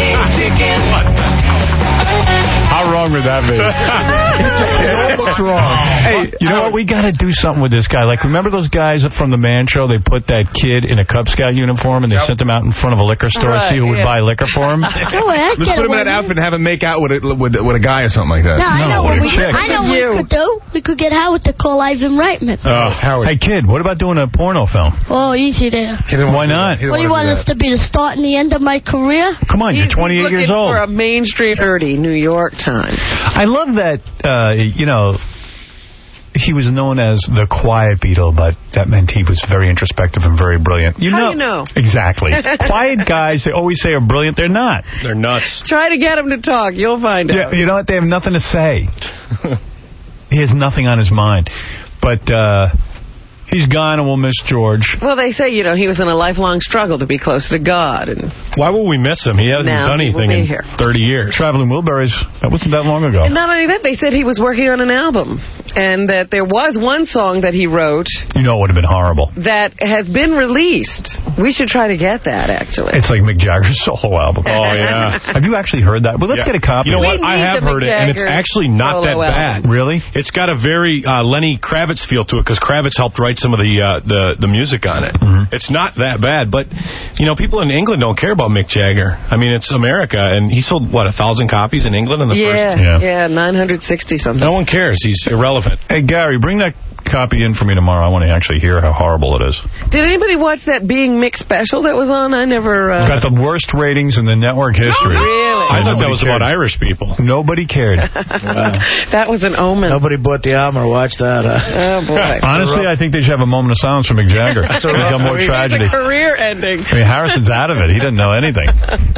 How wrong would that be? It all looks wrong. Hey, you know what? We got to do something with this guy. Like, remember those guys from the Man Show? They put that kid in a Cub Scout uniform and they sent him out in front of a liquor store to Right, see who would yeah. buy liquor for him. No way, I'd Let's get put him in away that with outfit and have him make out with a, with, with a guy or something like that. No, I No, know with what a we chick. I know what we You. could do. We could get Howard to call Ivan Reitman. Oh, Howard. Hey, kid, what about doing a porno film? Oh, easy there. He didn't Why want not? to do that. He didn't What do you wanna want us to be, the start and the end of my career? Come on, you're He's twenty-eight years looking old. for a mainstream thirty New York time. I love that, uh, you know, he was known as the quiet Beatle, but that meant he was very introspective and very brilliant. You How know, do you know? Exactly. Quiet guys, they always say are brilliant. They're not. They're nuts. Try to get him to talk. You'll find Yeah, out. you know what? They have nothing to say. He has nothing on his mind. But uh, he's gone, and we'll miss George. Well, they say, you know, he was in a lifelong struggle to be close to God. And Why will we miss him? He hasn't Now done he will anything be in here. thirty years. Traveling Wilburys, that wasn't that long ago. And not only that, they said he was working on an album. and that there was one song that he wrote You know it would have been horrible. that has been released. We should try to get that, actually. It's like Mick Jagger's solo album. Oh, yeah. Have you actually heard that? Well, let's Yeah. get a copy. You know We what? I need have the heard Mick it, and it's Jagger actually not that solo bad. album. Really? It's got a very uh, Lenny Kravitz feel to it because Kravitz helped write some of the uh, the, the music on it. Mm-hmm. It's not that bad, but you know, people in England don't care about Mick Jagger. I mean, it's America, and he sold what a thousand copies in England in the Yeah, first. yeah, yeah, nine hundred sixty something. No one cares. He's irrelevant. Hey, Gary, bring that copy in for me tomorrow. I want to actually hear how horrible it is. Did anybody watch that Being Mick special that was on? I never... Uh... Got the worst ratings in the network history. Really? I thought that was cared. about Irish people. Nobody cared. That was an omen. Nobody bought the album or watched that. Uh. Oh, boy. Honestly, I think they should have a moment of silence for Mick Jagger. It's a rough got more week. tragedy. It's a career ending. I mean, Harrison's out of it. He doesn't know anything.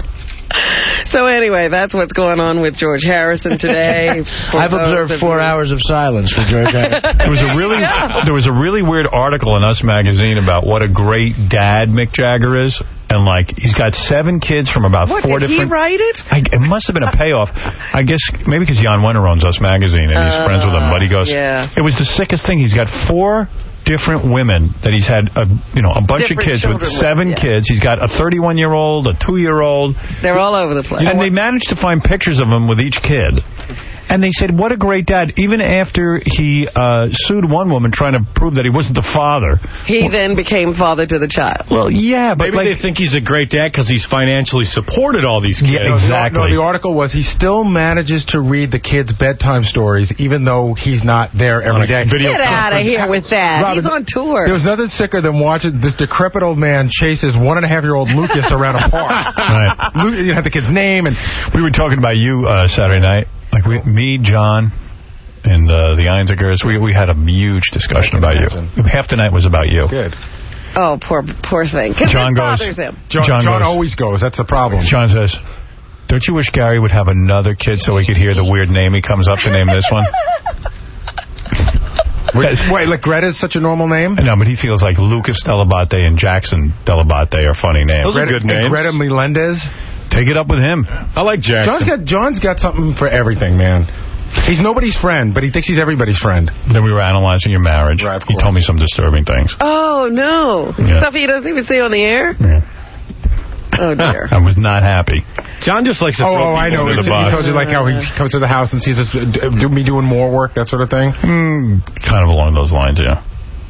So anyway, that's what's going on with George Harrison today. I've observed four hours of silence for George Harrison. There was a really, there was a really weird article in Us Magazine about what a great dad Mick Jagger is, and like he's got seven kids from about What, four did different. he write it? I, it must have been a payoff. I guess maybe because Jan Wenner owns Us Magazine and he's Uh, friends with him. But he goes, yeah. it was the sickest thing. He's got four different women that he's had, a, you know, a bunch Different of kids with children with, seven yeah. kids. He's got a thirty-one-year-old, a two-year-old. They're all over the place. And they managed to find pictures of him with each kid. And they said, what a great dad. Even after he uh, sued one woman trying to prove that he wasn't the father. He then became father to the child. Well, yeah, but Maybe like, they think he's a great dad because he's financially supported all these kids. Yeah, exactly. No, the article was he still manages to read the kids' bedtime stories even though he's not there every day. Get out of here with that. Robin, He's on tour. There was nothing sicker than watching this decrepit old man chase his one-and-a-half-year-old Lucas around a park. Right. Lu- You had the kid's name. And we were talking about you uh, Saturday night. Like we, me, John, and uh, the Einzigers, we, we had a huge discussion about you. Half the night was about you. Good. Oh, poor poor thing. Because John it goes- bothers him. John, John John, goes- always goes. That's the problem. John says, don't you wish Gary would have another kid so he could hear the weird name he comes up to name this one? Wait, wait, like Greta's such a normal name? No, but he feels like Lucas Delabate and Jackson Delabate are funny names. Those are Greta, good names. Greta Melendez. Take it up with him. I like Jackson. John's got John's got something for everything, man. He's nobody's friend, but he thinks he's everybody's friend. Then we were analyzing your marriage. Right, of he course. told me some disturbing things. Oh, no. Yeah. Stuff he doesn't even say on the air? Yeah. Oh, dear. I was not happy. John just likes to Oh, throw oh, I people know. under He the bus. told you like how he comes to the house and sees us uh, do me doing more work, that sort of thing. Mm, kind of along those lines, yeah.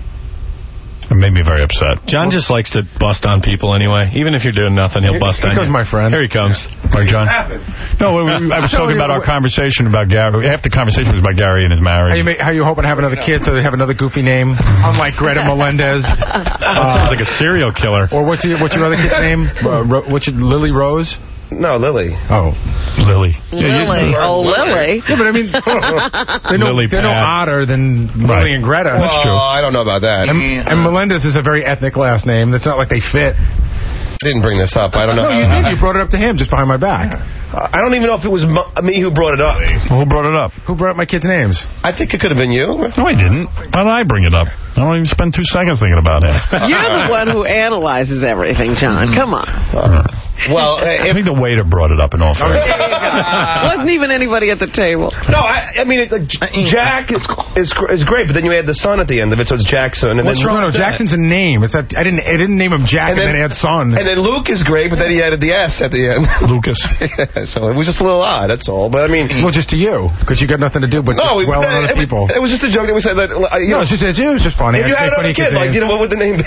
It made me very upset. John just likes to bust on people anyway. Even if you're doing nothing, he'll bust on Here comes you. my friend. Here he comes. Right, John? No, we, we, I was talking about our conversation about Gary. Half the conversation was about Gary and his marriage. How you, make, how you hoping to have another kid so they have another goofy name? Unlike Greta Melendez. That sounds like a serial killer. Or what's your, what's your other kid's name? Uh, Ro- what's your, Lily Rose? No, Lily. Oh. Lily. Lily. Oh, Lily. Yeah, but I mean, they're no, Lily they're no Pad. odder than Right. Lily and Greta. That's true. Oh, I don't know about that. And, and Melendez is a very ethnic last name. That's not like they fit. I didn't bring this up. I don't know. No, how, you did. You brought it up to him just behind my back. I don't even know if it was m- me who brought it up. Who brought it up? Who brought up my kids' names? I think it could have been you. No, I didn't. How did I bring it up? I don't even spend two seconds thinking about it. You're the one who analyzes everything, John. Come on. Well, I think the waiter brought it up in all fairness. Wasn't even anybody at the table. no, I, I mean, it, uh, J- Jack is, is is great, but then you add the son at the end of it, so it's Jackson. And What's then, wrong? No, no, Jackson's a name. It's not, I didn't. I didn't name him Jack and, then, add son. And then Luke is great, but then he added the S at the end. Lucas. Yeah, so it was just a little odd, that's all. But I mean, well, just to you, because you got nothing to do but no, dwell on other it, people. It was just a joke that we said that. Uh, you No, know, it's just, it was just funny. if you I just had make funny another kid, kids' like, names. you know, what would the name be?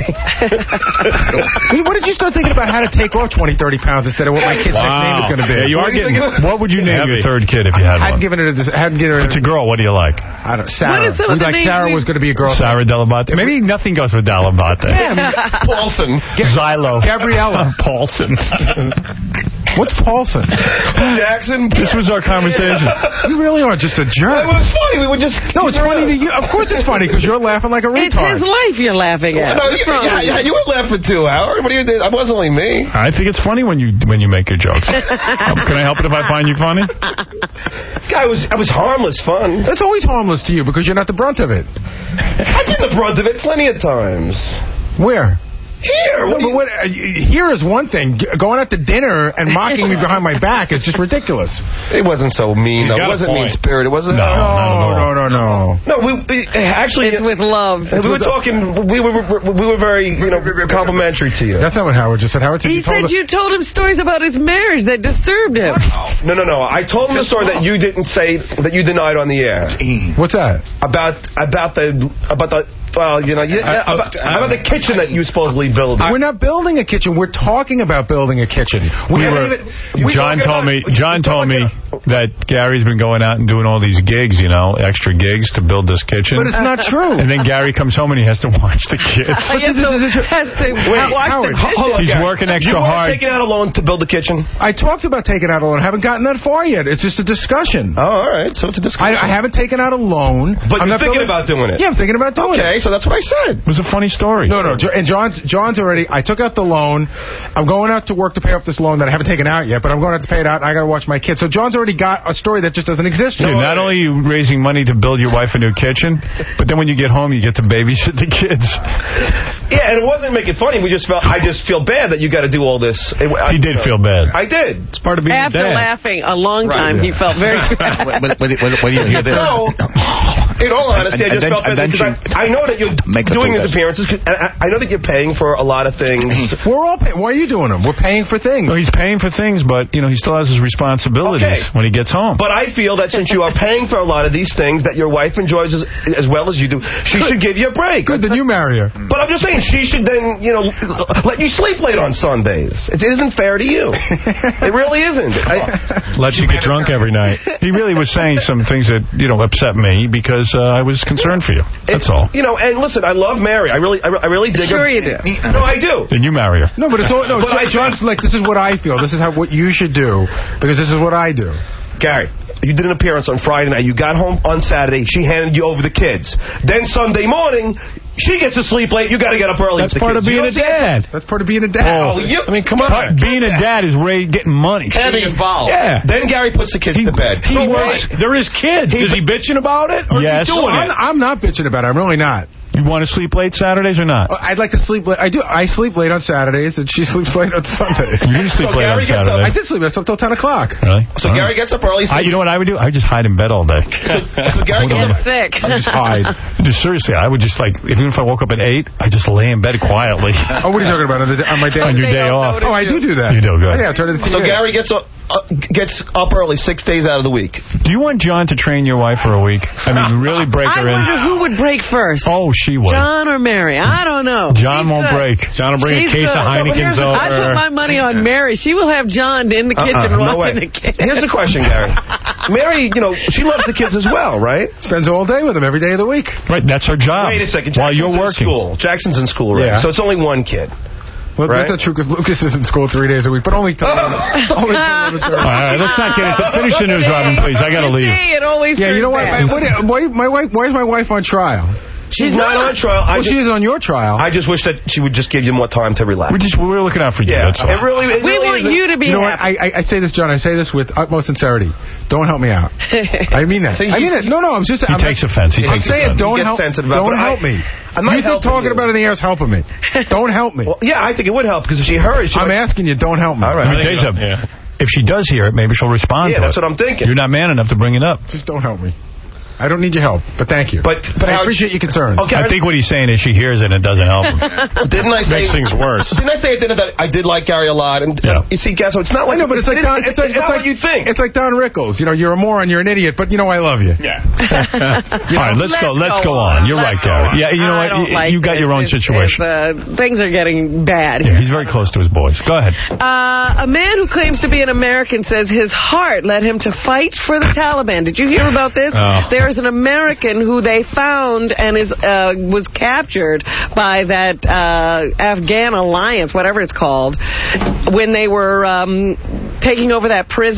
What did you start thinking about how to take off twenty, thirty pounds instead of what my kid's Wow. next name is going to be? Yeah, you What are do getting. think of- What would you name Heavy. your third kid if you had I hadn't one? given it a. I hadn't given If it it's a girl, what do you like? I don't. Sarah. What is some of We'd the like names Sarah we- was going to be a girl. Sarah Delabate. Maybe nothing goes with Delabate. Paulson. Xylo. Gabriella. Paulson. What's Paulson? Jackson. This was our conversation. You really are just a jerk. It was funny. We would just. No, it's funny to you. Of course it's funny because you're laughing like a It's retard. his life you're laughing at. No, What's you, wrong yeah, with yeah, you? you were laughing too, Howard. What do you do? It wasn't only me. I think it's funny when you when you make your jokes. Um, Can I help it if I find you funny? Guy was. I was harmless fun. That's always harmless to you because you're not the brunt of it. I've been the brunt of it plenty of times. Where? Here. No, but what, uh, here is one thing. G- Going out to dinner and mocking me behind my back is just ridiculous. It wasn't so mean. He's though. got It a wasn't point. mean spirit. It wasn't. No, no, no, no, no. No, we, we actually. It's with love. We were talking. We were we were very you know complimentary to you. That's not what Howard just said. Howard said He you told said us- you told him stories about his marriage that disturbed him. No, no, no. I told him the story that you didn't say that you denied on the air. What's that? About about the about the. Well, you know, you, yeah, about, about the kitchen that you supposedly built. We're not building a kitchen. We're talking about building a kitchen. We haven't were, even- we John talking told about- me. John told me that Gary's been going out and doing all these gigs, you know, extra gigs to build this kitchen. But it's not true. And then Gary comes home and he has to watch the kids. He has to, has to watch Howard, the dishes. hold on, He's Gary. working extra you weren't hard. taking out a loan to build the kitchen? I talked about taking out a loan. I haven't gotten that far yet. It's just a discussion. Oh, all right. So it's a discussion. I, I haven't taken out a loan. But I'm you're not thinking building- about doing it? Yeah, I'm thinking about doing okay, it. so that's what I said. It was a funny story. No, no, Jo- and John's John's already. I took out the loan. I'm going out to work to pay off this loan that I haven't taken out yet, but I'm going out to pay it out. And I got to watch my kids. So John's already got a story that just doesn't exist. Dude, not only are you raising money to build your wife a new kitchen, but then when you get home, you get to babysit the kids. Yeah, and it wasn't making funny. We just felt. I just feel bad that you got to do all this. It, I, He did feel bad. I did. It's part of being After a dad. laughing a long Right, time, yeah. he felt very bad. When, when, when, when you hear this. No. In all honesty, And- I just and felt then- bad and then because I, I know that you're Make her doing do these this. appearances. 'Cause I, I know that you're paying for a lot of things. We're all paying. Why are you doing them? We're paying for things. No, he's paying for things, but, you know, he still has his responsibilities Okay. when he gets home. But I feel that since you are paying for a lot of these things that your wife enjoys as, as well as you do, she should give you a break. Good, then you marry her. But I'm just saying, she should then, you know, let you sleep late on Sundays. It isn't fair to you. It really isn't. I, Let you get drunk every night. He really was saying some things that, you know, upset me because uh, I was concerned for you. That's all. You know, and listen, I love Mary. I really, I, I really dig Sure her. you do. No, I do. Then you marry her. No, but it's all no. But John, I- John's like, this is what I feel. This is how what you should do because this is what I do. Gary, you did an appearance on Friday night. You got home on Saturday. She handed you over the kids. Then Sunday morning, she gets to sleep late. You got to get up early. That's with the part kids. of being You a know what I'm saying? dad. That's part of being a dad. Oh, you, I mean, come on. Part- Being a dad is Ray getting money. Getting involved. Yeah. Then Gary puts the kids to bed. He So works. what? There is kids. Is he bitching about it? Or Yes. is he doing I'm, it? I'm not bitching about it. I'm really not. You want to sleep late Saturdays or not? I'd like to sleep late. I do. I sleep late on Saturdays, and she sleeps late on Sundays. You didn't sleep So late on Gary gets up- Saturday. I did sleep. I slept till ten o'clock. Really? So All Gary right. gets up early. I, you know what I would do? I would just hide in bed all day. So Gary Hold gets on. up. Sick. I just hide. Just seriously, I would just like, even if I woke up at eight, I just lay in bed quietly. Oh, what are you talking about? On, the, on my day? On your day off. Oh, I do do that. You do, good. Oh, yeah, I turn it to So Gary gets up, uh, gets up early six days out of the week. Do you want John to train your wife for a week? I mean, really break I her in? wonder who would break first. Oh, she would. John or Mary? I don't know. John She's won't good. break. John will bring She's a case good. of Heineken's No, over. I'd put my money on Mary. She will have John in the kitchen Uh-uh, no watching way. the kids. Here's the question, Gary. Mary, you know, she loves the kids as well, right? Spends all day with them every day of the week. Right, that's her job. Wait a second. While Jackson's you're in working. school. Jackson's in school, right? Yeah. So it's only one kid. Well, Right? that's not true because Lucas is in school three days a week, but only till only till eleven thirty. All right, let's not get into Finish the news, Robin, please. I got to leave. See, it always Yeah, you know what? turns Why, bad. why, my wife, why is my wife on trial? She's not on trial. I Well, just, she is on your trial. I just wish that she would just give you more time to relax. We're just we're looking out for you. Yeah, That's all. it really. It We really want isn't- you to be You know what? happy. I, I, I say this, John. I say this with utmost sincerity. Don't help me out. I mean that. See, I mean he's- it. No, no. I'm just. He I'm takes not, offense. He I'm takes saying offense. don't He gets help. sensitive about it, Don't but help I- me. I'm not You think helping talking you. about it in the air is helping me? Don't help me. Well, yeah, I think it would help because if she heard it, she I'm might- asking you. Don't help me. All right. Let me tell you something. If she does hear it, maybe she'll respond Yeah, to that's it. what I'm thinking. You're not man enough to bring it up. Just don't help me. I don't need your help, but thank you. But, but I how- appreciate your concern. Okay, I think what he's saying is she hears it and it doesn't help him. Didn't I say Makes things worse. Didn't I say at the end of that I did like Gary a lot? And Yeah. you see, Gasso, it's not like I know, but it's like Don, it's, like it's not it's what like you think. It's like Don Rickles. You know, you're a moron, you're an idiot, but you know I love you. Yeah. All right, let's, go. Let's go, go on. on. You're Let's right, go Gary. on. Yeah, you know I what? don't You, like you got this. your own It's- situation. it's, uh, things are getting bad. Yeah, he's very close to his boys. Go ahead. Uh, a man who claims to be an American says his heart led him to fight for the Taliban. Did you hear about this? Oh. There is an American who they found and is uh, was captured by that uh, Afghan alliance, whatever it's called, when they were um, taking over that prison.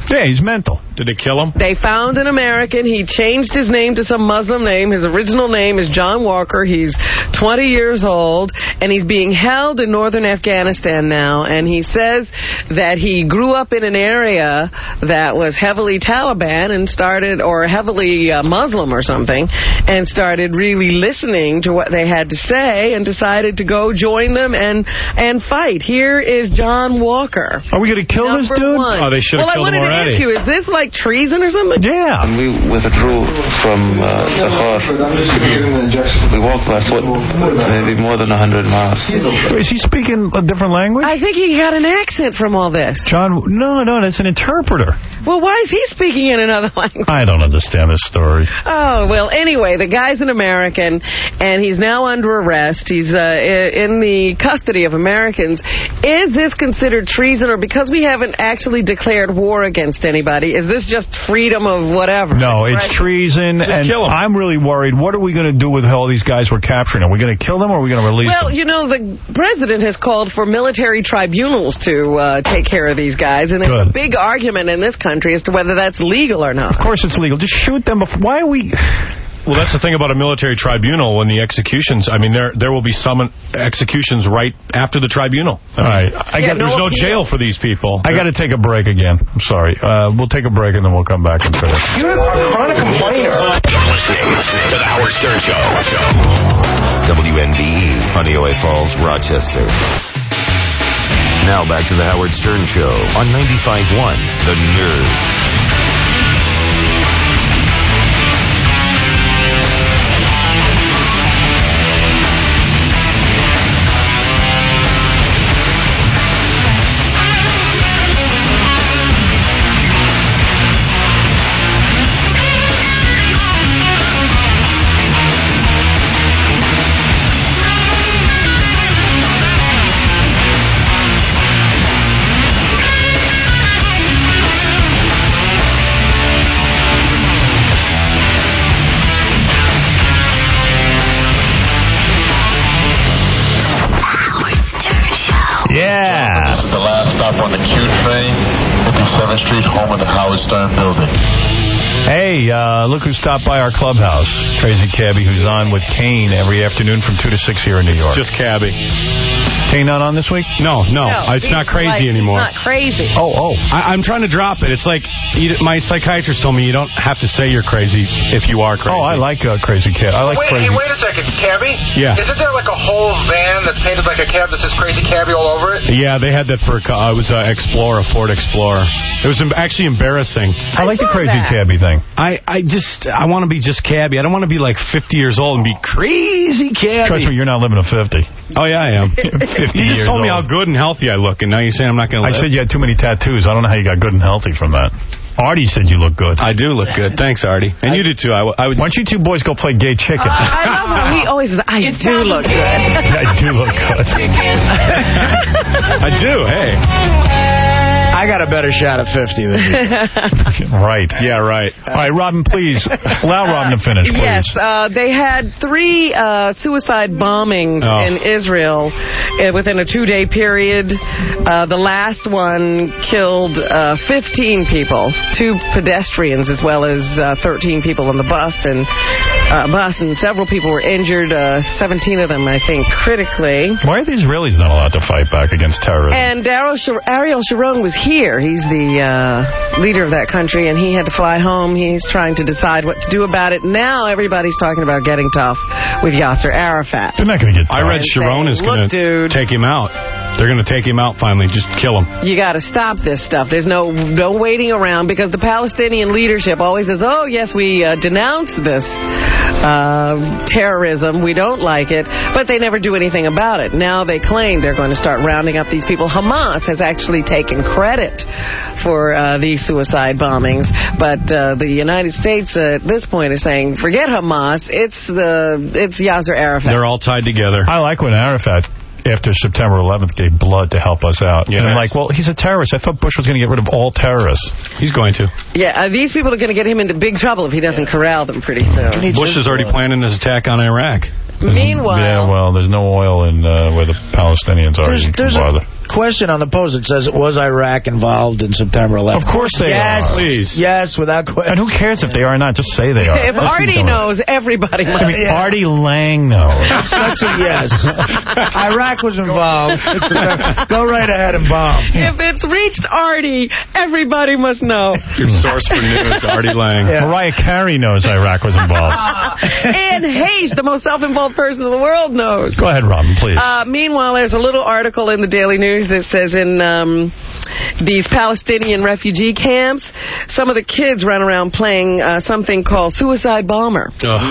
Yeah, he's mental. Did they kill him? They found an American. He changed his name to some Muslim name. His original name is John Walker. He's twenty years old, and he's being held in northern Afghanistan now. And he says that he grew up in an area that was heavily Taliban and started, or heavily uh, Muslim or something, and started really listening to what they had to say and decided to go join them and, and fight. Here is John Walker. Are we going to kill Number this dude? One. Oh, they should have well, killed him already. Well, I wanted to ask you, is this like treason or something? Yeah. When we withdrew from uh, Takhar, we walked by foot maybe more than one hundred miles. Is he speaking a different language? I think he got an accent from all this. John, no, no, that's an interpreter. Well, why is he speaking in another language? I don't understand this story. Oh, well, anyway, the guy's an American, and he's now under arrest. He's uh, in the custody of Americans. Is this considered treason, or because we haven't actually declared war against anybody, is this just freedom of whatever? No, it's treason, Just and kill him. I'm really worried. What are we going to do with all these guys we're capturing? Are we going to kill them, or are we going to release Well, them? you know, the president has called for military tribunals to uh, take care of these guys, and there's Good. a big argument in this country as to whether that's legal or not. Of course it's legal. Just shoot them. Before. Why are we... Well, that's the thing about a military tribunal. When the executions, I mean, there there will be some executions right after the tribunal. All right. I yeah, got, there's no, no jail for these people. I got to take a break again. I'm sorry. Uh, we'll take a break, and then we'll come back and finish. You're a chronic complainer. Listening to the Howard Stern Show. W N B E, Honeyaway Falls, Rochester. Now back to the Howard Stern Show on ninety-five point one, The Nerve. Yeah. This is the last stop on the Q train, fifty-seventh Street, home of the Howard Stern building. Hey, uh, look who stopped by our clubhouse. Crazy Cabbie, who's on with Kane every afternoon from two to six here in New York. Just Cabbie. Kane not on this week? No, no. No, it's not crazy like, anymore. It's not crazy. Oh, oh. I, I'm trying to drop it. It's like, you, my psychiatrist told me you don't have to say you're crazy if you are crazy. Oh, I like uh, Crazy Cabbie. I like wait, crazy. Hey, wait a second. Cabbie? Yeah. Isn't there like a whole van that's painted like a cab that says Crazy Cabbie all over it? Yeah, they had that for, uh, it was an Explorer, Ford Explorer. It was em- actually embarrassing. I, I like the Crazy that. Cabbie thing. I, I just, I want to be just Cabbie. I don't want to be like fifty years old and be Crazy Cabbie. Trust me, you're not living to fifty. Oh, yeah, I am. fifty You just years told me old. how good and healthy I look, and now you're saying I'm not going to I live. said you had too many tattoos. I don't know how you got good and healthy from that. Artie said you look good. I do look good. Thanks, Artie. And I, you do, too. I, I would... Why don't you two boys go play gay chicken? Uh, I love how he always says, I do look good. I do look good. I do, hey. I got a better shot at fifty than you. Right. Yeah, right. All right, Robin, please. Allow Robin to finish, please. Yes, uh, they had three uh, suicide bombings oh. in Israel uh, within a two-day period. Uh, the last one killed uh, fifteen people, two pedestrians as well as uh, thirteen people on the bus, and uh, bus, and several people were injured, uh, seventeen of them, I think, critically. Why are the Israelis not allowed to fight back against terrorism? And Ariel, Shar- Ariel Sharon was here. He's the uh, leader of that country, and he had to fly home. He's trying to decide what to do about it. Now everybody's talking about getting tough with Yasser Arafat. They're not going to get tough. I read Sharon is going to take him out. They're going to take him out finally. Just kill him. You got to stop this stuff. There's no no waiting around, because the Palestinian leadership always says, oh, yes, we uh, denounce this uh, terrorism. We don't like it. But they never do anything about it. Now they claim they're going to start rounding up these people. Hamas has actually taken credit for uh, these suicide bombings. But uh, the United States uh, at this point is saying, forget Hamas. It's the it's Yasser Arafat. They're all tied together. I like when Arafat, after September eleventh, gave blood to help us out. Yes. And I'm like, well, he's a terrorist. I thought Bush was going to get rid of all terrorists. He's going to. Yeah, uh, these people are going to get him into big trouble if he doesn't corral them pretty soon. Bush is already planning his attack on Iraq. Meanwhile... Yeah, well, there's no oil in uh, where the Palestinians are. There's, You can there's bother. a question on the post that says, was Iraq involved in September eleventh? Of course they yes, are. Please. Yes, without question. And who cares if they are or not? Just say they are. If Artie knows, everybody must. I mean, yeah. Artie Lang knows. That's, that's a yes. Iraq was involved. Go right ahead and bomb. If it's reached Artie, everybody must know. Your source for news, Artie Lang. Yeah. Mariah Carey knows Iraq was involved. And Hayes, the most self-involved person in the world, knows. Go ahead, Robin, please. Uh, meanwhile, there's a little article in the Daily News that says in um, these Palestinian refugee camps, some of the kids run around playing uh, something called Suicide Bomber.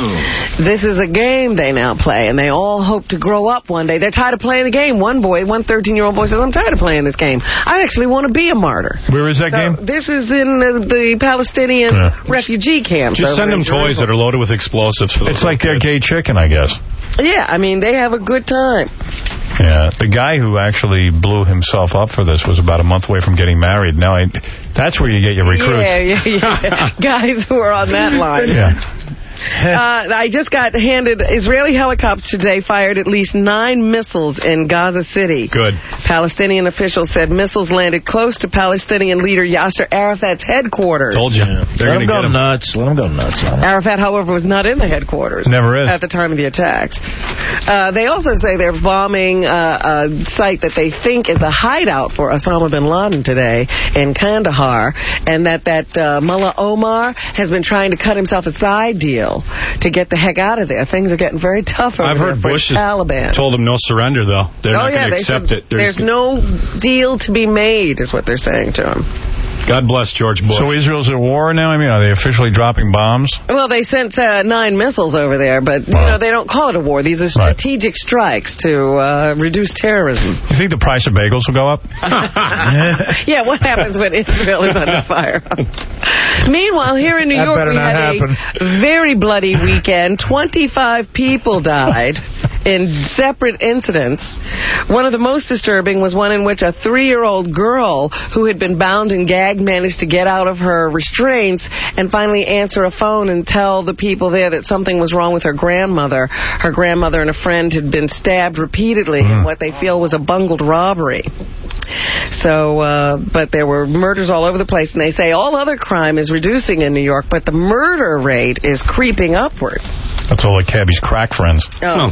Oh. This is a game they now play, and they all hope to grow up one day. They're tired of playing the game. One boy, one thirteen-year-old boy says, I'm tired of playing this game. I actually want to be a martyr. Where is that so game? This is in the, the Palestinian yeah. refugee camps. Just send them toys that are loaded with explosives. For it's like their gay chicken, I guess. Yeah, I mean, they have a good time. Yeah, the guy who actually blew himself up for this was about a month away from getting married. Now, I, that's where you get your recruits. Yeah, yeah, yeah. Guys who are on that line. Yeah. Uh, I just got handed, Israeli helicopters today fired at least nine missiles in Gaza City. Good. Palestinian officials said missiles landed close to Palestinian leader Yasser Arafat's headquarters. Told you. Yeah. They're Let him go get nuts. Let him go nuts. Arafat, however, was not in the headquarters. Never is. At the time of the attacks. Uh, they also say they're bombing uh, a site that they think is a hideout for Osama bin Laden today in Kandahar, and that that uh, Mullah Omar has been trying to cut himself a side deal to get the heck out of there. Things are getting very tough over I've there heard for Bush Taliban. told them no surrender, though. They're oh, not yeah, going to accept said, it. There's, there's no deal to be made, is what they're saying to him. God bless George Bush. So Israel's at war now? I mean, are they officially dropping bombs? Well, they sent uh, nine missiles over there, but you know they don't call it a war. These are strategic right. strikes to uh, reduce terrorism. You think the price of bagels will go up? Yeah, what happens when Israel is under fire? Meanwhile, here in New that York, we had happen. a very bloody weekend. twenty-five people died in separate incidents. One of the most disturbing was one in which a three-year-old girl who had been bound and gagged managed to get out of her restraints and finally answer a phone and tell the people there that something was wrong with her grandmother. Her grandmother and a friend had been stabbed repeatedly mm. in what they feel was a bungled robbery. So, uh, but there were murders all over the place, and they say all other crime is reducing in New York, but the murder rate is creeping upward. That's all the cabby's crack friends. Oh, oh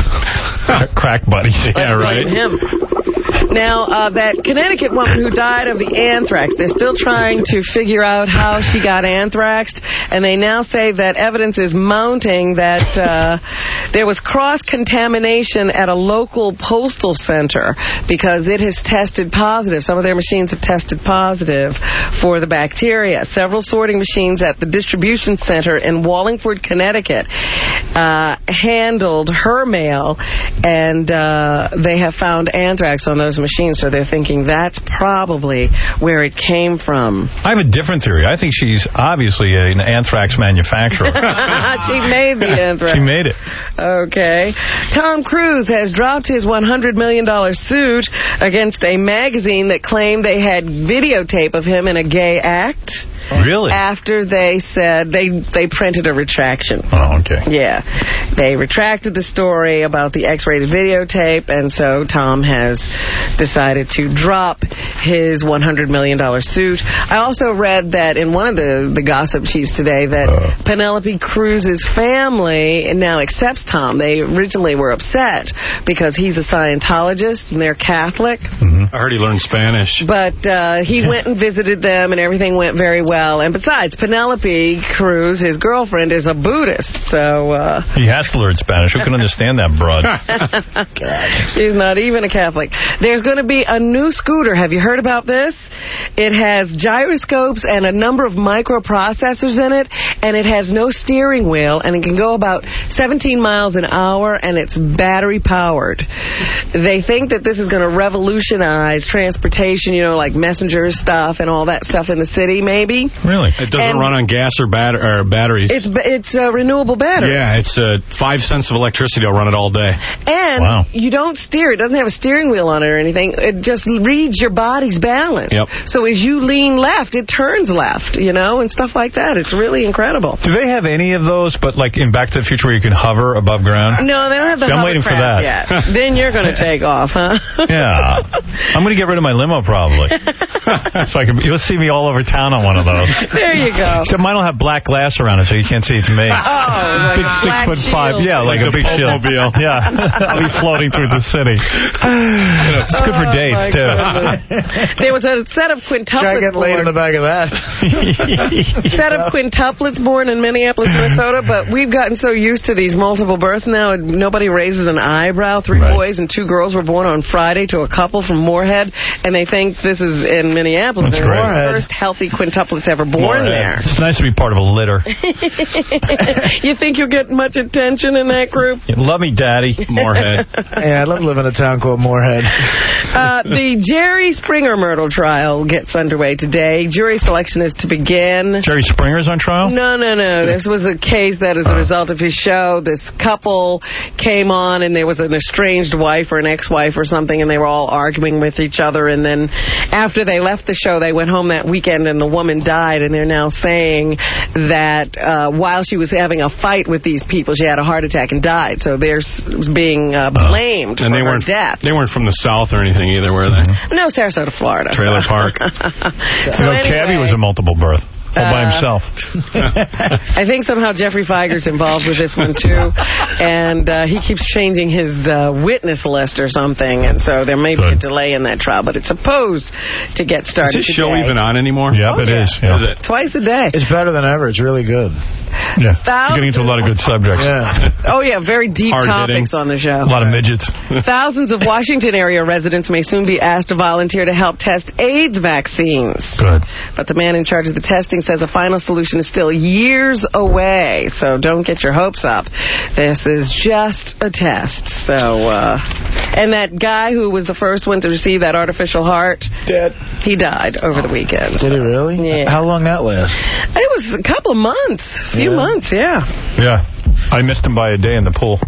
God. Crack buddies. Yeah, right. Him. Now, uh, that Connecticut woman who died of the anthrax, they're still trying to figure out how she got anthraxed, and they now say that evidence is mounting that uh, there was cross-contamination at a local postal center because it has tested positive. Some of their machines have tested positive for the bacteria. Several sorting machines at the distribution center in Wallingford, Connecticut, uh, handled her mail, and uh, they have found anthrax on those machines, so they're thinking that's probably where it came from. I have a different theory. I think she's obviously an anthrax manufacturer. She made the anthrax. She made it. Okay. Tom Cruise has dropped his one hundred million dollars suit against a magazine that claimed they had videotape of him in a gay act. Really? After they said they they printed a retraction. Oh, okay. Yeah. They retracted the story about the X-rated videotape, and so Tom has decided to drop his one hundred million dollars suit. I also read that in one of the, the gossip sheets today that uh. Penelope Cruz's family now accepts Tom. They originally were upset because he's a Scientologist and they're Catholic. Mm-hmm. I heard he learned Spanish. But uh, he yeah. went and visited them, and everything went very well. And besides, Penelope Cruz, his girlfriend, is a Buddhist, so... Uh, he has to learn Spanish. Who can understand that broad? She's not even a Catholic. There's going to be a new scooter. Have you heard about this? It has gyroscopes and a number of microprocessors in it, and it has no steering wheel, and it can go about seventeen miles an hour, and it's battery-powered. They think that this is going to revolutionize revolutionize transportation, you know, like messenger stuff and all that stuff in the city, maybe. Really? It doesn't And run on gas or, bat or batteries. It's it's a renewable battery. Yeah, it's uh, five cents of electricity. I'll run it all day. And Wow. you don't steer. It doesn't have a steering wheel on it or anything. It just reads your body's balance. Yep. So as you lean left, it turns left, you know, and stuff like that. It's really incredible. Do they have any of those, but like in Back to the Future where you can hover above ground? No, they don't have the See, I'm waiting for hovercraft that. yet. Then you're going to take off, huh? Yeah. I'm going to get rid of my limo probably. So I can, you'll see me all over town on one of those. There you go. Except mine will have black glass around it so you can't see it's me. Oh, like big a six black foot five. shield. Yeah, like, Like a the big shield. Popemobile. Yeah. I'll be floating through the city. It's good for Oh, dates, my too. goodness. There was a set of quintuplets. Try getting laid in the back of that. set of quintuplets born in Minneapolis, Minnesota, but we've gotten so used to these multiple births now, nobody raises an eyebrow. Three Right. boys and two girls were born on Friday to a couple from Moorhead, and they think this is in Minneapolis. That's They're great. the first healthy quintuplets ever born there. It's nice to be part of a litter. You think you'll get much attention in that group? Love me, Daddy. Moorhead. Yeah, I'd love to live in a town called Moorhead. Uh, the Jerry Springer murder trial gets underway today. Jury selection is to begin. Jerry Springer's on trial? No, no, no. This was a case that, as a result of his show, this couple came on, and there was an estranged wife or an ex-wife or something, and they were all arguing with each other. And then after they left the show, they went home that weekend, and the woman died. And they're now saying that uh, while she was having a fight with these people, she had a heart attack and died. So they're s- being uh, blamed And for they her weren't death. They weren't from the South or anything either, were they? No, Sarasota, Florida. Trailer park. So You know, anyway, Cabby was a multiple birth. All by Uh, himself. I think somehow Jeffrey Feiger's involved with this one, too. And uh, he keeps changing his uh, witness list or something. And so there may be a delay in that trial. But it's supposed to get Is started this today. show even on anymore? Yep, Oh, it yeah. is. Yeah. Is it? Twice a day. It's better than ever. It's really good. Yeah. You're getting into a lot of good subjects. Yeah. Oh, yeah, very deep Hard-hitting. topics on the show. A lot of midgets. Thousands of Washington area residents may soon be asked to volunteer to help test AIDS vaccines. Good. But the man in charge of the testing says a final solution is still years away, so don't get your hopes up. This is just a test. So, uh, and that guy who was the first one to receive that artificial heart, Dead. he died over the weekend. Did he really? Yeah. How long that last? It was a couple of months, a few Yeah. months, yeah. Yeah. I missed him by a day in the pool.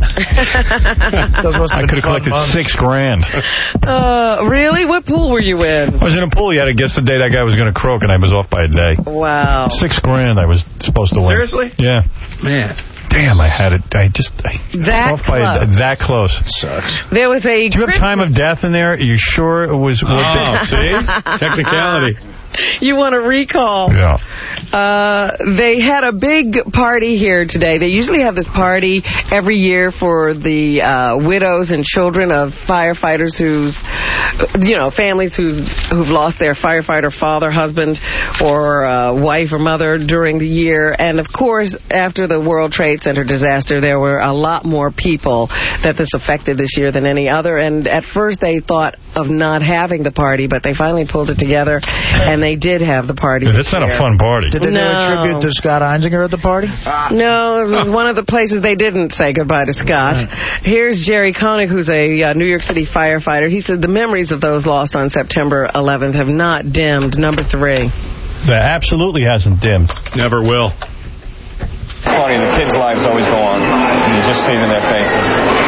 Those must I have could been have collected fun months. six grand. Uh, really? What pool were you in? I was in a pool. You had to guess the day that guy was going to croak, and I was off by a day. Wow. Six grand I was supposed to win. Seriously? Yeah. Man. Damn, I had it. I just... I, That off by a, close. that close. Sucks. There was a... Do you have time of death in there? Are you sure it was... Oh, see? Technicality. You want to recall. Yeah. Uh, they had a big party here today. They usually have this party every year for the uh, widows and children of firefighters whose, you know, families who's, who've lost their firefighter father, husband, or uh, wife or mother during the year. And, of course, after the World Trade Center disaster, there were a lot more people that this affected this year than any other. And at first they thought of not having the party, but they finally pulled it together, and they did have the party. Yeah, that's not a fun party. Did they No. do a tribute to Scott Einziger at the party? No, it was one of the places they didn't say goodbye to Scott. Here's Jerry Koenig, who's a uh, New York City firefighter. He said the memories of those lost on September eleventh have not dimmed. Number three. That absolutely hasn't dimmed. Never will. It's funny, the kids' lives always go on, and you just see it in their faces.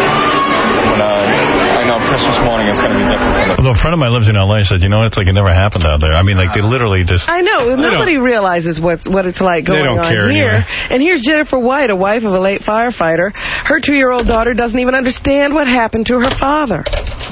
But uh, I know Christmas morning it's going to be different for them. Although a friend of mine lives in L A said, you know, it's like it never happened out there. I mean, like, they literally just... I know. Nobody realizes what's, what it's like They going don't on care here. anyway. And here's Jennifer White, a wife of a late firefighter. Her two-year-old daughter doesn't even understand what happened to her father.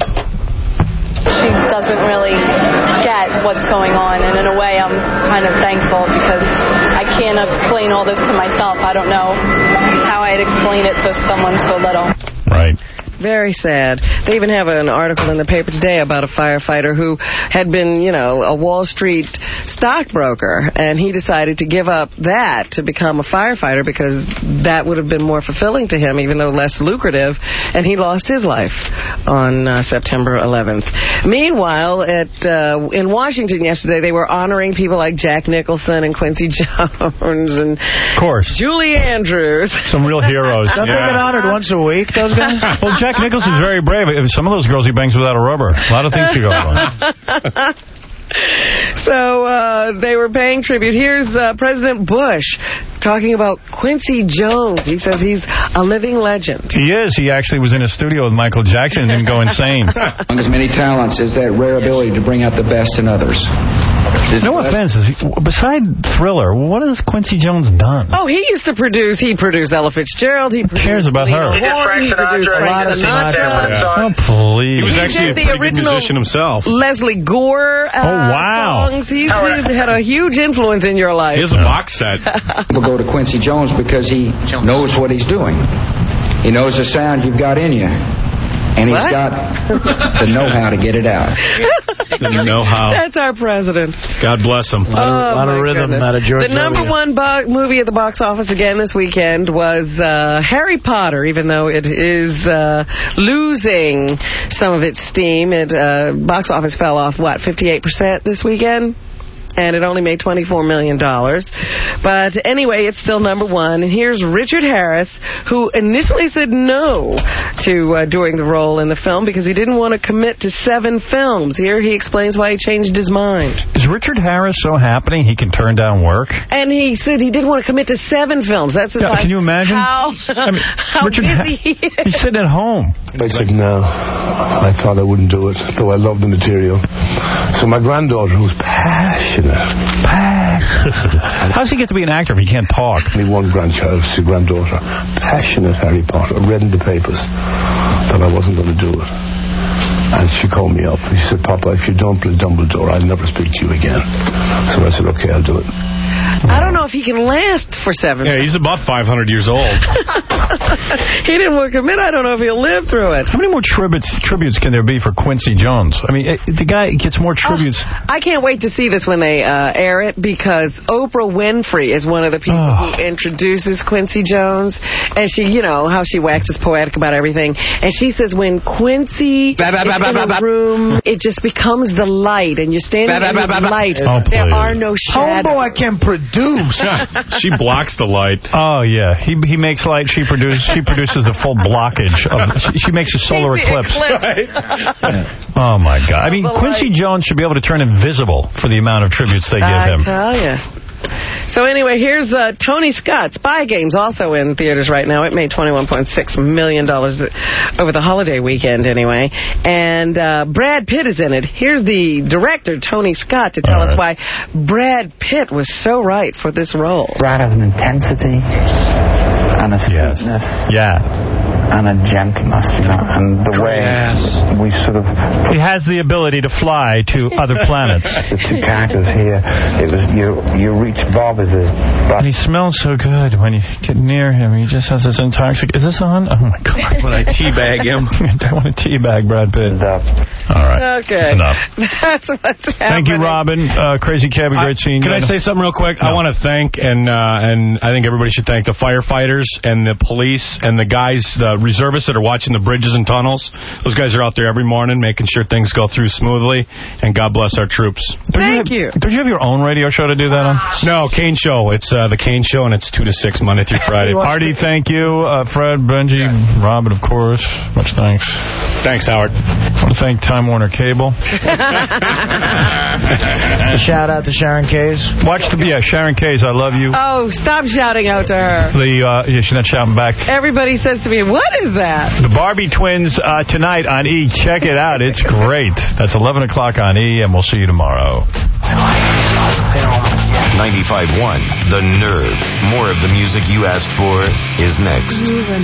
She doesn't really get what's going on, and in a way I'm kind of thankful because I can't explain all this to myself. I don't know how I'd explain it to someone so little. Right. Very sad. They even have an article in the paper today about a firefighter who had been, you know, a Wall Street stockbroker, and he decided to give up that to become a firefighter because that would have been more fulfilling to him, even though less lucrative, and he lost his life on uh, September eleventh. Meanwhile, at uh, in Washington yesterday, they were honoring people like Jack Nicholson and Quincy Jones and of course. Julie Andrews. Some real heroes. Don't they get honored once a week, those guys? Well, Jack Jack Nicholson is very brave. Some of those girls he bangs without a rubber. A lot of things could go wrong. So uh, they were paying tribute. Here's uh, President Bush talking about Quincy Jones. He says he's a living legend. He is. He actually was in a studio with Michael Jackson and didn't go insane. Among his many talents is that rare ability to bring out the best in others. This no offense. Besides Thriller, what has Quincy Jones done? Oh, he used to produce. He produced Ella Fitzgerald. He Who cares about her? He did Frank Sinatra. A lot of Oh, please. He was actually he a pretty good musician himself. Leslie Gore uh, oh, wow. songs. He's, he's had a huge influence in your life. He has a box set. People go to Quincy Jones because he knows what he's doing. He knows the sound you've got in you. And he's what? got the know-how to get it out. The know-how. That's our president. God bless him. A lot of, oh, lot of rhythm goodness. out of George The number W. one bo- movie at the box office again this weekend was uh, Harry Potter, even though it is uh, losing some of its steam. It uh, box office fell off, what, fifty-eight percent this weekend? And it only made twenty-four million dollars. But anyway, it's still number one. And here's Richard Harris, who initially said no to uh, doing the role in the film because he didn't want to commit to seven films. Here he explains why he changed his mind. Is Richard Harris so happening he can turn down work? And he said he didn't want to commit to seven films. That's yeah, like can you imagine? How, I mean, how Richard busy he is. He's sitting at home. I said no. I thought I wouldn't do it, though I love the material. So my granddaughter, who's passionate, How does he get to be an actor if he can't talk? Only one grandchild, she's a granddaughter. Passionate Harry Potter. Read in the papers that I wasn't going to do it. And she called me up. She said, Papa, if you don't play Dumbledore, I'll never speak to you again. So I said, okay, I'll do it. I don't know if he can last for seven. Yeah, he's about five hundred years old. He didn't want to commit. I don't know if he'll live through it. How many more tributes tributes can there be for Quincy Jones? I mean, it, the guy gets more tributes. Oh, I can't wait to see this when they uh, air it because Oprah Winfrey is one of the people oh. who introduces Quincy Jones. And she, you know, how she waxes poetic about everything. And she says when Quincy bah, bah, bah, is bah, in bah, a bah. room, it just becomes the light. And you're standing bah, in bah, the bah, light. Oh, there are no shadows. Homeboy can produce. She blocks the light. Oh, yeah. He he makes light. She produces She produces the full blockage. Of, she, she makes a solar eclipse. eclipse. Yeah. Oh, my God. I mean, Quincy light. Jones should be able to turn invisible for the amount of tributes they give I him. I tell you. So anyway, here's uh, Tony Scott. Spy Games also in theaters right now. It made twenty-one point six million dollars over the holiday weekend anyway. And uh, Brad Pitt is in it. Here's the director, Tony Scott, to tell All us right. why Brad Pitt was so right for this role. Brad has an intensity and a sweetness. Yes. Yeah. And a gentleness, you know, and the way yes. we sort of... He has the ability to fly to other planets. The two characters here, it was, you you reach Bob as his... And he smells so good when you get near him. He just has this intoxic... Is this on? Oh, my God. When I teabag him. I want to teabag Brad Pitt. All right. Okay. That's enough. That's what's happening. Thank you, Robin. Uh, Crazy Cabby, great seeing you. Can I say something real quick? No. I want to thank, and uh, and I think everybody should thank the firefighters and the police and the guys, the reservists that are watching the bridges and tunnels. Those guys are out there every morning making sure things go through smoothly, and God bless our troops. Thank you. Have, you. Did you have your own radio show to do that on? No, Kane Show. It's uh, the Kane Show, and it's two to six Monday through Friday. Artie, thank you. Uh, Fred, Benji, yeah. Robin, of course. Much thanks. Thanks, Howard. I want to thank Time Warner Cable. Shout out to Sharon Kays. Watch the, yeah, Sharon Kays, I love you. Oh, stop shouting out to her. The, uh, yeah, she's not shouting back. Everybody says to me, what is that? The Barbie Twins uh, tonight on E. Check it out. It's great. That's eleven o'clock on E, and we'll see you tomorrow. ninety-five point one, The Nerve. More of the music you asked for is next.